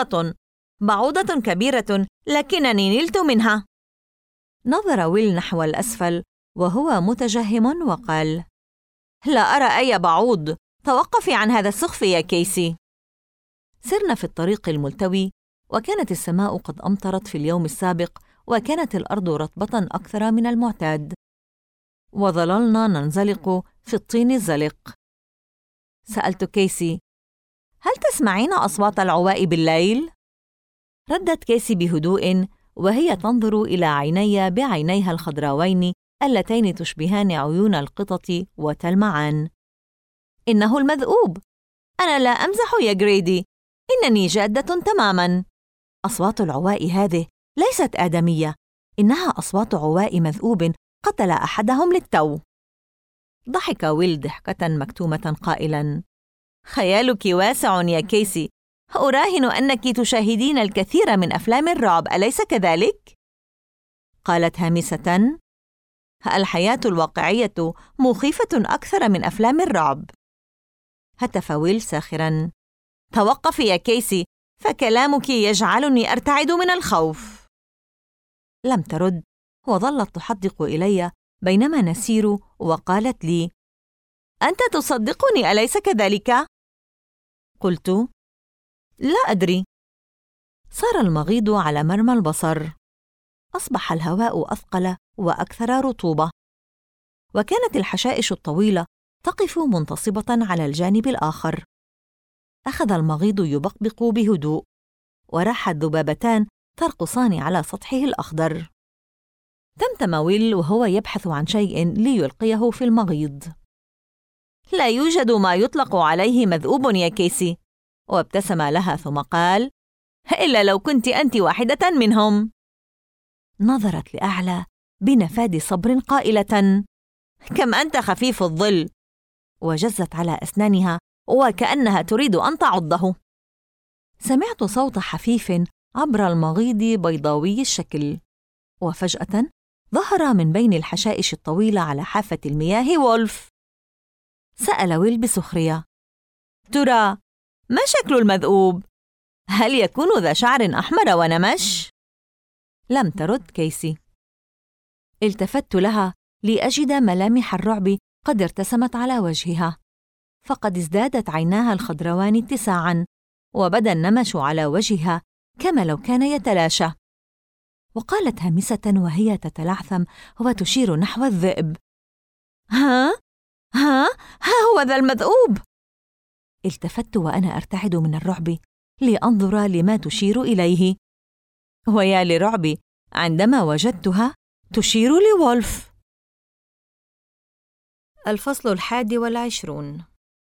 بعوضة كبيرة، لكنني نلت منها. نظر ويل نحو الأسفل وهو متجهم وقال: لا أرى أي بعوض، توقفي عن هذا السخف يا كيسي. سرنا في الطريق الملتوي، وكانت السماء قد أمطرت في اليوم السابق، وكانت الأرض رطبة أكثر من المعتاد، وظللنا ننزلق في الطين الزلق. سألت كيسي: هل تسمعين أصوات العواء بالليل؟ ردت كيسي بهدوء وهي تنظر إلى عيني بعينيها الخضراوين اللتين تشبهان عيون القطط وتلمعان: إنه المذؤوب. أنا لا أمزح يا غريدي، إنني جادة تماماً. أصوات العواء هذه ليست آدمية، إنها أصوات عواء مذؤوب قتل أحدهم للتو. ضحك ويل ضحكة مكتومة قائلاً: خيالك واسع يا كيسي، أراهن أنك تشاهدين الكثير من أفلام الرعب، أليس كذلك؟ قالت هامسة: الحياة الواقعية مخيفة أكثر من أفلام الرعب. هتف ويل ساخراً: توقفي يا كيسي، فكلامك يجعلني أرتعد من الخوف. لم ترد، وظلت تحدق إلي بينما نسير، وقالت لي: أنت تصدقني أليس كذلك؟ قلت: لا أدري. صار المغيض على مرمى البصر، أصبح الهواء أثقل وأكثر رطوبة، وكانت الحشائش الطويلة تقف منتصبة على الجانب الآخر. أخذ المغيض يبقبق بهدوء، وراح الذبابتان ترقصان على سطحه الأخضر. تمتم ويل وهو يبحث عن شيء ليلقيه في المغيض. لا يوجد ما يطلق عليه مذؤوب يا كيسي، وابتسم لها ثم قال: إلا لو كنت أنت واحدة منهم. نظرت لأعلى بنفاد صبر قائلة: كم أنت خفيف الظل، وجزت على أسنانها وكأنها تريد أن تعضه. سمعت صوت حفيف عبر المغيض بيضاوي الشكل، وفجأة ظهر من بين الحشائش الطويلة على حافة المياه وولف. سأل ويل بسخرية: ترى ما شكل المذؤوب؟ هل يكون ذا شعر أحمر ونمش؟ لم ترد كيسي. التفت لها لأجد ملامح الرعب قد ارتسمت على وجهها، فقد ازدادت عيناها الخضروان اتساعاً، وبدا النمش على وجهها كما لو كان يتلاشى. وقالت هامسة وهي تتلعثم وتشير نحو الذئب: ها هو ذا المذؤوب. التفت وأنا أرتعد من الرعب لأنظر لما تشير إليه، ويا لرعبي عندما وجدتها تشير لولف. الفصل 21.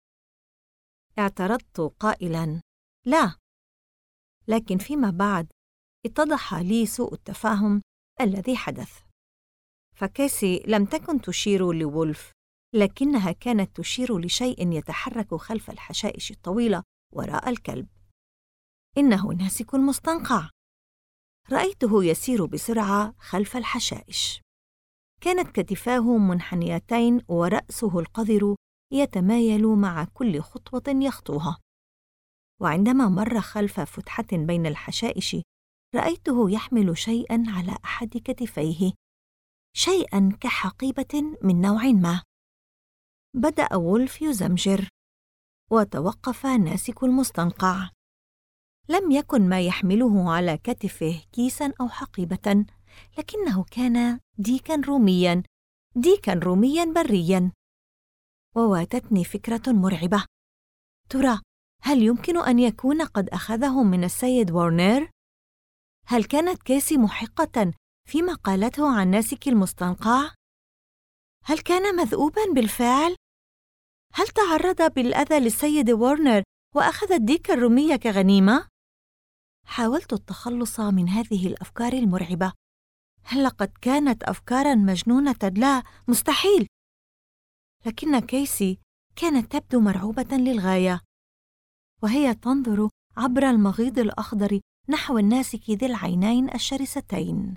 اعترضت قائلاً: لا، لكن فيما بعد اتضح لي سوء التفاهم الذي حدث. فكيسي لم تكن تشير لولف، لكنها كانت تشير لشيء يتحرك خلف الحشائش الطويلة وراء الكلب. إنه ناسك المستنقع. رأيته يسير بسرعة خلف الحشائش. كانت كتفاه منحنيتين ورأسه القذر يتمايل مع كل خطوة يخطوها. وعندما مر خلف فتحة بين الحشائش رأيته يحمل شيئاً على أحد كتفيه، شيئاً كحقيبة من نوع ما. بدأ وولف يزمجر، وتوقف ناسك المستنقع. لم يكن ما يحمله على كتفه كيساً أو حقيبة، لكنه كان ديكاً رومياً برياً. وواتتني فكرة مرعبة. ترى هل يمكن أن يكون قد أخذه من السيد وارنر؟ هل كانت كيسي محقة فيما قالته عن ناسك المستنقع؟ هل كان مذؤوباً بالفعل؟ هل تعرض بالأذى للسيد وارنر وأخذ الديك الرومية كغنيمة؟ حاولت التخلص من هذه الأفكار المرعبة. لقد كانت أفكاراً مجنونة، لا، مستحيل. لكن كيسي كانت تبدو مرعوبة للغاية، وهي تنظر عبر المغيض الأخضر نحو الناسك ذي العينين الشرستين.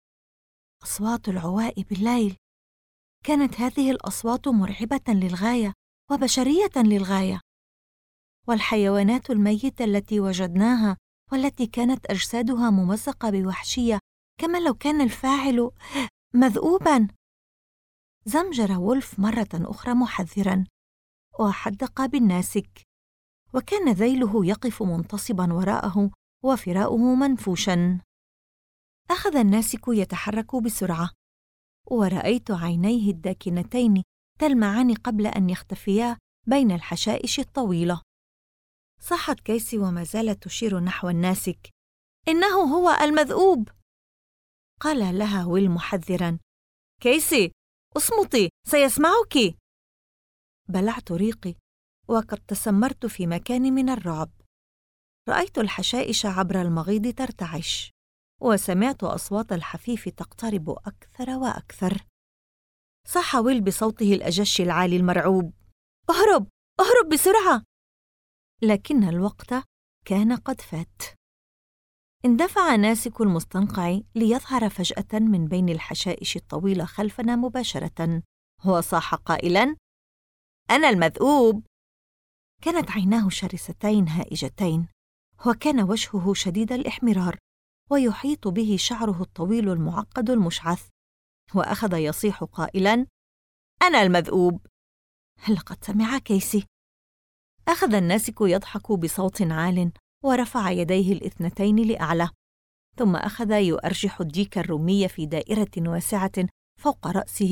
أصوات العواء بالليل. كانت هذه الأصوات مرعبة للغاية وبشرية للغاية. والحيوانات الميتة التي وجدناها والتي كانت أجسادها ممزقة بوحشية، كما لو كان الفاعل مذؤوباً. زمجر وولف مرة أخرى محذراً، وحدق بالناسك، وكان ذيله يقف منتصباً وراءه وفراؤه منفوشاً. أخذ الناسك يتحرك بسرعة، ورأيت عينيه الداكنتين تلمعان قبل أن يختفيا بين الحشائش الطويلة. صاحت كيسي وما زالت تشير نحو الناسك: إنه هو المذؤوب. قال لها ويل محذراً: كيسي، اصمتي، سيسمعك. بلعت ريقي، وقد تسمرت في مكان من الرعب. رأيت الحشائش عبر المغيض ترتعش، وسمعت أصوات الحفيف تقترب أكثر وأكثر. صاح ويل بصوته الأجش العالي المرعوب: اهرب، اهرب بسرعة! لكن الوقت كان قد فات. اندفع ناسك المستنقع ليظهر فجأة من بين الحشائش الطويلة خلفنا مباشرة، وصاح قائلاً: أنا المذؤوب. كانت عيناه شرستين هائجتين، وكان وجهه شديد الإحمرار، ويحيط به شعره الطويل المعقد المشعث، وأخذ يصيح قائلاً: أنا المذؤوب. لقد سمع كيسي. أخذ الناسك يضحك بصوت عال، ورفع يديه الاثنتين لأعلى، ثم أخذ يؤرجح الديك الرومي في دائرة واسعة فوق رأسه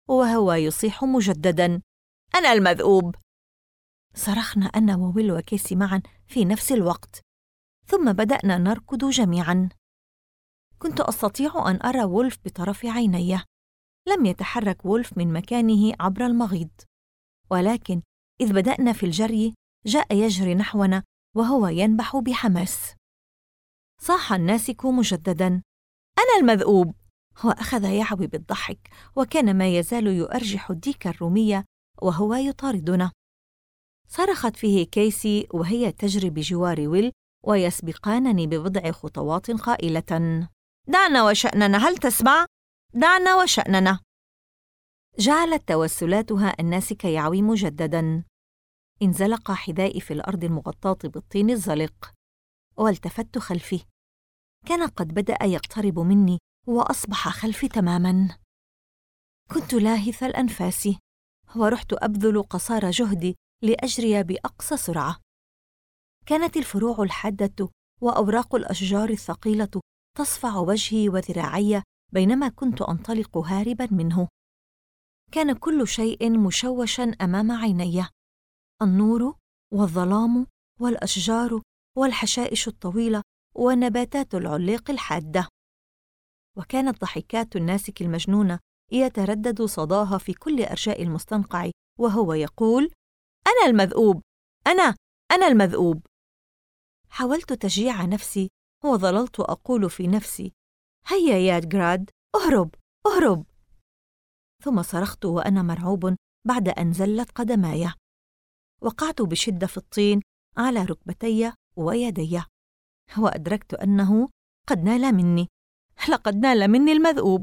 وهو يصيح مجدداً: أنا المذؤوب! صرخنا أنا وويل وكيسي معاً في نفس الوقت، ثم بدأنا نركض جميعاً. كنت أستطيع أن أرى وولف بطرف عيني. لم يتحرك وولف من مكانه عبر المغيض، ولكن إذ بدأنا في الجري جاء يجري نحونا وهو ينبح بحماس. صاح الناسك مجدداً: أنا المذؤوب! وأخذ يعوي بالضحك، وكان ما يزال يؤرجح الديك الرومية وهو يطاردنا. صرخت فيه كيسي وهي تجري بجوار ويل ويسبقانني ببضع خطوات قائلة: دعنا وشأننا، هل تسمع؟ دعنا وشأننا. جعلت توسلاتها الناسك يعوي مجدداً. انزلق حذائي في الأرض المغطاة بالطين الزلق، والتفت خلفي. كان قد بدأ يقترب مني وأصبح خلفي تماماً. كنت لاهث الأنفاس، ورحت أبذل قصارى جهدي لأجري بأقصى سرعة. كانت الفروع الحادة وأوراق الأشجار الثقيلة تصفع وجهي وذراعي بينما كنت أنطلق هارباً منه. كان كل شيء مشوشاً أمام عيني: النور والظلام والأشجار والحشائش الطويلة ونباتات العليق الحادة. وكانت ضحكات الناسك المجنونة يتردد صداها في كل أرجاء المستنقع وهو يقول: أنا المذؤوب! أنا المذؤوب! حاولت تشجيع نفسي وظللت أقول في نفسي: هيا يا جراد، اهرب اهرب! ثم صرخت وأنا مرعوب بعد أن زلت قدماي. وقعت بشدة في الطين على ركبتي ويدي، وأدركت أنه قد نال مني، لقد نال مني المذؤوب.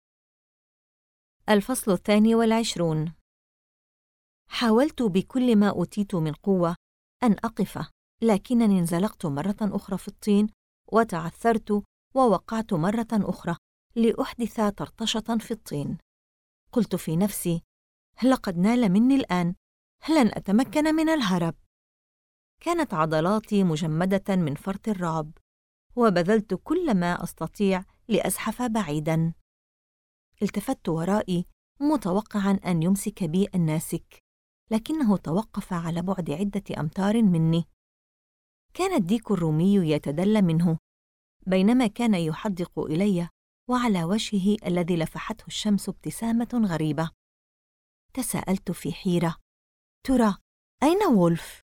الفصل 22. حاولت بكل ما أوتيت من قوة أن أقف، لكنني انزلقت مرة أخرى في الطين وتعثرت ووقعت مرة أخرى لأحدث طرطشة في الطين. قلت في نفسي: لقد نال مني الآن، لن أتمكن من الهرب. كانت عضلاتي مجمدة من فرط الرعب، وبذلت كل ما أستطيع لأزحف بعيداً. التفت ورائي متوقعاً أن يمسك بي الناسك، لكنه توقف على بعد عدة أمتار مني. كان الديك الرومي يتدلى منه بينما كان يحدق إلي، وعلى وجهه الذي لفحته الشمس ابتسامة غريبة. تساءلت في حيرة: ترى أين وولف؟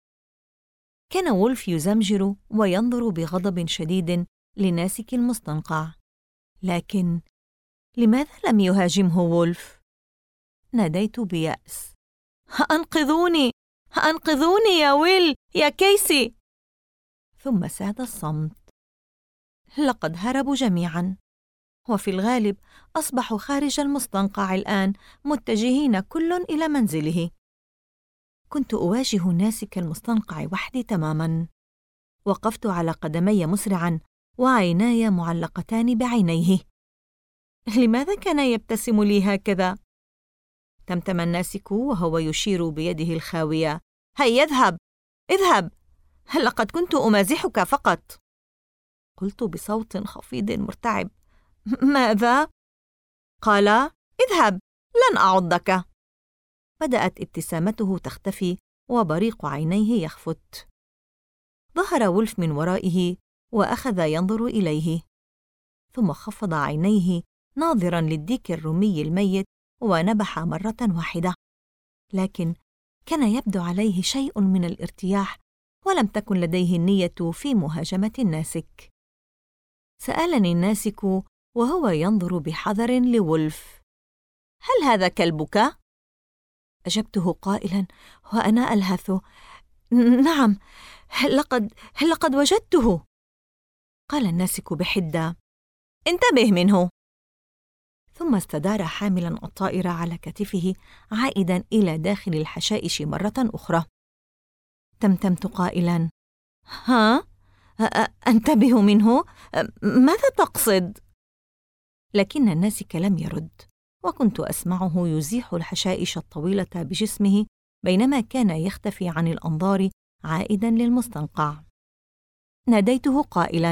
كان وولف يزمجر وينظر بغضب شديد لناسك المستنقع، لكن لماذا لم يهاجمه وولف؟ ناديت بيأس: أنقذوني! أنقذوني يا ويل، يا كيسي! ثم ساد الصمت. لقد هربوا جميعاً، وفي الغالب أصبحوا خارج المستنقع الآن متجهين كل إلى منزله. كنت أواجه ناسك المستنقع وحدي تماماً. وقفت على قدمي مسرعاً وعيناي معلقتان بعينيه. لماذا كان يبتسم لي هكذا؟ تمتم الناسك وهو يشير بيده الخاوية: هيا اذهب اذهب، لقد كنت أمازحك فقط. قلت بصوت خفيض مرتعب: ماذا؟ قال: اذهب، لن أعضك. بدأت ابتسامته تختفي وبريق عينيه يخفت. ظهر وولف من ورائه وأخذ ينظر إليه، ثم خفض عينيه ناظراً للديك الرومي الميت ونبح مرة واحدة، لكن كان يبدو عليه شيء من الارتياح، ولم تكن لديه النية في مهاجمة الناسك. سألني الناسك وهو ينظر بحذر لوولف: هل هذا كلبك؟ أجبته قائلاً وأنا ألهث: نعم، لقد وجدته. قال الناسك بحدة: انتبه منه. ثم استدار حاملاً الطائرة على كتفه عائداً إلى داخل الحشائش مرة أخرى. تمتمت قائلاً: ها؟ أنتبه منه؟ ماذا تقصد؟ لكن الناسك لم يرد، وكنت أسمعه يزيح الحشائش الطويلة بجسمه بينما كان يختفي عن الأنظار عائداً للمستنقع. ناديته قائلاً: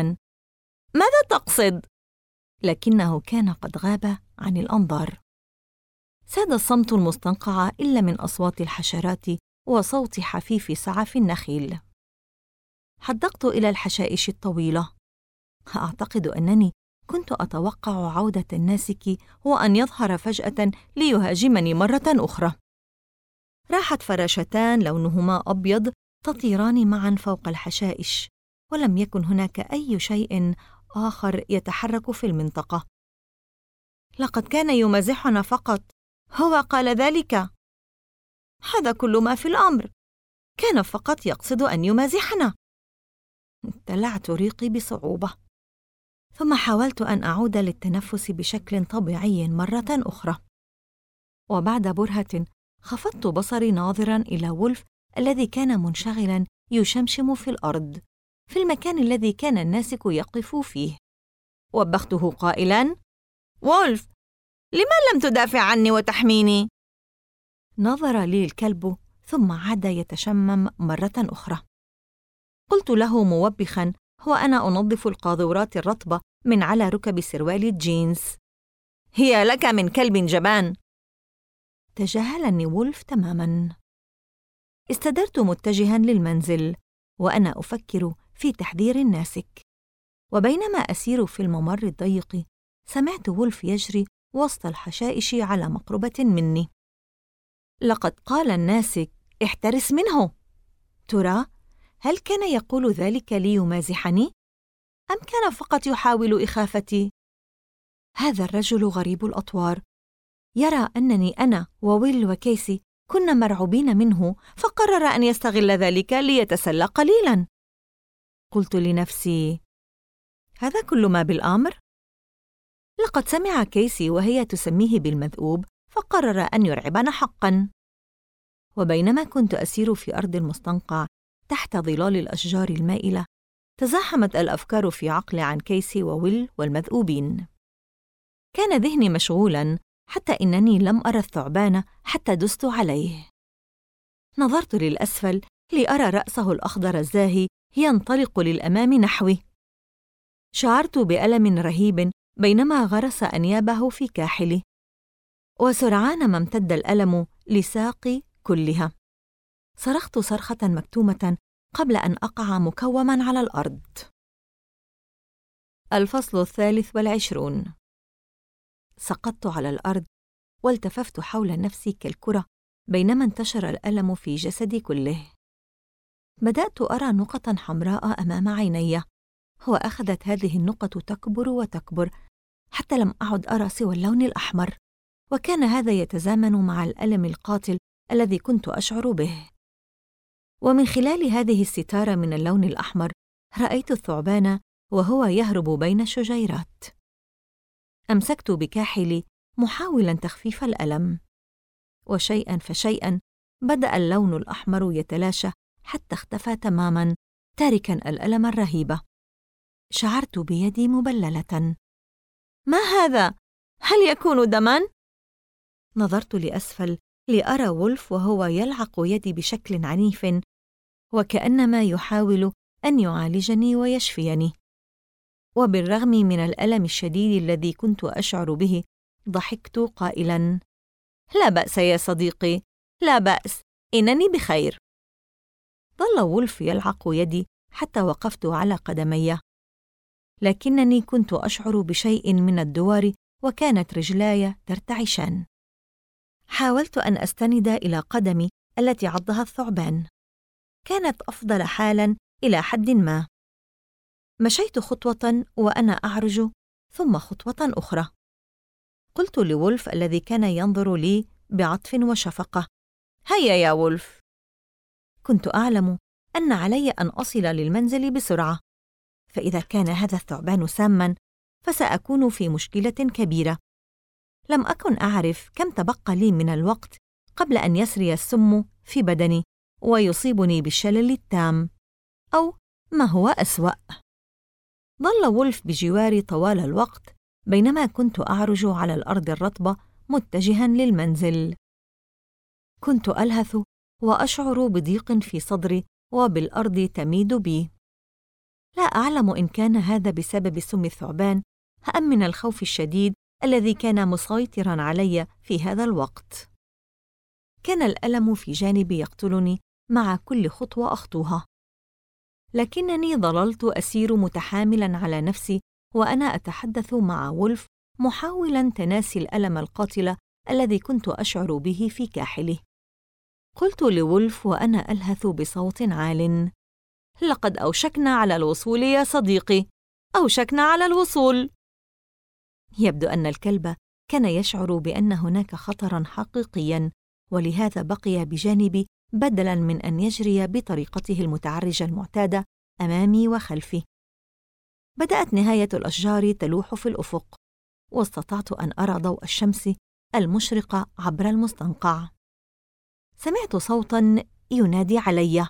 ماذا تقصد؟ لكنه كان قد غاب عن الأنظار. ساد الصمت المستنقع إلا من أصوات الحشرات وصوت حفيف سعف النخيل. حدقت إلى الحشائش الطويلة. أعتقد أنني كنت أتوقع عودة الناسك وأن يظهر فجأة ليهاجمني مرة أخرى. راحت فراشتان لونهما أبيض تطيران معا فوق الحشائش، ولم يكن هناك أي شيء آخر يتحرك في المنطقة. لقد كان يمازحنا فقط، هو قال ذلك. هذا كل ما في الأمر، كان فقط يقصد أن يمازحنا. ابتلعت ريقي بصعوبة، ثم حاولت أن أعود للتنفس بشكل طبيعي مرة أخرى. وبعد برهة خفضت بصري ناظراً إلى وولف الذي كان منشغلاً يشمشم في الأرض في المكان الذي كان الناسك يقف فيه. وبخته قائلاً: وولف، لما لم تدافع عني وتحميني؟ نظر لي الكلب ثم عاد يتشمم مرة أخرى. قلت له موبخاً وأنا أنظف القاذورات الرطبة من على ركب سروال الجينز: هي لك من كلب جبان. تجاهلني وولف تماماً. استدرت متجهاً للمنزل وأنا أفكر في تحذير الناسك، وبينما أسير في الممر الضيق سمعت وولف يجري وسط الحشائش على مقربة مني. لقد قال الناسك: احترس منه. ترى هل كان يقول ذلك ليمازحني؟ أم كان فقط يحاول إخافتي؟ هذا الرجل غريب الأطوار، يرى أنني أنا وويل وكيسي كنا مرعوبين منه، فقرر أن يستغل ذلك ليتسلى قليلاً. قلت لنفسي: هذا كل ما بالأمر؟ لقد سمع كيسي وهي تسميه بالمذؤوب، فقرر أن يرعبنا حقاً. وبينما كنت أسير في أرض المستنقع تحت ظلال الأشجار المائلة، تزاحمت الأفكار في عقلي عن كيسي وويل والمذؤوبين. كان ذهني مشغولاً حتى إنني لم أرى الثعبان حتى دست عليه. نظرت للأسفل لأرى رأسه الأخضر الزاهي ينطلق للأمام نحوي. شعرت بألم رهيب بينما غرس أنيابه في كاحلي، وسرعان ما امتد الألم لساقي كلها. صرخت صرخة مكتومة قبل أن أقع مكوما على الأرض. الفصل 23. سقطت على الأرض والتففت حول نفسي كالكرة بينما انتشر الألم في جسدي كله. بدأت أرى نقطاً حمراء أمام عيني، وأخذت هذه النقط تكبر وتكبر حتى لم أعد أرى سوى اللون الأحمر، وكان هذا يتزامن مع الألم القاتل الذي كنت أشعر به. ومن خلال هذه الستارة من اللون الأحمر رأيت الثعبان وهو يهرب بين الشجيرات. أمسكت بكاحلي محاولاً تخفيف الألم، وشيئاً فشيئاً بدأ اللون الأحمر يتلاشى حتى اختفى تماماً، تاركاً الألم الرهيب. شعرت بيدي مبللة. ما هذا؟ هل يكون دماً؟ نظرت لأسفل لأرى وولف وهو يلعق يدي بشكل عنيف، وكأنما يحاول أن يعالجني ويشفيني. وبالرغم من الألم الشديد الذي كنت أشعر به، ضحكت قائلاً: لا بأس يا صديقي، لا بأس، إنني بخير. ظل وولف يلعق يدي حتى وقفت على قدمي، لكنني كنت أشعر بشيء من الدوار وكانت رجلاي ترتعشان. حاولت أن أستند إلى قدمي التي عضها الثعبان، كانت أفضل حالاً إلى حد ما. مشيت خطوة وأنا أعرج، ثم خطوة أخرى. قلت لوولف الذي كان ينظر لي بعطف وشفقة: هيا يا وولف. كنت أعلم أن علي أن أصل للمنزل بسرعة، فإذا كان هذا الثعبان ساماً فسأكون في مشكلة كبيرة. لم أكن أعرف كم تبقى لي من الوقت قبل أن يسري السم في بدني ويصيبني بالشلل التام، أو ما هو أسوأ. ظل وولف بجواري طوال الوقت بينما كنت أعرج على الأرض الرطبة متجهاً للمنزل. كنت ألهث وأشعر بضيق في صدري وبالأرض تميد بي. لا أعلم إن كان هذا بسبب سم الثعبان أم من الخوف الشديد الذي كان مسيطراً علي في هذا الوقت. كان الألم في جانبي يقتلني مع كل خطوة أخطوها، لكنني ظللت أسير متحاملاً على نفسي وأنا أتحدث مع وولف، محاولاً تناسي الألم القاتل الذي كنت أشعر به في كاحلي. قلت لوولف وأنا ألهث بصوت عال: لقد أوشكنا على الوصول يا صديقي، أوشكنا على الوصول. يبدو أن الكلب كان يشعر بأن هناك خطراً حقيقياً، ولهذا بقي بجانبي بدلاً من أن يجري بطريقته المتعرجة المعتادة أمامي وخلفي. بدأت نهاية الأشجار تلوح في الأفق، واستطعت أن أرى ضوء الشمس المشرق عبر المستنقع. سمعت صوتاً ينادي علي: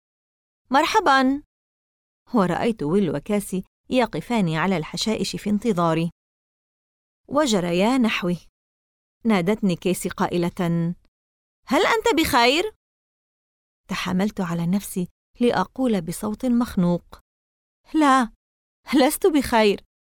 مرحباً! ورأيت ويل وكاسي يقفان على الحشائش في انتظاري، وجريا نحوي. نادتني كيسي قائلة: هل أنت بخير؟ تحملت على نفسي لأقول بصوت مخنوق: لا، لست بخير.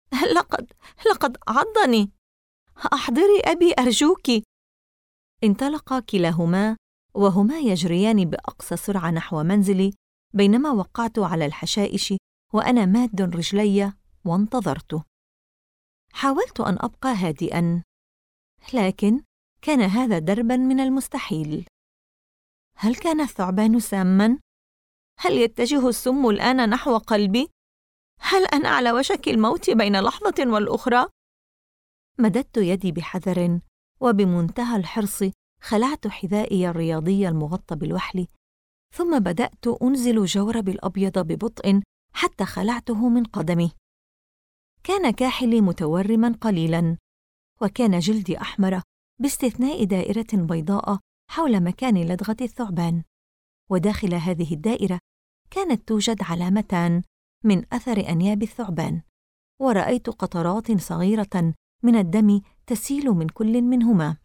لقد عضني. أحضري أبي أرجوك. انطلقا كلاهما وهما يجريان بأقصى سرعة نحو منزلي، بينما وقعت على الحشائش وأنا ماد رجلي وانتظرت. حاولت أن أبقى هادئاً، لكن كان هذا درباً من المستحيل. هل كان الثعبان ساماً؟ هل يتجه السم الآن نحو قلبي؟ هل أنا على وشك الموت بين لحظة والأخرى؟ مددت يدي بحذر، وبمنتهى الحرص خلعت حذائي الرياضي المغطى بالوحل، ثم بدأت أنزل جوربي الأبيض ببطء حتى خلعته من قدمي. كان كاحلي متورماً قليلاً، وكان جلدي أحمر باستثناء دائرة بيضاء حول مكان لدغة الثعبان، وداخل هذه الدائرة كانت توجد علامتان من أثر أنياب الثعبان، ورأيت قطرات صغيرة من الدم تسيل من كل منهما.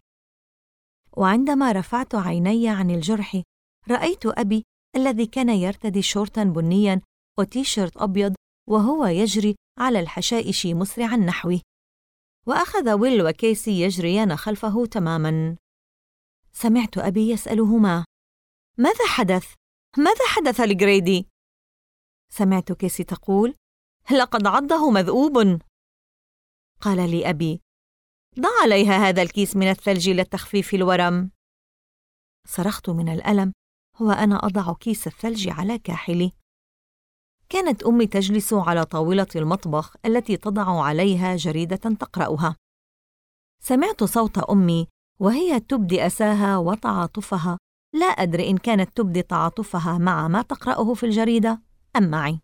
وعندما رفعت عيني عن الجرح رأيت أبي الذي كان يرتدي شورتاً بنياً وتيشيرت أبيض وهو يجري على الحشائش مسرعاً نحوي، وأخذ ويل وكيسي يجريان خلفه تماماً. سمعت أبي يسألهما: ماذا حدث؟ ماذا حدث لجريدي؟ سمعت كيسي تقول: لقد عضه مذؤوب. قال لي أبي: ضع عليها هذا الكيس من الثلج لتخفيف الورم. صرخت من الألم وأنا أضع كيس الثلج على كاحلي. كانت أمي تجلس على طاولة المطبخ التي تضع عليها جريدة تقرأها. سمعت صوت أمي وهي تبدي أساها وتعاطفها، لا أدري إن كانت تبدي تعاطفها مع ما تقرأه في الجريدة أم معي.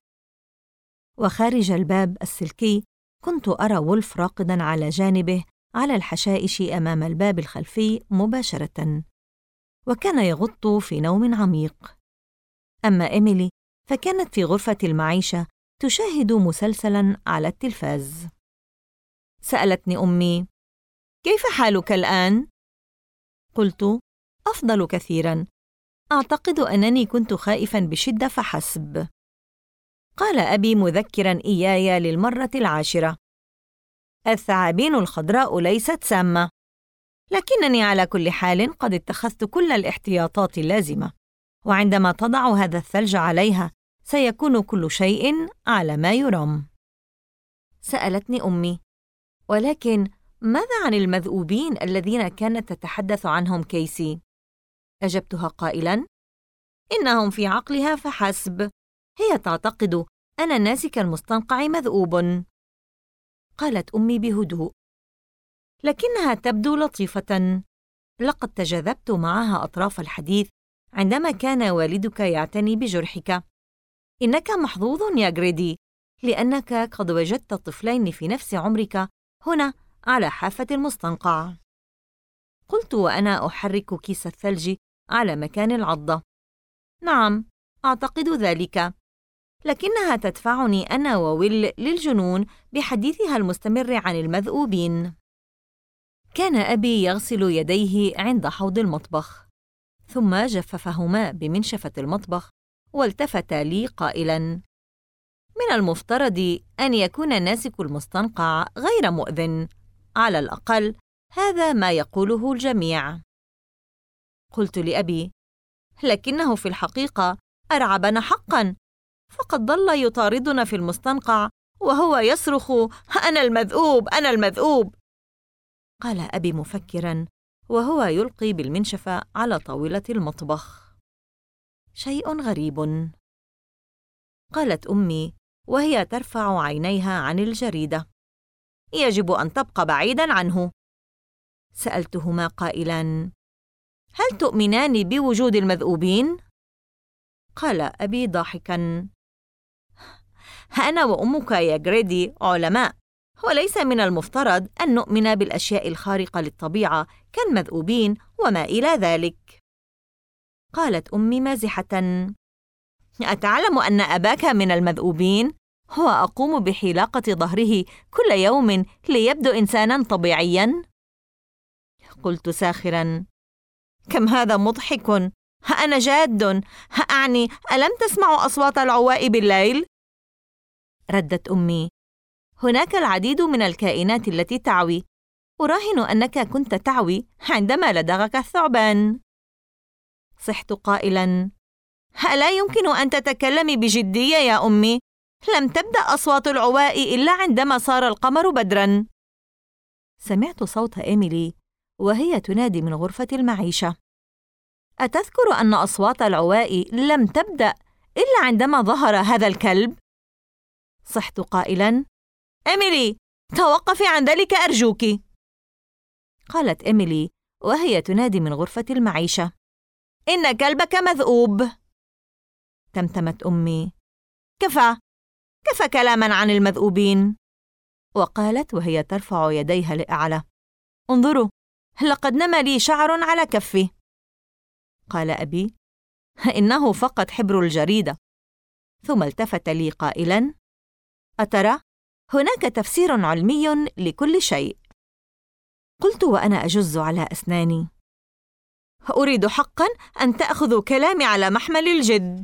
وخارج الباب السلكي كنت أرى وولف راقداً على جانبه على الحشائش أمام الباب الخلفي مباشرة، وكان يغط في نوم عميق. أما إيميلي فكانت في غرفة المعيشة تشاهد مسلسلاً على التلفاز. سألتني أمي: كيف حالك الآن؟ قلت: أفضل كثيراً، أعتقد أنني كنت خائفاً بشدة فحسب. قال أبي مذكراً إياي للمرة 10: الثعابين الخضراء ليست سامة، لكنني على كل حال قد اتخذت كل الاحتياطات اللازمة، وعندما تضع هذا الثلج عليها سيكون كل شيء على ما يرام. سألتني أمي: ولكن ماذا عن المذؤوبين الذين كانت تتحدث عنهم كيسي؟ أجبتها قائلاً: إنهم في عقلها فحسب، هي تعتقد أن الناسك المستنقع مذؤوب. قالت أمي بهدوء: لكنها تبدو لطيفة، لقد تجاذبت معها أطراف الحديث عندما كان والدك يعتني بجرحك. إنك محظوظ يا جريدي، لأنك قد وجدت طفلين في نفس عمرك هنا على حافة المستنقع. قلت وأنا أحرك كيس الثلج على مكان العضة: نعم، أعتقد ذلك، لكنها تدفعني أنا وويل للجنون بحديثها المستمر عن المذؤوبين. كان أبي يغسل يديه عند حوض المطبخ، ثم جففهما بمنشفة المطبخ والتفت لي قائلاً: من المفترض أن يكون الناسك المستنقع غير مؤذن، على الأقل هذا ما يقوله الجميع. قلت لأبي: لكنه في الحقيقة أرعبنا حقاً، فقد ظل يطاردنا في المستنقع وهو يصرخ: أنا المذؤوب، أنا المذؤوب. قال أبي مفكراً وهو يلقي بالمنشفة على طاولة المطبخ: شيء غريب. قالت أمي وهي ترفع عينيها عن الجريدة: يجب أن تبقى بعيداً عنه. سألتهما قائلاً: هل تؤمنان بوجود المذؤوبين؟ قال أبي ضاحكاً: أنا وأمك يا جريدي علماء، وليس من المفترض أن نؤمن بالأشياء الخارقة للطبيعة كالمذؤوبين وما إلى ذلك. قالت أمي مازحة: أتعلم أن أباك من المذؤوبين؟ هو أقوم بحلاقة ظهره كل يوم ليبدو إنساناً طبيعياً. قلت ساخراً: كم هذا مضحك! أنا جاد، أعني ألم تسمع أصوات العواء بالليل؟ ردت أمي: هناك العديد من الكائنات التي تعوي، أراهن أنك كنت تعوي عندما لدغك الثعبان. صحت قائلاً: ألا يمكن أن تتكلمي بجدية يا أمي؟ لم تبدأ أصوات العواء إلا عندما صار القمر بدراً. سمعت صوت إيميلي وهي تنادي من غرفة المعيشة: أتذكر أن أصوات العواء لم تبدأ إلا عندما ظهر هذا الكلب؟ صحت قائلاً: إيميلي، توقفي عن ذلك أرجوك. قالت إيميلي وهي تنادي من غرفة المعيشة: إن كلبك مذؤوب. تمتمت أمي: كفى كلاماً عن المذؤوبين. وقالت وهي ترفع يديها لأعلى: انظروا، لقد نمى لي شعر على كفي. قال أبي: إنه فقط حبر الجريدة. ثم التفت لي قائلاً: أترى، هناك تفسير علمي لكل شيء. قلت وأنا أجز على أسناني: أريد حقاً أن تأخذوا كلامي على محمل الجد.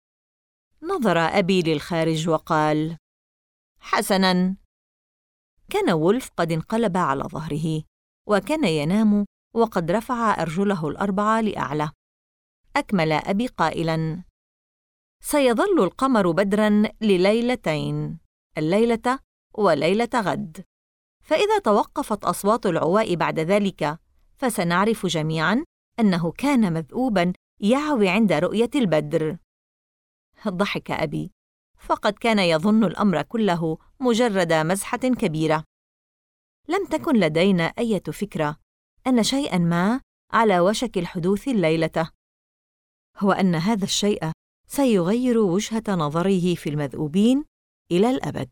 نظر أبي للخارج وقال: حسناً. كان وولف قد انقلب على ظهره وكان ينام وقد رفع أرجله الأربعة لأعلى. أكمل أبي قائلاً: سيظل القمر بدراً لليلتين، الليلة وليلة غد، فإذا توقفت أصوات العواء بعد ذلك فسنعرف جميعاً أنه كان مذؤوباً يعوي عند رؤية البدر. ضحك أبي، فقد كان يظن الأمر كله مجرد مزحة كبيرة. لم تكن لدينا أي فكرة أن شيئاً ما على وشك الحدوث الليلة، هو أن هذا الشيء سيغير وجهة نظره في المذؤوبين إلى الأبد.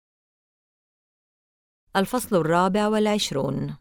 الفصل 24.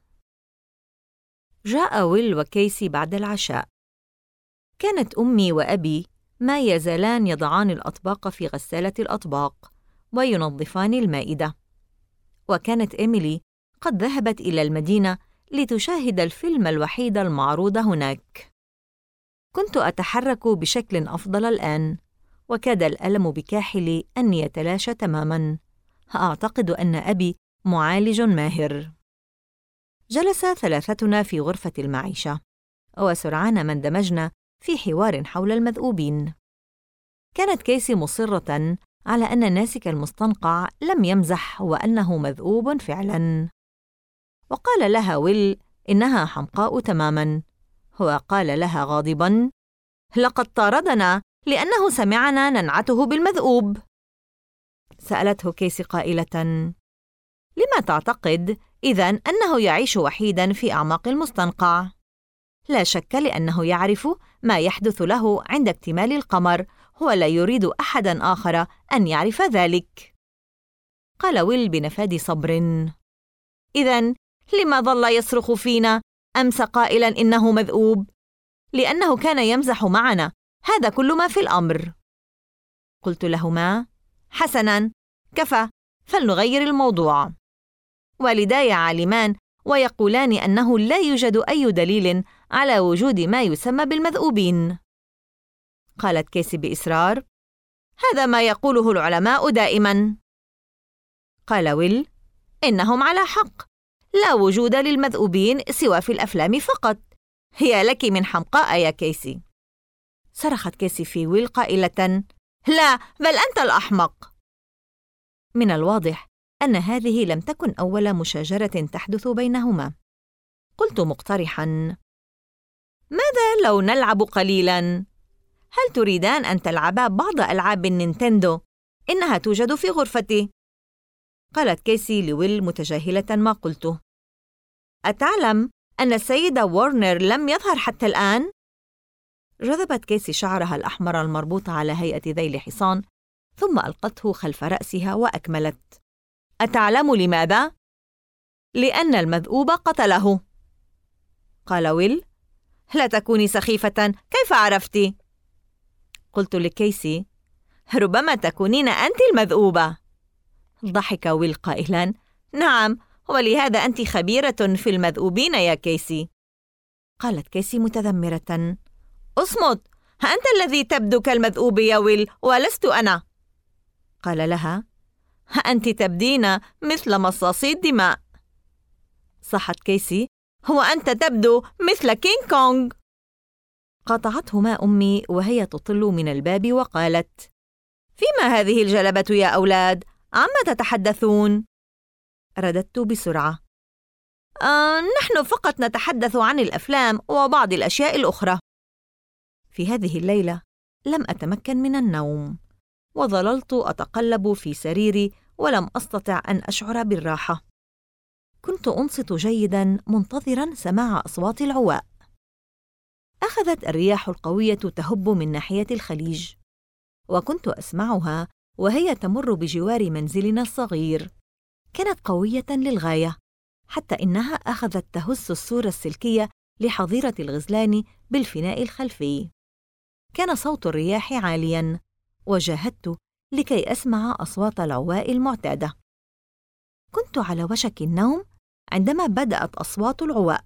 جاء ويل وكيسي بعد العشاء. كانت أمي وأبي ما يزالان يضعان الأطباق في غسالة الأطباق وينظفان المائدة، وكانت إيميلي قد ذهبت إلى المدينة لتشاهد الفيلم الوحيد المعروض هناك. كنت أتحرك بشكل أفضل الآن، وكاد الألم بكاحلي أن يتلاشى تماماً. أعتقد أن أبي معالج ماهر. جلس ثلاثتنا في غرفة المعيشة، وسرعان ما اندمجنا في حوار حول المذؤوبين. كانت كيسي مصرة على أن ناسك المستنقع لم يمزح وأنه مذؤوب فعلاً، وقال لها ويل إنها حمقاء تماماً. هو قال لها غاضباً: لقد طاردنا لأنه سمعنا ننعته بالمذؤوب. سألته كيسي قائلة: لما تعتقد إذن أنه يعيش وحيداً في أعماق المستنقع؟ لا شك لأنه يعرف ما يحدث له عند اكتمال القمر، ولا يريد أحداً آخر أن يعرف ذلك. قال ويل بنفاد صبر: إذن لما ظل يصرخ فينا أمس قائلاً إنه مذؤوب؟ لأنه كان يمزح معنا، هذا كل ما في الأمر. قلت لهما: حسناً، كفى، فلنغير الموضوع. والداي عالمان ويقولان أنه لا يوجد أي دليل على وجود ما يسمى بالمذؤوبين. قالت كيسي بإصرار: هذا ما يقوله العلماء دائماً. قال ويل: إنهم على حق، لا وجود للمذؤوبين سوى في الأفلام فقط. هي لك من حمقاء يا كيسي. صرخت كيسي في ويل قائلة: لا، بل أنت الأحمق. من الواضح أن هذه لم تكن أول مشاجرة تحدث بينهما. قلت مقترحاً: ماذا لو نلعب قليلاً؟ هل تريدان أن تلعبا بعض ألعاب النينتندو؟ إنها توجد في غرفتي. قالت كيسي لويل متجاهلة ما قلته. أتعلم أن السيد وارنر لم يظهر حتى الآن؟ جذبت كيسي شعرها الأحمر المربوط على هيئة ذيل حصان، ثم ألقته خلف رأسها وأكملت: أتعلم لماذا؟ لأن المذؤوب قتله. قال ويل: لا تكوني سخيفة، كيف عرفتِ؟ قلت لكيسي: ربما تكونين أنت المذؤوبة. ضحك ويل قائلاً: نعم، ولهذا أنت خبيرة في المذؤوبين يا كيسي. قالت كيسي متذمرة: اصمت، أنت الذي تبدو كالمذؤوب يا ويل ولست أنا. قال لها: أنت تبدين مثل مصاصي الدماء. صاحت كيسي: وأنت تبدو مثل كينغ كونغ. قاطعتهما أمي وهي تطل من الباب وقالت: فيما هذه الجلبة يا أولاد؟ عما تتحدثون؟ رددت بسرعة: نحن فقط نتحدث عن الأفلام وبعض الأشياء الأخرى. في هذه الليلة لم أتمكن من النوم، وظللت أتقلب في سريري ولم أستطع أن أشعر بالراحة. كنت أنصت جيداً منتظراً سماع أصوات العواء. أخذت الرياح القوية تهب من ناحية الخليج، وكنت أسمعها وهي تمر بجوار منزلنا الصغير. كانت قوية للغاية، حتى إنها أخذت تهز السور السلكية لحظيرة الغزلان بالفناء الخلفي. كان صوت الرياح عالياً، وجاهدت لكي أسمع أصوات العواء المعتادة. كنت على وشك النوم عندما بدأت أصوات العواء.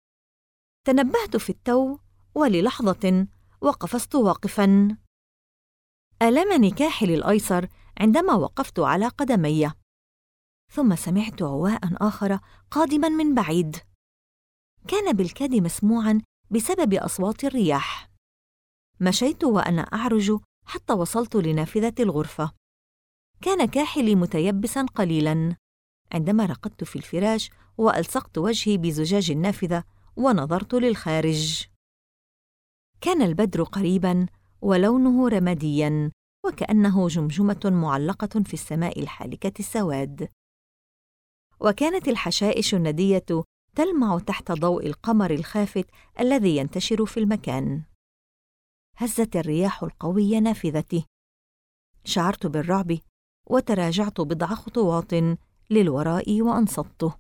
تنبهت في التو، وللحظة وقفزت واقفاً. ألمني كاحلي الأيسر عندما وقفت على قدمي، ثم سمعت عواء آخر قادماً من بعيد. كان بالكاد مسموعاً بسبب أصوات الرياح. مشيت وأنا أعرج حتى وصلت لنافذة الغرفة. كان كاحلي متيبساً قليلاً. عندما رقدت في الفراش وألصقت وجهي بزجاج النافذة ونظرت للخارج، كان البدر قريباً ولونه رمادياً، وكأنه جمجمة معلقة في السماء الحالكة السواد. وكانت الحشائش الندية تلمع تحت ضوء القمر الخافت الذي ينتشر في المكان. هزت الرياح القوية نافذتي. شعرت بالرعب وتراجعت بضع خطوات للوراء وأنصت.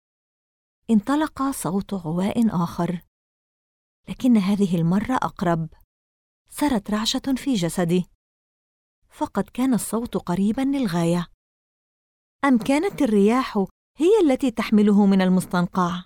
انطلق صوت عواء آخر، لكن هذه المرة أقرب. صارت رعشة في جسدي، فقد كان الصوت قريباً للغاية. أم كانت الرياح هي التي تحمله من المستنقع؟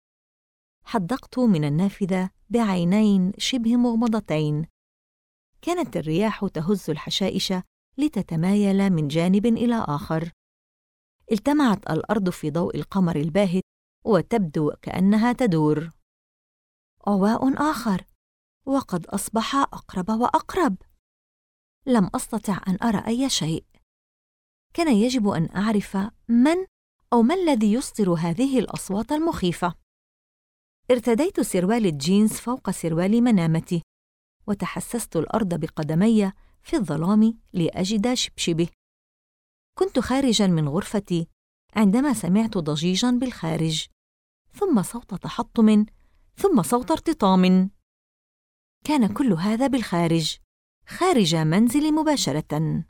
حدقت من النافذة بعينين شبه مغمضتين. كانت الرياح تهز الحشائش لتتمايل من جانب إلى آخر. التمعت الأرض في ضوء القمر الباهت وتبدو كأنها تدور. عواء آخر، وقد أصبح أقرب وأقرب. لم أستطع أن أرى أي شيء. كان يجب أن أعرف من أو ما الذي يصدر هذه الأصوات المخيفة. ارتديت سروال الجينز فوق سروال منامتي، وتحسست الأرض بقدمي في الظلام لأجد شبشبه. كنت خارجاً من غرفتي عندما سمعت ضجيجاً بالخارج، ثم صوت تحطم، ثم صوت ارتطام. كان كل هذا بالخارج، خارج منزلي مباشرة.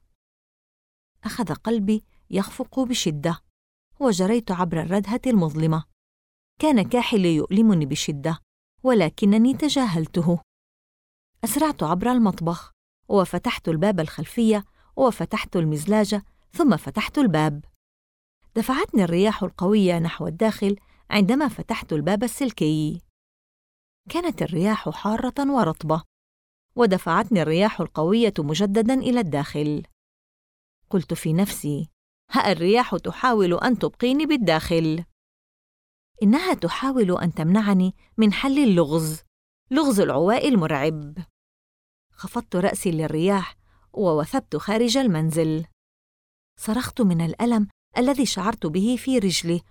أخذ قلبي يخفق بشدة، وجريت عبر الردهة المظلمة. كان كاحلي يؤلمني بشدة، ولكنني تجاهلته. أسرعت عبر المطبخ، وفتحت الباب الخلفي، وفتحت المزلاج، ثم فتحت الباب. دفعتني الرياح القوية نحو الداخل عندما فتحت الباب السلكي. كانت الرياح حارة ورطبة، ودفعتني الرياح القوية مجدداً إلى الداخل. قلت في نفسي: ها الرياح تحاول أن تبقيني بالداخل. إنها تحاول أن تمنعني من حل اللغز، لغز العواء المرعب. خفضت رأسي للرياح ووثبت خارج المنزل. صرخت من الألم الذي شعرت به في رجلي.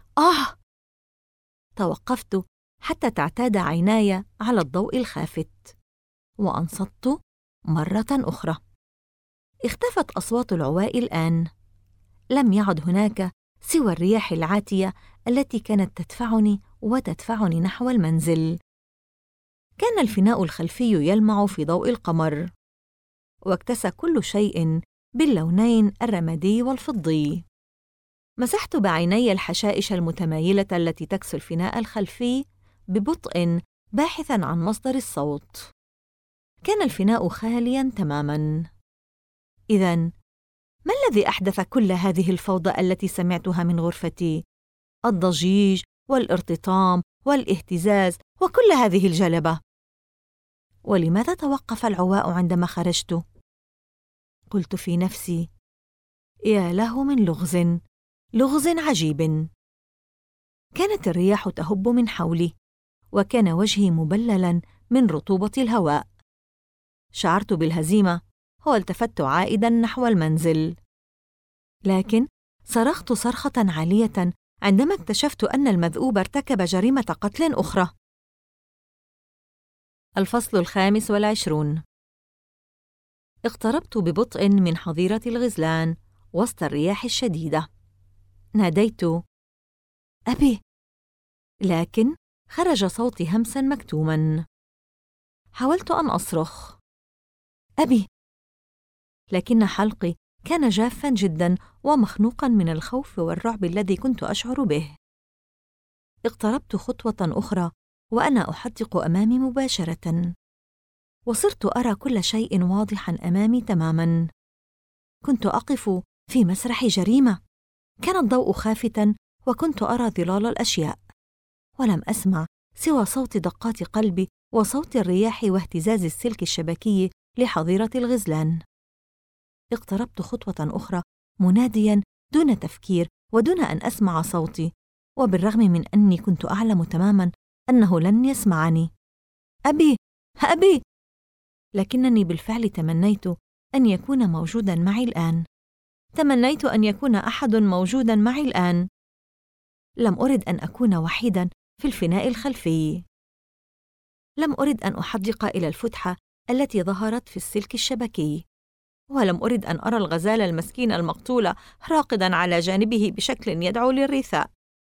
توقفت حتى تعتاد عيناي على الضوء الخافت، وأنصت مرة أخرى. اختفت أصوات العواء الآن. لم يعد هناك سوى الرياح العاتية التي كانت تدفعني نحو المنزل. كان الفناء الخلفي يلمع في ضوء القمر، واكتسى كل شيء باللونين الرمادي والفضي. مسحت بعيني الحشائش المتمايلة التي تكسو الفناء الخلفي ببطء، باحثاً عن مصدر الصوت. كان الفناء خالياً تماماً. إذن ما الذي أحدث كل هذه الفوضى التي سمعتها من غرفتي؟ الضجيج والارتطام والاهتزاز وكل هذه الجلبة. ولماذا توقف العواء عندما خرجت؟ قلت في نفسي: يا له من لغز عجيب. كانت الرياح تهب من حولي، وكان وجهي مبللاً من رطوبة الهواء. شعرت بالهزيمة والتفت عائداً نحو المنزل، لكن صرخت صرخة عالية عندما اكتشفت أن المذؤوب ارتكب جريمة قتل أخرى. الفصل 25. اقتربت ببطء من حظيرة الغزلان وسط الرياح الشديدة. ناديت: أبي، لكن خرج صوتي همساً مكتوماً. حاولت أن أصرخ: أبي، لكن حلقي كان جافاً جداً ومخنوقاً من الخوف والرعب الذي كنت أشعر به. اقتربت خطوة أخرى وأنا أحدق أمامي مباشرة، وصرت أرى كل شيء واضحاً أمامي تماماً. كنت أقف في مسرح جريمة. كان الضوء خافتاً وكنت أرى ظلال الأشياء، ولم أسمع سوى صوت دقات قلبي وصوت الرياح واهتزاز السلك الشبكي لحظيرة الغزلان. اقتربت خطوة أخرى منادياً دون تفكير ودون أن أسمع صوتي، وبالرغم من أني كنت أعلم تماماً أنه لن يسمعني: أبي، أبي! لكنني بالفعل تمنيت أن يكون موجوداً معي الآن. تمنيت أن يكون أحد موجوداً معي الآن. لم أرد أن أكون وحيداً في الفناء الخلفي. لم أرد أن أحدق إلى الفتحة التي ظهرت في السلك الشبكي، ولم أرد أن أرى الغزال المسكين المقتول راقداً على جانبه بشكل يدعو للرثاء.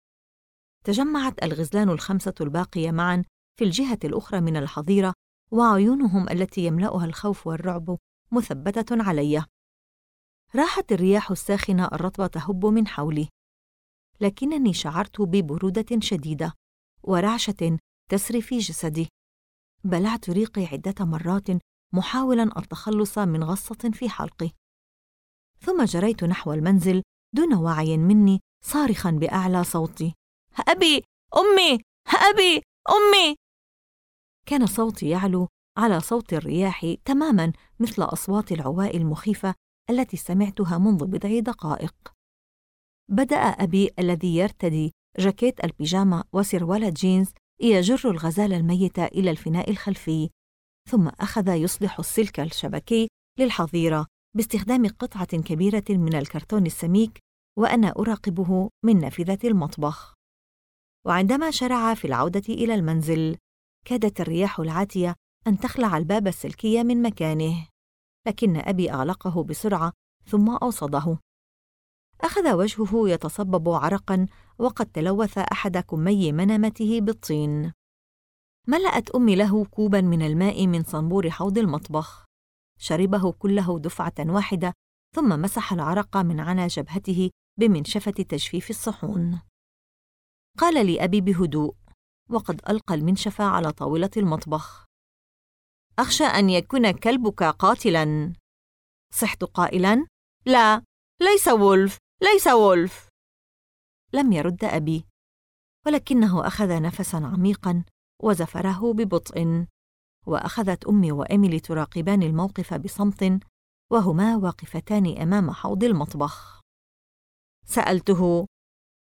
تجمعت الغزلان الخمسة الباقية معاً في الجهة الأخرى من الحظيرة، وعيونهم التي يملأها الخوف والرعب مثبتة علي. راحت الرياح الساخنة الرطبة تهب من حولي، لكنني شعرت ببرودة شديدة ورعشة تسري في جسدي. بلعت ريقي عدة مرات محاولاً التخلص من غصة في حلقي، ثم جريت نحو المنزل دون وعي مني، صارخاً بأعلى صوتي: أبي، أمي، أبي، أمي! كان صوتي يعلو على صوت الرياح تماماً مثل أصوات العواء المخيفة التي سمعتها منذ بضع دقائق. بدأ أبي الذي يرتدي جاكيت البيجاما وسروال جينز يجر الغزال الميت إلى الفناء الخلفي، ثم أخذ يصلح السلك الشبكي للحظيرة باستخدام قطعة كبيرة من الكرتون السميك، وأنا أراقبه من نافذة المطبخ. وعندما شرع في العودة إلى المنزل، كادت الرياح العاتية أن تخلع الباب السلكي من مكانه، لكن أبي أغلقه بسرعة ثم أوصده. أخذ وجهه يتصبب عرقاً، وقد تلوث أحد كمي منامته بالطين. ملأت أمي له كوباً من الماء من صنبور حوض المطبخ، شربه كله دفعة واحدة، ثم مسح العرق من على جبهته بمنشفة تجفيف الصحون. قال لي أبي بهدوء وقد ألقى المنشفة على طاولة المطبخ: أخشى أن يكون كلبك قاتلاً. صحت قائلاً: لا، ليس وولف، ليس وولف. لم يرد أبي، ولكنه أخذ نفساً عميقاً وزفره ببطء، وأخذت أمي وإيميلي تراقبان الموقف بصمت، وهما واقفتان أمام حوض المطبخ. سألته: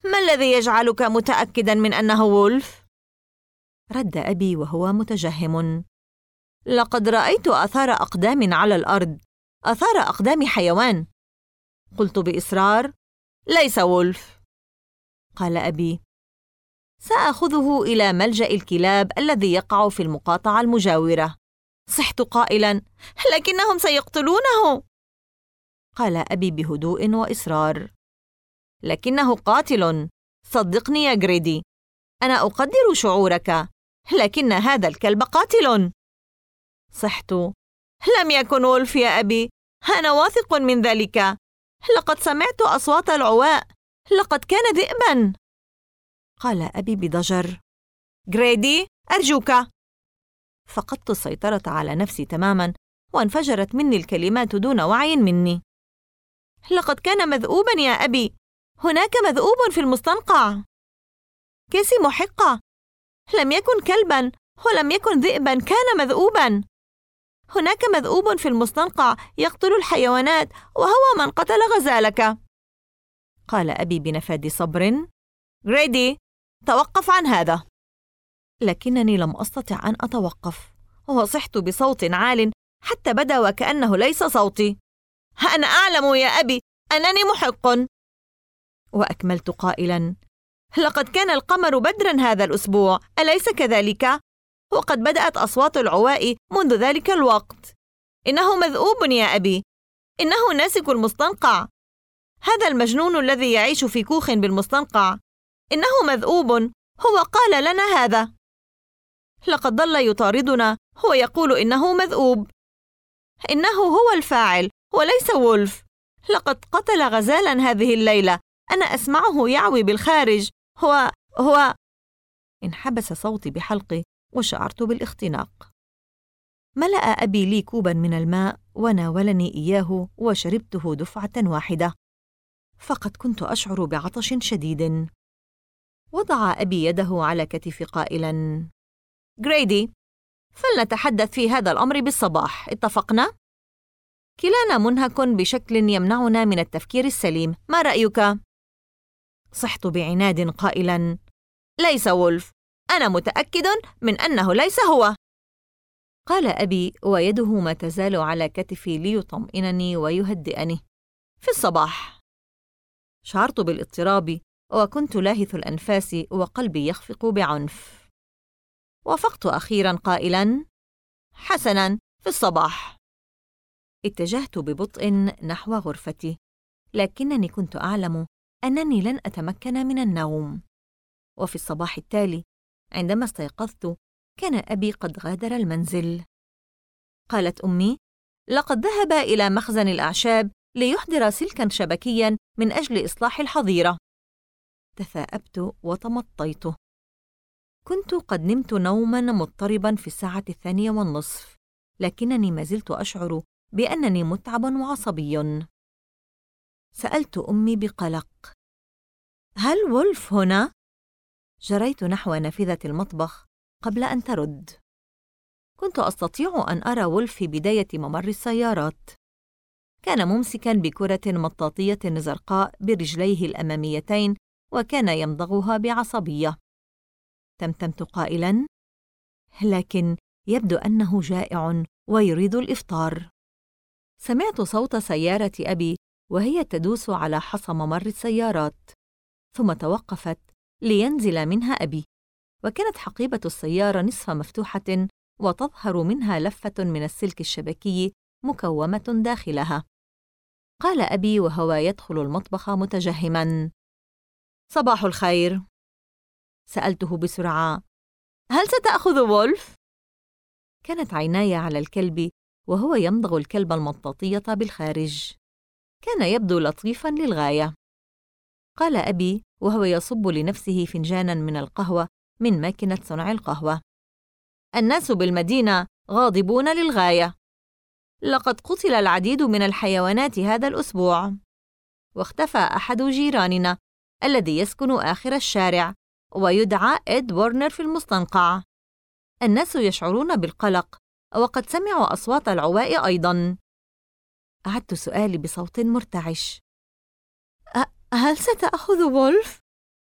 ما الذي يجعلك متأكداً من أنه وولف؟ رد أبي وهو متجهم. لقد رأيت آثار أقدام على الأرض، آثار أقدام حيوان. قلت بإصرار: ليس وولف. قال أبي: سأخذه إلى ملجأ الكلاب الذي يقع في المقاطعة المجاورة. صحت قائلاً: لكنهم سيقتلونه. قال أبي بهدوء وإصرار: لكنه قاتل، صدقني يا غريدي، أنا أقدر شعورك، لكن هذا الكلب قاتل. صحت: لم يكن وولف يا أبي، أنا واثق من ذلك، لقد سمعت أصوات العواء، لقد كان ذئباً. قال أبي بضجر: غريدي، أرجوك. فقدت السيطرة على نفسي تماماً، وانفجرت مني الكلمات دون وعي مني. لقد كان مذؤوباً يا أبي، هناك مذؤوب في المستنقع. كيسي محقة، لم يكن كلباً ولم يكن ذئباً، كان مذؤوباً. هناك مذؤوب في المستنقع يقتل الحيوانات، وهو من قتل غزالك. قال أبي بنفاذ صبر: غريدي، توقف عن هذا. لكنني لم أستطع أن أتوقف، وصحت بصوت عال حتى بدا وكأنه ليس صوتي: أنا أعلم يا أبي أنني محق. وأكملت قائلاً: لقد كان القمر بدراً هذا الأسبوع، أليس كذلك؟ وقد بدأت أصوات العواء منذ ذلك الوقت. إنه مذؤوب يا أبي، إنه ناسك المستنقع، هذا المجنون الذي يعيش في كوخ بالمستنقع، إنه مذؤوب، هو قال لنا هذا. لقد ظل يطاردنا، هو يقول إنه مذؤوب، إنه هو الفاعل وليس وولف. لقد قتل غزالاً هذه الليلة، أنا أسمعه يعوي بالخارج. هو انحبس صوتي بحلقي وشعرت بالاختناق. ملأ أبي لي كوباً من الماء وناولني إياه وشربته دفعة واحدة، فقد كنت أشعر بعطش شديد. وضع أبي يده على كتفي قائلاً: غريدي، فلنتحدث في هذا الأمر بالصباح، اتفقنا؟ كلانا منهك بشكل يمنعنا من التفكير السليم، ما رأيك؟ صحت بعناد قائلاً: ليس وولف، أنا متأكد من أنه ليس هو. قال أبي ويده ما تزال على كتفي ليطمئنني ويهدئني: في الصباح. شعرت بالاضطراب وكنت لاهث الأنفاس وقلبي يخفق بعنف. وافقت أخيراً قائلاً: حسناً، في الصباح. اتجهت ببطء نحو غرفتي، لكنني كنت أعلم أنني لن أتمكن من النوم. وفي الصباح التالي عندما استيقظت كان أبي قد غادر المنزل. قالت أمي: لقد ذهب إلى مخزن الأعشاب ليحضر سلكاً شبكياً من أجل إصلاح الحظيرة. تثاءبت وتمطيت. كنت قد نمت نوماً مضطرباً في 2:30، لكنني ما زلت أشعر بأنني متعب وعصبي. سألت أمي بقلق: هل وولف هنا؟ جريت نحو نافذة المطبخ قبل أن ترد. كنت أستطيع أن أرى وولف في بداية ممر السيارات. كان ممسكاً بكرة مطاطية زرقاء برجليه الأماميتين وكان يمضغها بعصبية. تمتمت قائلاً: لكن يبدو أنه جائع ويريد الإفطار. سمعت صوت سيارة أبي وهي تدوس على حصى ممر السيارات، ثم توقفت لينزل منها أبي، وكانت حقيبة السيارة نصف مفتوحة وتظهر منها لفة من السلك الشبكي مكومة داخلها. قال أبي وهو يدخل المطبخ متجهماً: صباح الخير. سألته بسرعة: هل ستأخذ وولف؟ كانت عيناي على الكلب وهو يمضغ الكلب المطاطية بالخارج. كان يبدو لطيفاً للغاية. قال أبي وهو يصب لنفسه فنجاناً من القهوة من ماكينة صنع القهوة: الناس بالمدينة غاضبون للغاية. لقد قتل العديد من الحيوانات هذا الأسبوع، واختفى أحد جيراننا الذي يسكن آخر الشارع ويدعى إد وورنر في المستنقع. الناس يشعرون بالقلق وقد سمعوا أصوات العواء أيضاً. أعدت سؤالي بصوت مرتعش: هل ستأخذ وولف؟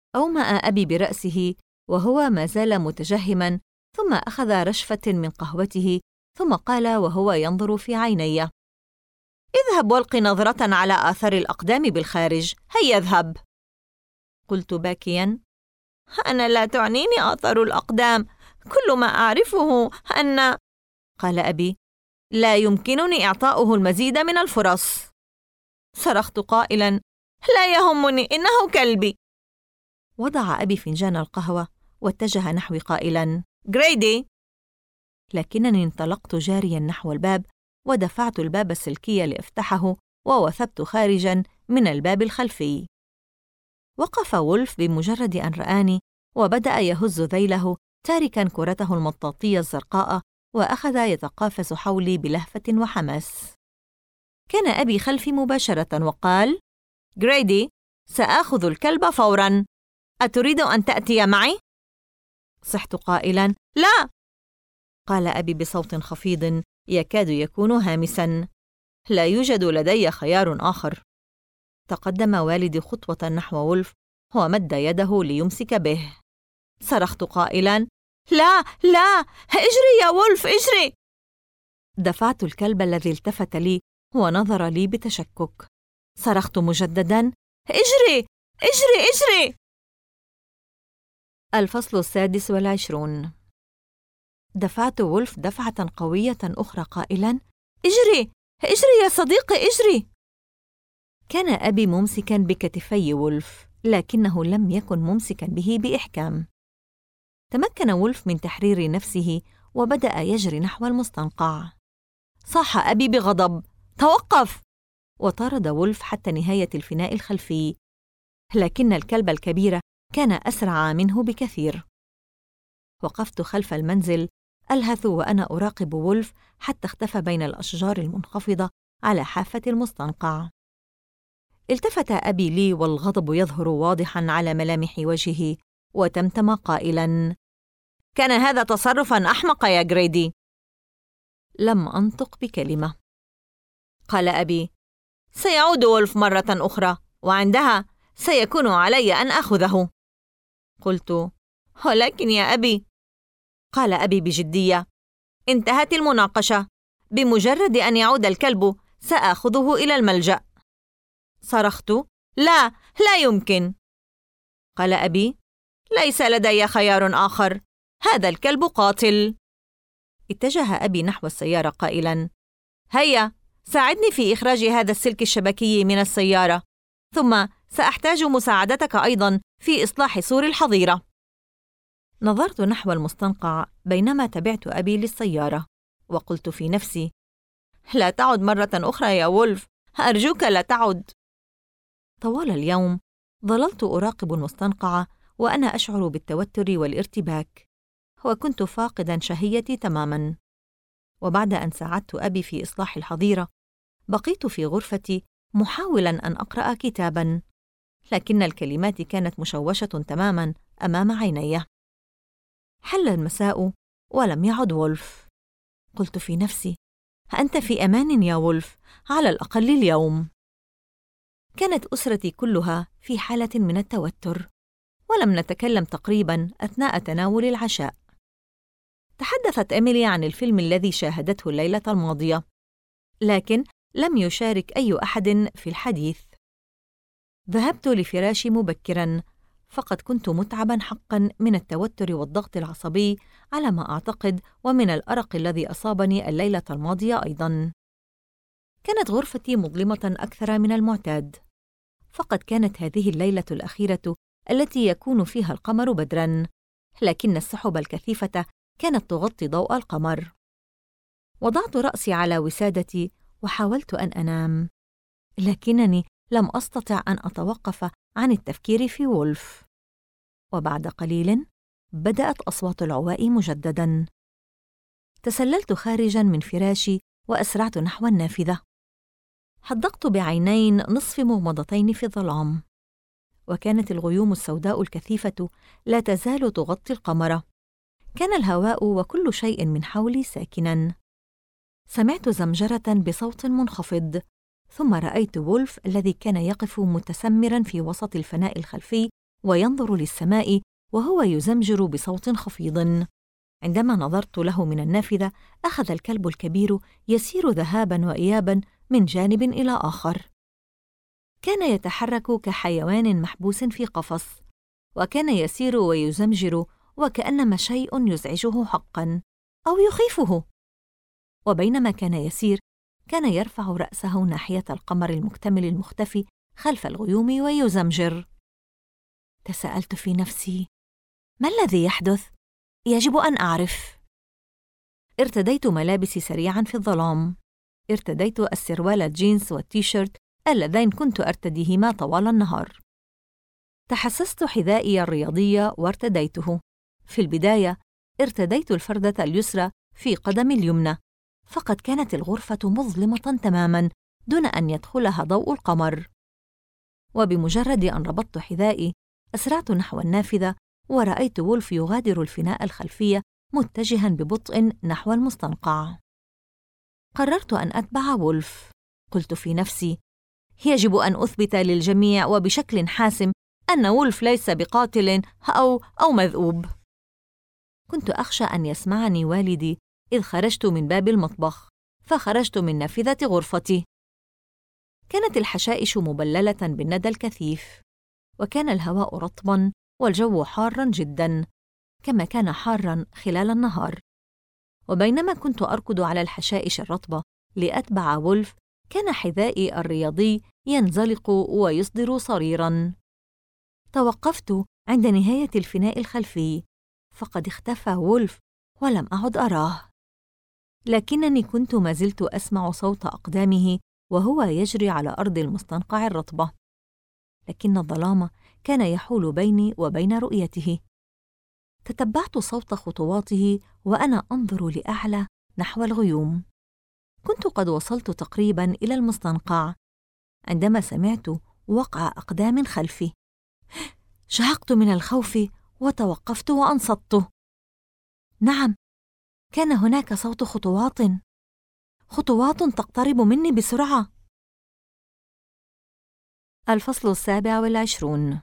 أومأ أبي برأسه وهو ما زال متجهما، ثم أخذ رشفة من قهوته، ثم قال وهو ينظر في عيني: اذهب والق نظرة على آثار الأقدام بالخارج، هيا اذهب. قلت باكيا: أنا لا تعنيني آثار الأقدام، كل ما أعرفه أن… قال أبي: لا يمكنني إعطاؤه المزيد من الفرص. صرخت قائلا: لا يهمني، إنه كلبي. وضع أبي فنجان القهوة واتجه نحوي قائلا: غريدي. لكنني انطلقت جاريا نحو الباب، ودفعت الباب السلكي لأفتحه، ووثبت خارجا من الباب الخلفي. وقف وولف بمجرد أن رآني، وبدأ يهز ذيله تاركا كرته المطاطية الزرقاء، وأخذ يتقافز حولي بلهفة وحماس. كان أبي خلفي مباشرة وقال: غريدي، سآخذ الكلب فوراً، أتريد أن تأتي معي؟ صحت قائلاً: لا. قال أبي بصوت خفيض يكاد يكون هامساً: لا يوجد لدي خيار آخر. تقدم والدي خطوة نحو وولف ومد يده ليمسك به. صرخت قائلاً: لا لا، اجري يا وولف، اجري. دفعت الكلب الذي التفت لي ونظر لي بتشكك. صرخت مجدداً: اجري اجري اجري. الفصل 26. دفعت وولف دفعة قوية أخرى قائلاً: اجري اجري يا صديقي، اجري. كان أبي ممسكاً بكتفي وولف، لكنه لم يكن ممسكاً به بإحكام. تمكن وولف من تحرير نفسه وبدأ يجري نحو المستنقع. صاح أبي بغضب: توقف! وطارد وولف حتى نهاية الفناء الخلفي، لكن الكلب الكبير كان أسرع منه بكثير. وقفت خلف المنزل ألهث وأنا أراقب وولف حتى اختفى بين الأشجار المنخفضة على حافة المستنقع. التفت أبي لي والغضب يظهر واضحاً على ملامح وجهه، وتمتم قائلاً: كان هذا تصرفاً أحمق يا غريدي. لم أنطق بكلمة. قال أبي: سيعود وولف مرة أخرى، وعندها سيكون علي أن أخذه. قلت: ولكن يا أبي… قال أبي بجدية: انتهت المناقشة، بمجرد أن يعود الكلب سآخذه إلى الملجأ. صرخت: لا، لا يمكن. قال أبي: ليس لدي خيار آخر، هذا الكلب قاتل. اتجه أبي نحو السيارة قائلاً: هيا، ساعدني في إخراج هذا السلك الشبكي من السيارة، ثم سأحتاج مساعدتك أيضاً في إصلاح سور الحظيرة. نظرت نحو المستنقع بينما تبعت أبي للسيارة، وقلت في نفسي: لا تعد مرة أخرى يا وولف، أرجوك لا تعد. طوال اليوم ظللت أراقب المستنقع وأنا أشعر بالتوتر والارتباك، وكنت فاقداً شهيتي تماماً. وبعد أن ساعدت أبي في إصلاح الحظيرة، بقيت في غرفتي محاولاً أن أقرأ كتاباً، لكن الكلمات كانت مشوشة تماماً أمام عيني. حل المساء ولم يعد وولف. قلت في نفسي: أنت في أمان يا وولف، على الأقل اليوم. كانت أسرتي كلها في حالة من التوتر، ولم نتكلم تقريباً أثناء تناول العشاء. تحدثت إيميلي عن الفيلم الذي شاهدته الليلة الماضية، لكن لم يشارك أي أحد في الحديث. ذهبت لفراشي مبكراً، فقد كنت متعباً حقاً من التوتر والضغط العصبي على ما أعتقد، ومن الأرق الذي أصابني الليلة الماضية أيضاً. كانت غرفتي مظلمة أكثر من المعتاد، فقد كانت هذه الليلة الأخيرة التي يكون فيها القمر بدراً، لكن السحب الكثيفة كانت تغطي ضوء القمر. وضعت رأسي على وسادتي وحاولت أن أنام، لكنني لم أستطع أن أتوقف عن التفكير في وولف. وبعد قليل بدأت أصوات العواء مجدداً. تسللت خارجاً من فراشي وأسرعت نحو النافذة. حدقت بعينين نصف مغمضتين في الظلام، وكانت الغيوم السوداء الكثيفة لا تزال تغطي القمر. كان الهواء وكل شيء من حولي ساكناً. سمعت زمجرة بصوت منخفض، ثم رأيت وولف الذي كان يقف متسمراً في وسط الفناء الخلفي وينظر للسماء وهو يزمجر بصوت خفيض. عندما نظرت له من النافذة، أخذ الكلب الكبير يسير ذهاباً وإياباً من جانب إلى آخر. كان يتحرك كحيوان محبوس في قفص، وكان يسير ويزمجر وكأنما شيء يزعجه حقاً أو يخيفه. وبينما كان يسير، كان يرفع رأسه ناحية القمر المكتمل المختفي خلف الغيوم ويزمجر. تساءلت في نفسي: ما الذي يحدث؟ يجب أن أعرف. ارتديت ملابسي سريعاً في الظلام. ارتديت السروال الجينز والتيشيرت اللذين كنت أرتديهما طوال النهار. تحسست حذائي الرياضي وارتديته. في البداية ارتديت الفردة اليسرى في قدمي اليمنى، فقد كانت الغرفة مظلمة تماماً دون أن يدخلها ضوء القمر. وبمجرد أن ربطت حذائي، أسرعت نحو النافذة ورأيت وولف يغادر الفناء الخلفية متجهاً ببطء نحو المستنقع. قررت أن أتبع وولف. قلت في نفسي: يجب أن أثبت للجميع وبشكل حاسم أن وولف ليس بقاتل أو مذؤوب. كنت أخشى أن يسمعني والدي إذ خرجت من باب المطبخ، فخرجت من نافذة غرفتي. كانت الحشائش مبللة بالندى الكثيف، وكان الهواء رطباً والجو حاراً جداً، كما كان حاراً خلال النهار. وبينما كنت أركض على الحشائش الرطبة لأتبع وولف، كان حذائي الرياضي ينزلق ويصدر صريراً. توقفت عند نهاية الفناء الخلفي، فقد اختفى وولف ولم أعد أراه. لكنني كنت ما زلت أسمع صوت أقدامه وهو يجري على أرض المستنقع الرطبة، لكن الظلام كان يحول بيني وبين رؤيته. تتبعت صوت خطواته وأنا أنظر لأعلى نحو الغيوم. كنت قد وصلت تقريباً إلى المستنقع عندما سمعت وقع أقدام خلفي. شهقت من الخوف وتوقفت وأنصت. نعم، كان هناك صوت خطوات تقترب مني بسرعة. الفصل 27.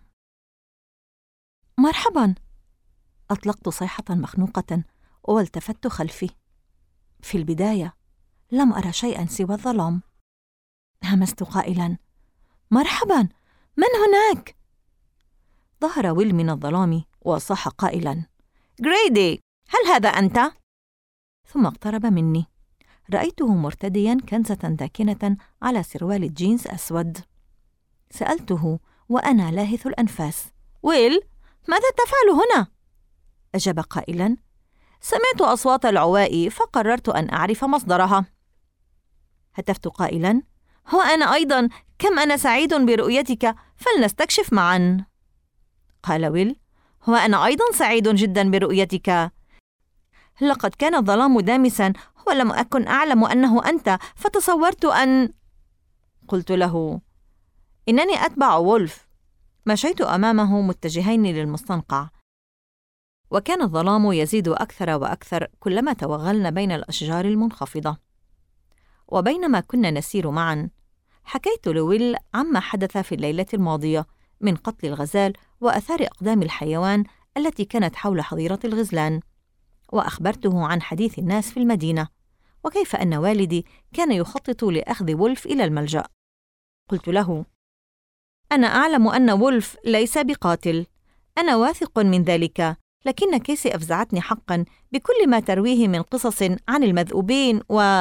مرحباً. أطلقت صيحة مخنوقة والتفت خلفي. في البداية لم أرى شيئاً سوى الظلام. همست قائلاً: مرحباً، من هناك؟ ظهر ويل من الظلام وصاح قائلاً: غريدي، هل هذا أنت؟ ثم اقترب مني. رأيته مرتدياً كنزة داكنة على سروال الجينز أسود. سألته وأنا لاهث الأنفاس: ويل، ماذا تفعل هنا؟ أجاب قائلاً: سمعت أصوات العواء فقررت أن أعرف مصدرها. هتفت قائلاً: هو أنا أيضاً، كم أنا سعيد برؤيتك، فلنستكشف معاً. قال ويل: هو أنا أيضاً سعيد جداً برؤيتك. لقد كان الظلام دامساً ولم أكن أعلم أنه أنت، فتصورت أن... قلت له: إنني أتبع وولف. مشيت أمامه متجهين للمستنقع، وكان الظلام يزيد أكثر وأكثر كلما توغلنا بين الأشجار المنخفضة. وبينما كنا نسير معاً، حكيت لويل عما حدث في الليلة الماضية من قتل الغزال وآثار أقدام الحيوان التي كانت حول حظيرة الغزلان، وأخبرته عن حديث الناس في المدينة، وكيف أن والدي كان يخطط لأخذ وولف إلى الملجأ. قلت له: أنا أعلم أن وولف ليس بقاتل، أنا واثق من ذلك، لكن كيسي أفزعتني حقاً بكل ما ترويه من قصص عن المذؤوبين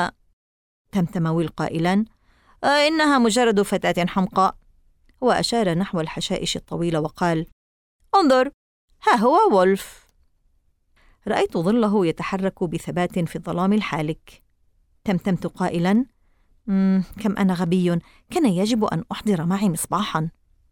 تمتم ويل قائلاً: إنها مجرد فتاة حمقاء. وأشار نحو الحشائش الطويلة وقال: انظر، ها هو وولف. رأيت ظله يتحرك بثبات في الظلام الحالك. تمتمت قائلاً: كم أنا غبي، كان يجب أن أحضر معي مصباحاً.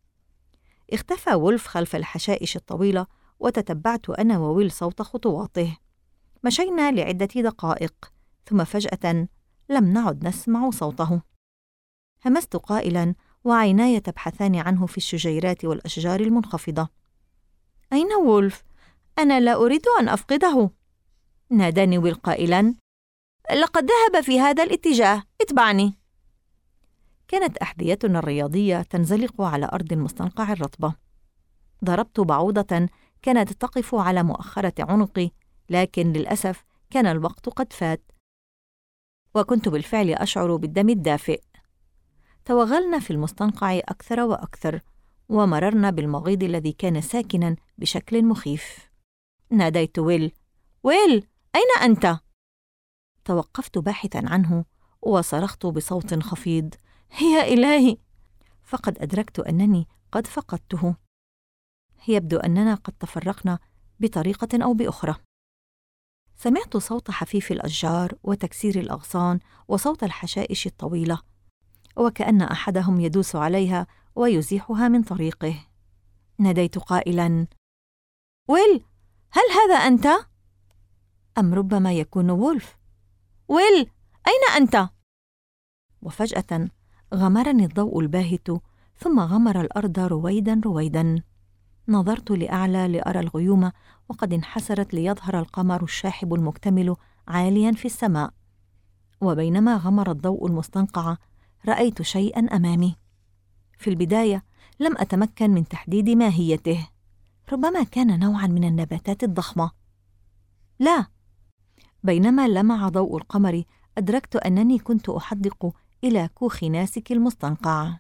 اختفى وولف خلف الحشائش الطويلة، وتتبعت أنا وويل صوت خطواته. مشينا لعدة دقائق، ثم فجأة لم نعد نسمع صوته. همست قائلاً وعيناي تبحثان عنه في الشجيرات والأشجار المنخفضة: أين وولف؟ أنا لا أريد أن أفقده. ناداني ويل قائلاً: لقد ذهب في هذا الاتجاه، اتبعني. كانت أحذيتنا الرياضية تنزلق على أرض المستنقع الرطبة. ضربت بعوضة كانت تقف على مؤخرة عنقي، لكن للأسف كان الوقت قد فات، وكنت بالفعل أشعر بالدم الدافئ. توغلنا في المستنقع أكثر وأكثر، ومررنا بالمغيض الذي كان ساكنا بشكل مخيف. ناديت ويل: ويل، أين أنت؟ توقفت باحثا عنه، وصرخت بصوت خفيض: يا إلهي! فقد أدركت أنني قد فقدته. يبدو أننا قد تفرقنا بطريقة أو بأخرى. سمعت صوت حفيف الأشجار وتكسير الأغصان وصوت الحشائش الطويلة، وكأن أحدهم يدوس عليها ويزيحها من طريقه. ناديت قائلا: ويل، هل هذا أنت؟ أم ربما يكون وولف؟ ويل، أين أنت؟ وفجأة غمرني الضوء الباهت، ثم غمر الأرض رويدا رويدا. نظرت لأعلى لأرى الغيوم وقد انحسرت ليظهر القمر الشاحب المكتمل عاليا في السماء. وبينما غمر الضوء المستنقع رأيت شيئا أمامي. في البداية لم أتمكن من تحديد ماهيته. ربما كان نوعا من النباتات الضخمة. لا، بينما لمع ضوء القمر أدركت أنني كنت أحدق إلى كوخ ناسك المستنقع.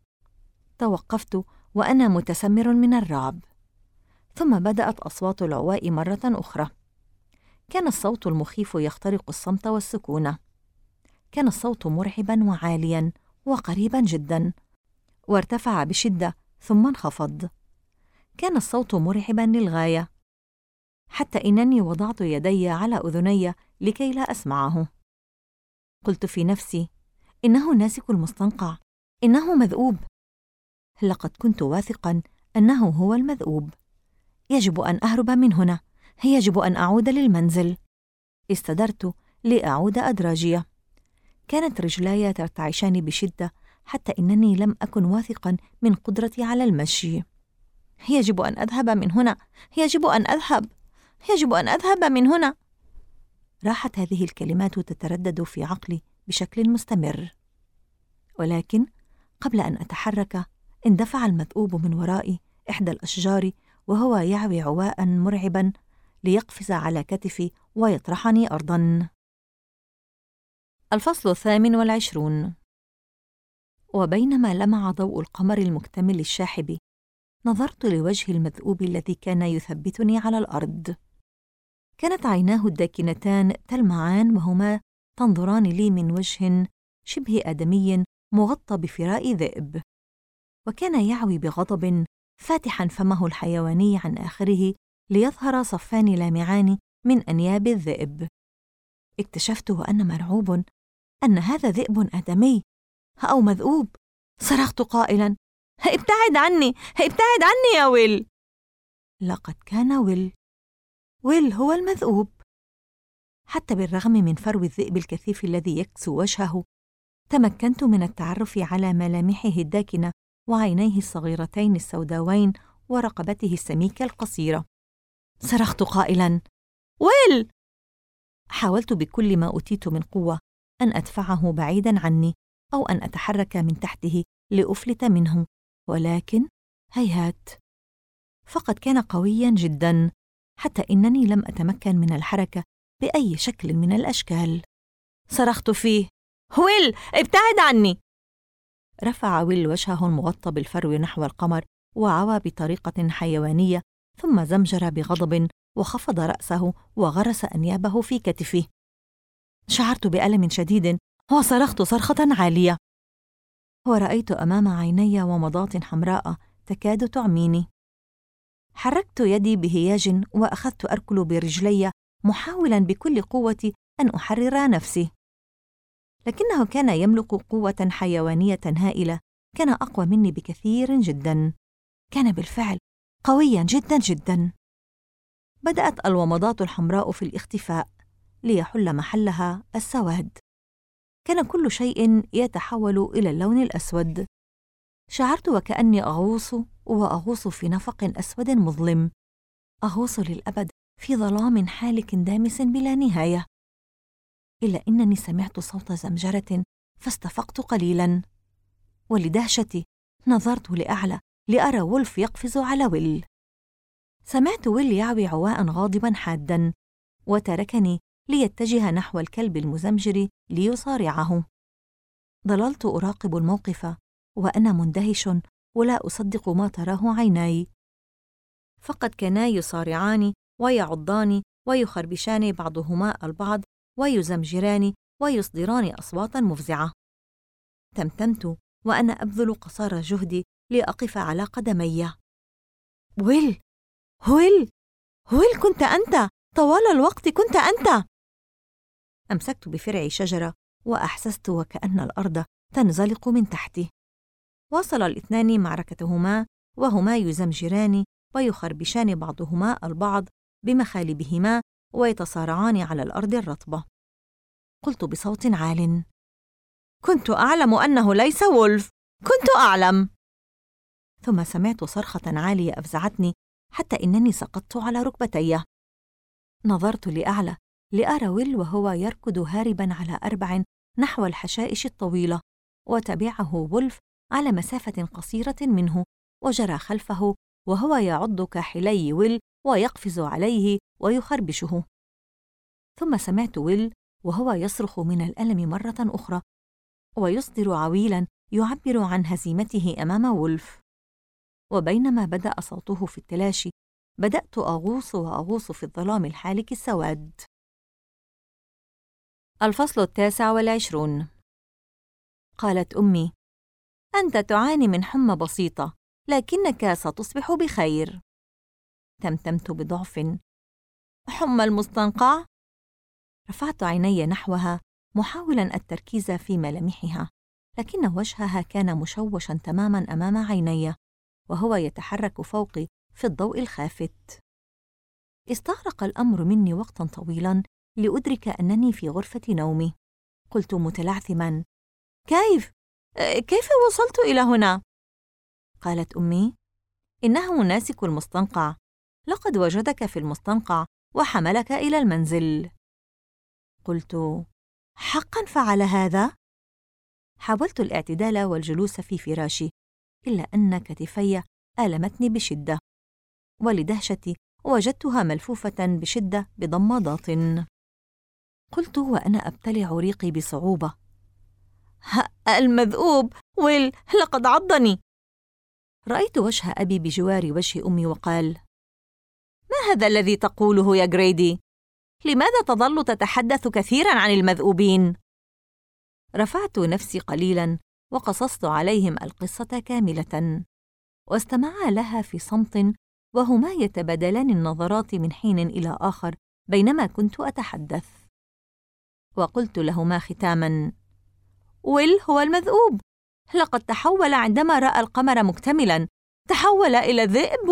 توقفت وأنا متسمر من الرعب. ثم بدأت أصوات العواء مرة أخرى. كان الصوت المخيف يخترق الصمت والسكونة. كان الصوت مرعبا وعاليا وقريبا جدا، وارتفع بشدة ثم انخفض. كان الصوت مرعبا للغاية، حتى إنني وضعت يدي على أذني لكي لا أسمعه. قلت في نفسي: إنه ناسك المستنقع، إنه مذؤوب. لقد كنت واثقا أنه هو المذؤوب. يجب أن أهرب من هنا، يجب أن أعود للمنزل. استدرت لأعود أدراجية. كانت رجلاي ترتعشان بشدة، حتى إنني لم أكن واثقا من قدرتي على المشي. يجب أن أذهب من هنا، يجب أن أذهب، يجب أن أذهب من هنا. راحت هذه الكلمات تتردد في عقلي بشكل مستمر. ولكن قبل أن أتحرك اندفع المذؤوب من ورائي إحدى الأشجار، وهو يعوي عواء مرعبا ليقفز على كتفي ويطرحني أرضا. الفصل 28. وبينما لمع ضوء القمر المكتمل الشاحب، نظرت لوجه المذؤوب الذي كان يثبتني على الأرض. كانت عيناه الداكنتان تلمعان، وهما تنظران لي من وجه شبه آدمي مغطى بفراء ذئب. وكان يعوي بغضب، فاتحا فمه الحيواني عن آخره ليظهر صفان لامعان من أنياب الذئب. اكتشفت وأنا مرعوب أن هذا ذئب آدمي أو مذؤوب. صرخت قائلا: ابتعد عني، ابتعد عني يا ويل. لقد كان ويل هو المذؤوب. حتى بالرغم من فرو الذئب الكثيف الذي يكسو وجهه، تمكنت من التعرف على ملامحه الداكنة وعينيه الصغيرتين السوداوين ورقبته السميكة القصيرة. صرخت قائلا: ويل! حاولت بكل ما أوتيت من قوة أن أدفعه بعيدا عني، أو أن أتحرك من تحته لأفلت منه، ولكن هيهات. فقد كان قويا جدا، حتى إنني لم أتمكن من الحركة بأي شكل من الأشكال. صرخت فيه: ويل، ابتعد عني! رفع ويل وجهه المغطى بالفرو نحو القمر وعوى بطريقة حيوانية، ثم زمجر بغضب وخفض رأسه وغرس أنيابه في كتفي. شعرت بألم شديد وصرخت صرخة عالية، ورأيت أمام عيني ومضات حمراء تكاد تعميني. حركت يدي بهياج وأخذت أركل برجلي، محاولا بكل قوتي أن أحرر نفسي، لكنه كان يملك قوة حيوانية هائلة، كان أقوى مني بكثير جدا، كان بالفعل قويا جدا جدا. بدأت الومضات الحمراء في الاختفاء ليحل محلها السواد. كان كل شيء يتحول إلى اللون الأسود. شعرت وكأني أغوص في نفق أسود مظلم، أغوص للأبد في ظلام حالك دامس بلا نهاية. إلا إنني سمعت صوت زمجرة فاستفقت قليلا، ولدهشتي نظرت لأعلى لأرى وولف يقفز على ويل. سمعت ويل يعوي عواء غاضبا حادا، وتركني ليتجه نحو الكلب المزمجر ليصارعه. ظللت أراقب الموقف وأنا مندهش ولا أصدق ما تراه عيناي، فقد كانا يصارعان ويعضان ويخربشان بعضهما البعض ويزمجران ويصدران أصواتا مفزعة. تمتمت وأنا أبذل قصارى جهدي لأقف على قدمي. ويل، ويل، ويل، كنت أنت! طوال الوقت كنت أنت! أمسكت بفرع شجرة وأحسست وكأن الأرض تنزلق من تحتي. واصل الاثنان معركتهما وهما يزمجران ويخربشان بعضهما البعض بمخالبهما ويتصارعان على الأرض الرطبة. قلت بصوت عال: كنت أعلم أنه ليس وولف، كنت أعلم. ثم سمعت صرخة عالية أفزعتني حتى إنني سقطت على ركبتي. نظرت لأعلى لأرى ويل وهو يركض هاربا على 4 نحو الحشائش الطويلة، وتبعه وولف على مسافة قصيرة منه، وجرى خلفه وهو يعض كاحلي ويل ويقفز عليه ويخربشه. ثم سمعت ويل وهو يصرخ من الألم مرة أخرى ويصدر عويلا يعبر عن هزيمته أمام وولف. وبينما بدأ صوته في التلاشي بدأت أغوص وأغوص في الظلام الحالك السواد. الفصل 29. قالت أمي: أنت تعاني من حمى بسيطة، لكنك ستصبح بخير. تمتمت بضعف: حمى المستنقع؟ رفعت عيني نحوها محاولا التركيز في ملامحها، لكن وجهها كان مشوشا تماما أمام عيني وهو يتحرك فوقي في الضوء الخافت. استغرق الأمر مني وقتا طويلا لأدرك أنني في غرفة نومي. قلت متلعثما: كيف وصلت إلى هنا؟ قالت أمي: إنه ناسك المستنقع، لقد وجدك في المستنقع وحملك إلى المنزل. قلت: حقا فعل هذا؟ حاولت الاعتدال والجلوس في فراشي، إلا أن كتفي آلمتني بشدة، ولدهشتي وجدتها ملفوفة بشدة بضمادات. قلت وأنا أبتلع ريقي بصعوبة: المذؤوب ويل لقد عضني. رأيت وجه أبي بجوار وجه أمي وقال: ما هذا الذي تقوله يا جريدي؟ لماذا تظل تتحدث كثيرا عن المذؤوبين؟ رفعت نفسي قليلا وقصصت عليهم القصة كاملة، واستمعا لها في صمت وهما يتبادلان النظرات من حين إلى آخر بينما كنت أتحدث. وقلت لهما ختاما: ويل هو المذؤوب، لقد تحول عندما رأى القمر مكتملا، تحول إلى ذئب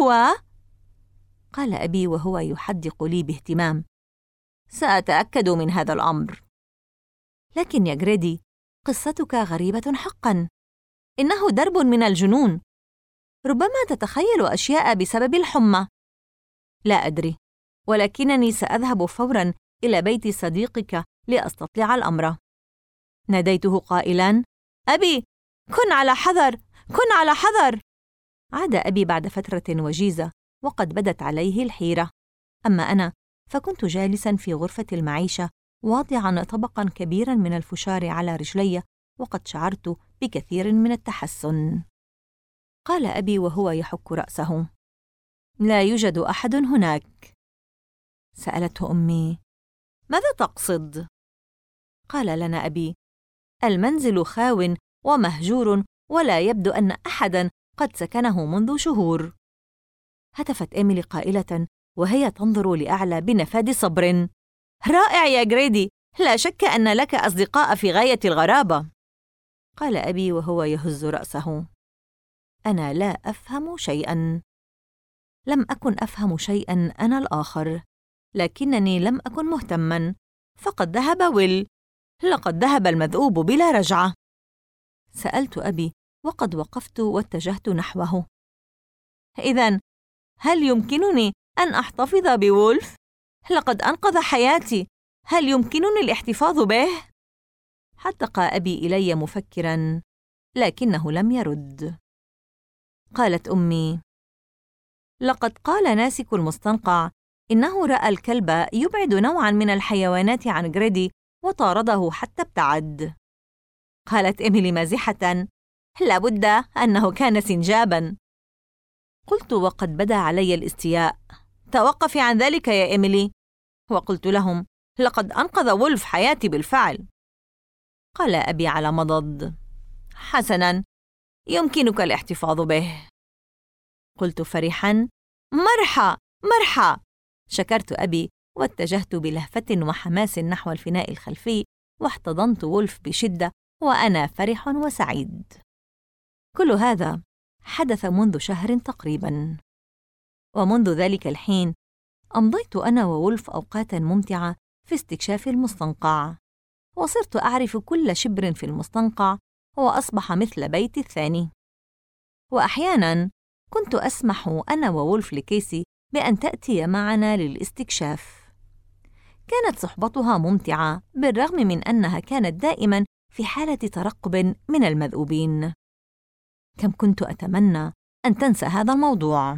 قال أبي وهو يحدق لي باهتمام: سأتأكد من هذا الأمر. لكن يا جريدي، قصتك غريبة حقا، إنه درب من الجنون، ربما تتخيل أشياء بسبب الحمى. لا أدري، ولكنني سأذهب فورا إلى بيت صديقك لأستطلع الأمر. ناديته قائلا: أبي، كن على حذر، كن على حذر. عاد أبي بعد فترة وجيزة وقد بدت عليه الحيرة، أما أنا فكنت جالسا في غرفة المعيشة واضعا طبقا كبيرا من الفشار على رجلي، وقد شعرت بكثير من التحسن. قال أبي وهو يحك رأسه: لا يوجد أحد هناك. سألته أمي: ماذا تقصد؟ قال لنا أبي: المنزل خاو ومهجور، ولا يبدو أن أحدا قد سكنه منذ شهور. هتفت إيميلي قائلة وهي تنظر لأعلى بنفاد صبر: رائع يا جريدي، لا شك أن لك أصدقاء في غاية الغرابة. قال أبي وهو يهز رأسه: أنا لا أفهم شيئا. لم أكن أفهم شيئا أنا الآخر، لكنني لم أكن مهتما، فقد ذهب ويل، لقد ذهب المذؤوب بلا رجعة. سألت أبي وقد وقفت واتجهت نحوه: إذن هل يمكنني أن أحتفظ بوولف؟ لقد أنقذ حياتي، هل يمكنني الاحتفاظ به؟ حدق أبي إلي مفكرا، لكنه لم يرد. قالت أمي: لقد قال ناسك المستنقع إنه رأى الكلب يبعد نوعاً من الحيوانات عن غريدي وطارده حتى ابتعد. قالت إيميلي مازحة: لابد أنه كان سنجاباً. قلت وقد بدا علي الاستياء: توقفي عن ذلك يا إيميلي. وقلت لهم: لقد أنقذ وولف حياتي بالفعل. قال أبي على مضض: حسناً، يمكنك الاحتفاظ به. قلت فرحاً: مرحى مرحى. شكرت أبي واتجهت بلهفة وحماس نحو الفناء الخلفي، واحتضنت وولف بشدة وأنا فرح وسعيد. كل هذا حدث منذ شهر تقريباً، ومنذ ذلك الحين أمضيت أنا وولف أوقاتاً ممتعة في استكشاف المستنقع، وصرت أعرف كل شبر في المستنقع، وأصبح مثل بيتي الثاني. وأحياناً كنت أسمح أنا وولف لكيسي بأن تأتي معنا للاستكشاف. كانت صحبتها ممتعة بالرغم من أنها كانت دائماً في حالة ترقب من المذؤوبين. كم كنت أتمنى أن تنسى هذا الموضوع.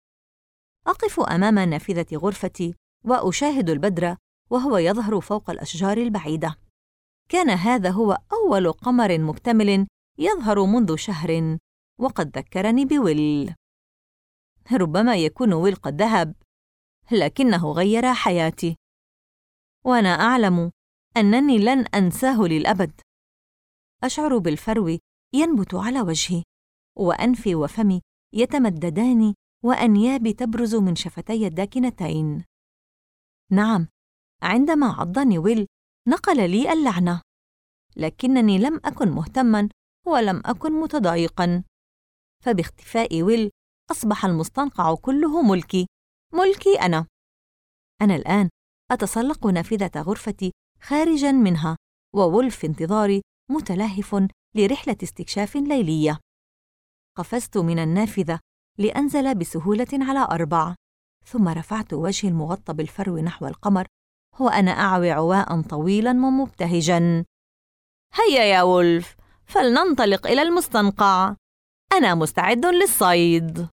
أقف أمام نافذة غرفتي وأشاهد البدر وهو يظهر فوق الأشجار البعيدة. كان هذا هو أول قمر مكتمل يظهر منذ شهر، وقد ذكرني بويل. ربما يكون ويل قد ذهب، لكنه غير حياتي، وأنا أعلم أنني لن أنساه للأبد. أشعر بالفرو ينبت على وجهي، وأنفي وفمي يتمددان، وأنيابي تبرز من شفتي الداكنتين. نعم، عندما عضني ويل نقل لي اللعنة، لكنني لم أكن مهتماً ولم أكن متضايقاً، فباختفاء ويل أصبح المستنقع كله ملكي أنا. أنا الآن أتسلق نافذة غرفتي خارجاً منها، وولف في انتظاري متلهف لرحلة استكشاف ليلية. قفزت من النافذة لأنزل بسهولة على 4، ثم رفعت وجهي المغطى بالفرو نحو القمر وأنا أعوي عواء طويلاً ومبتهجاً. هيا يا وولف، فلننطلق إلى المستنقع، أنا مستعد للصيد.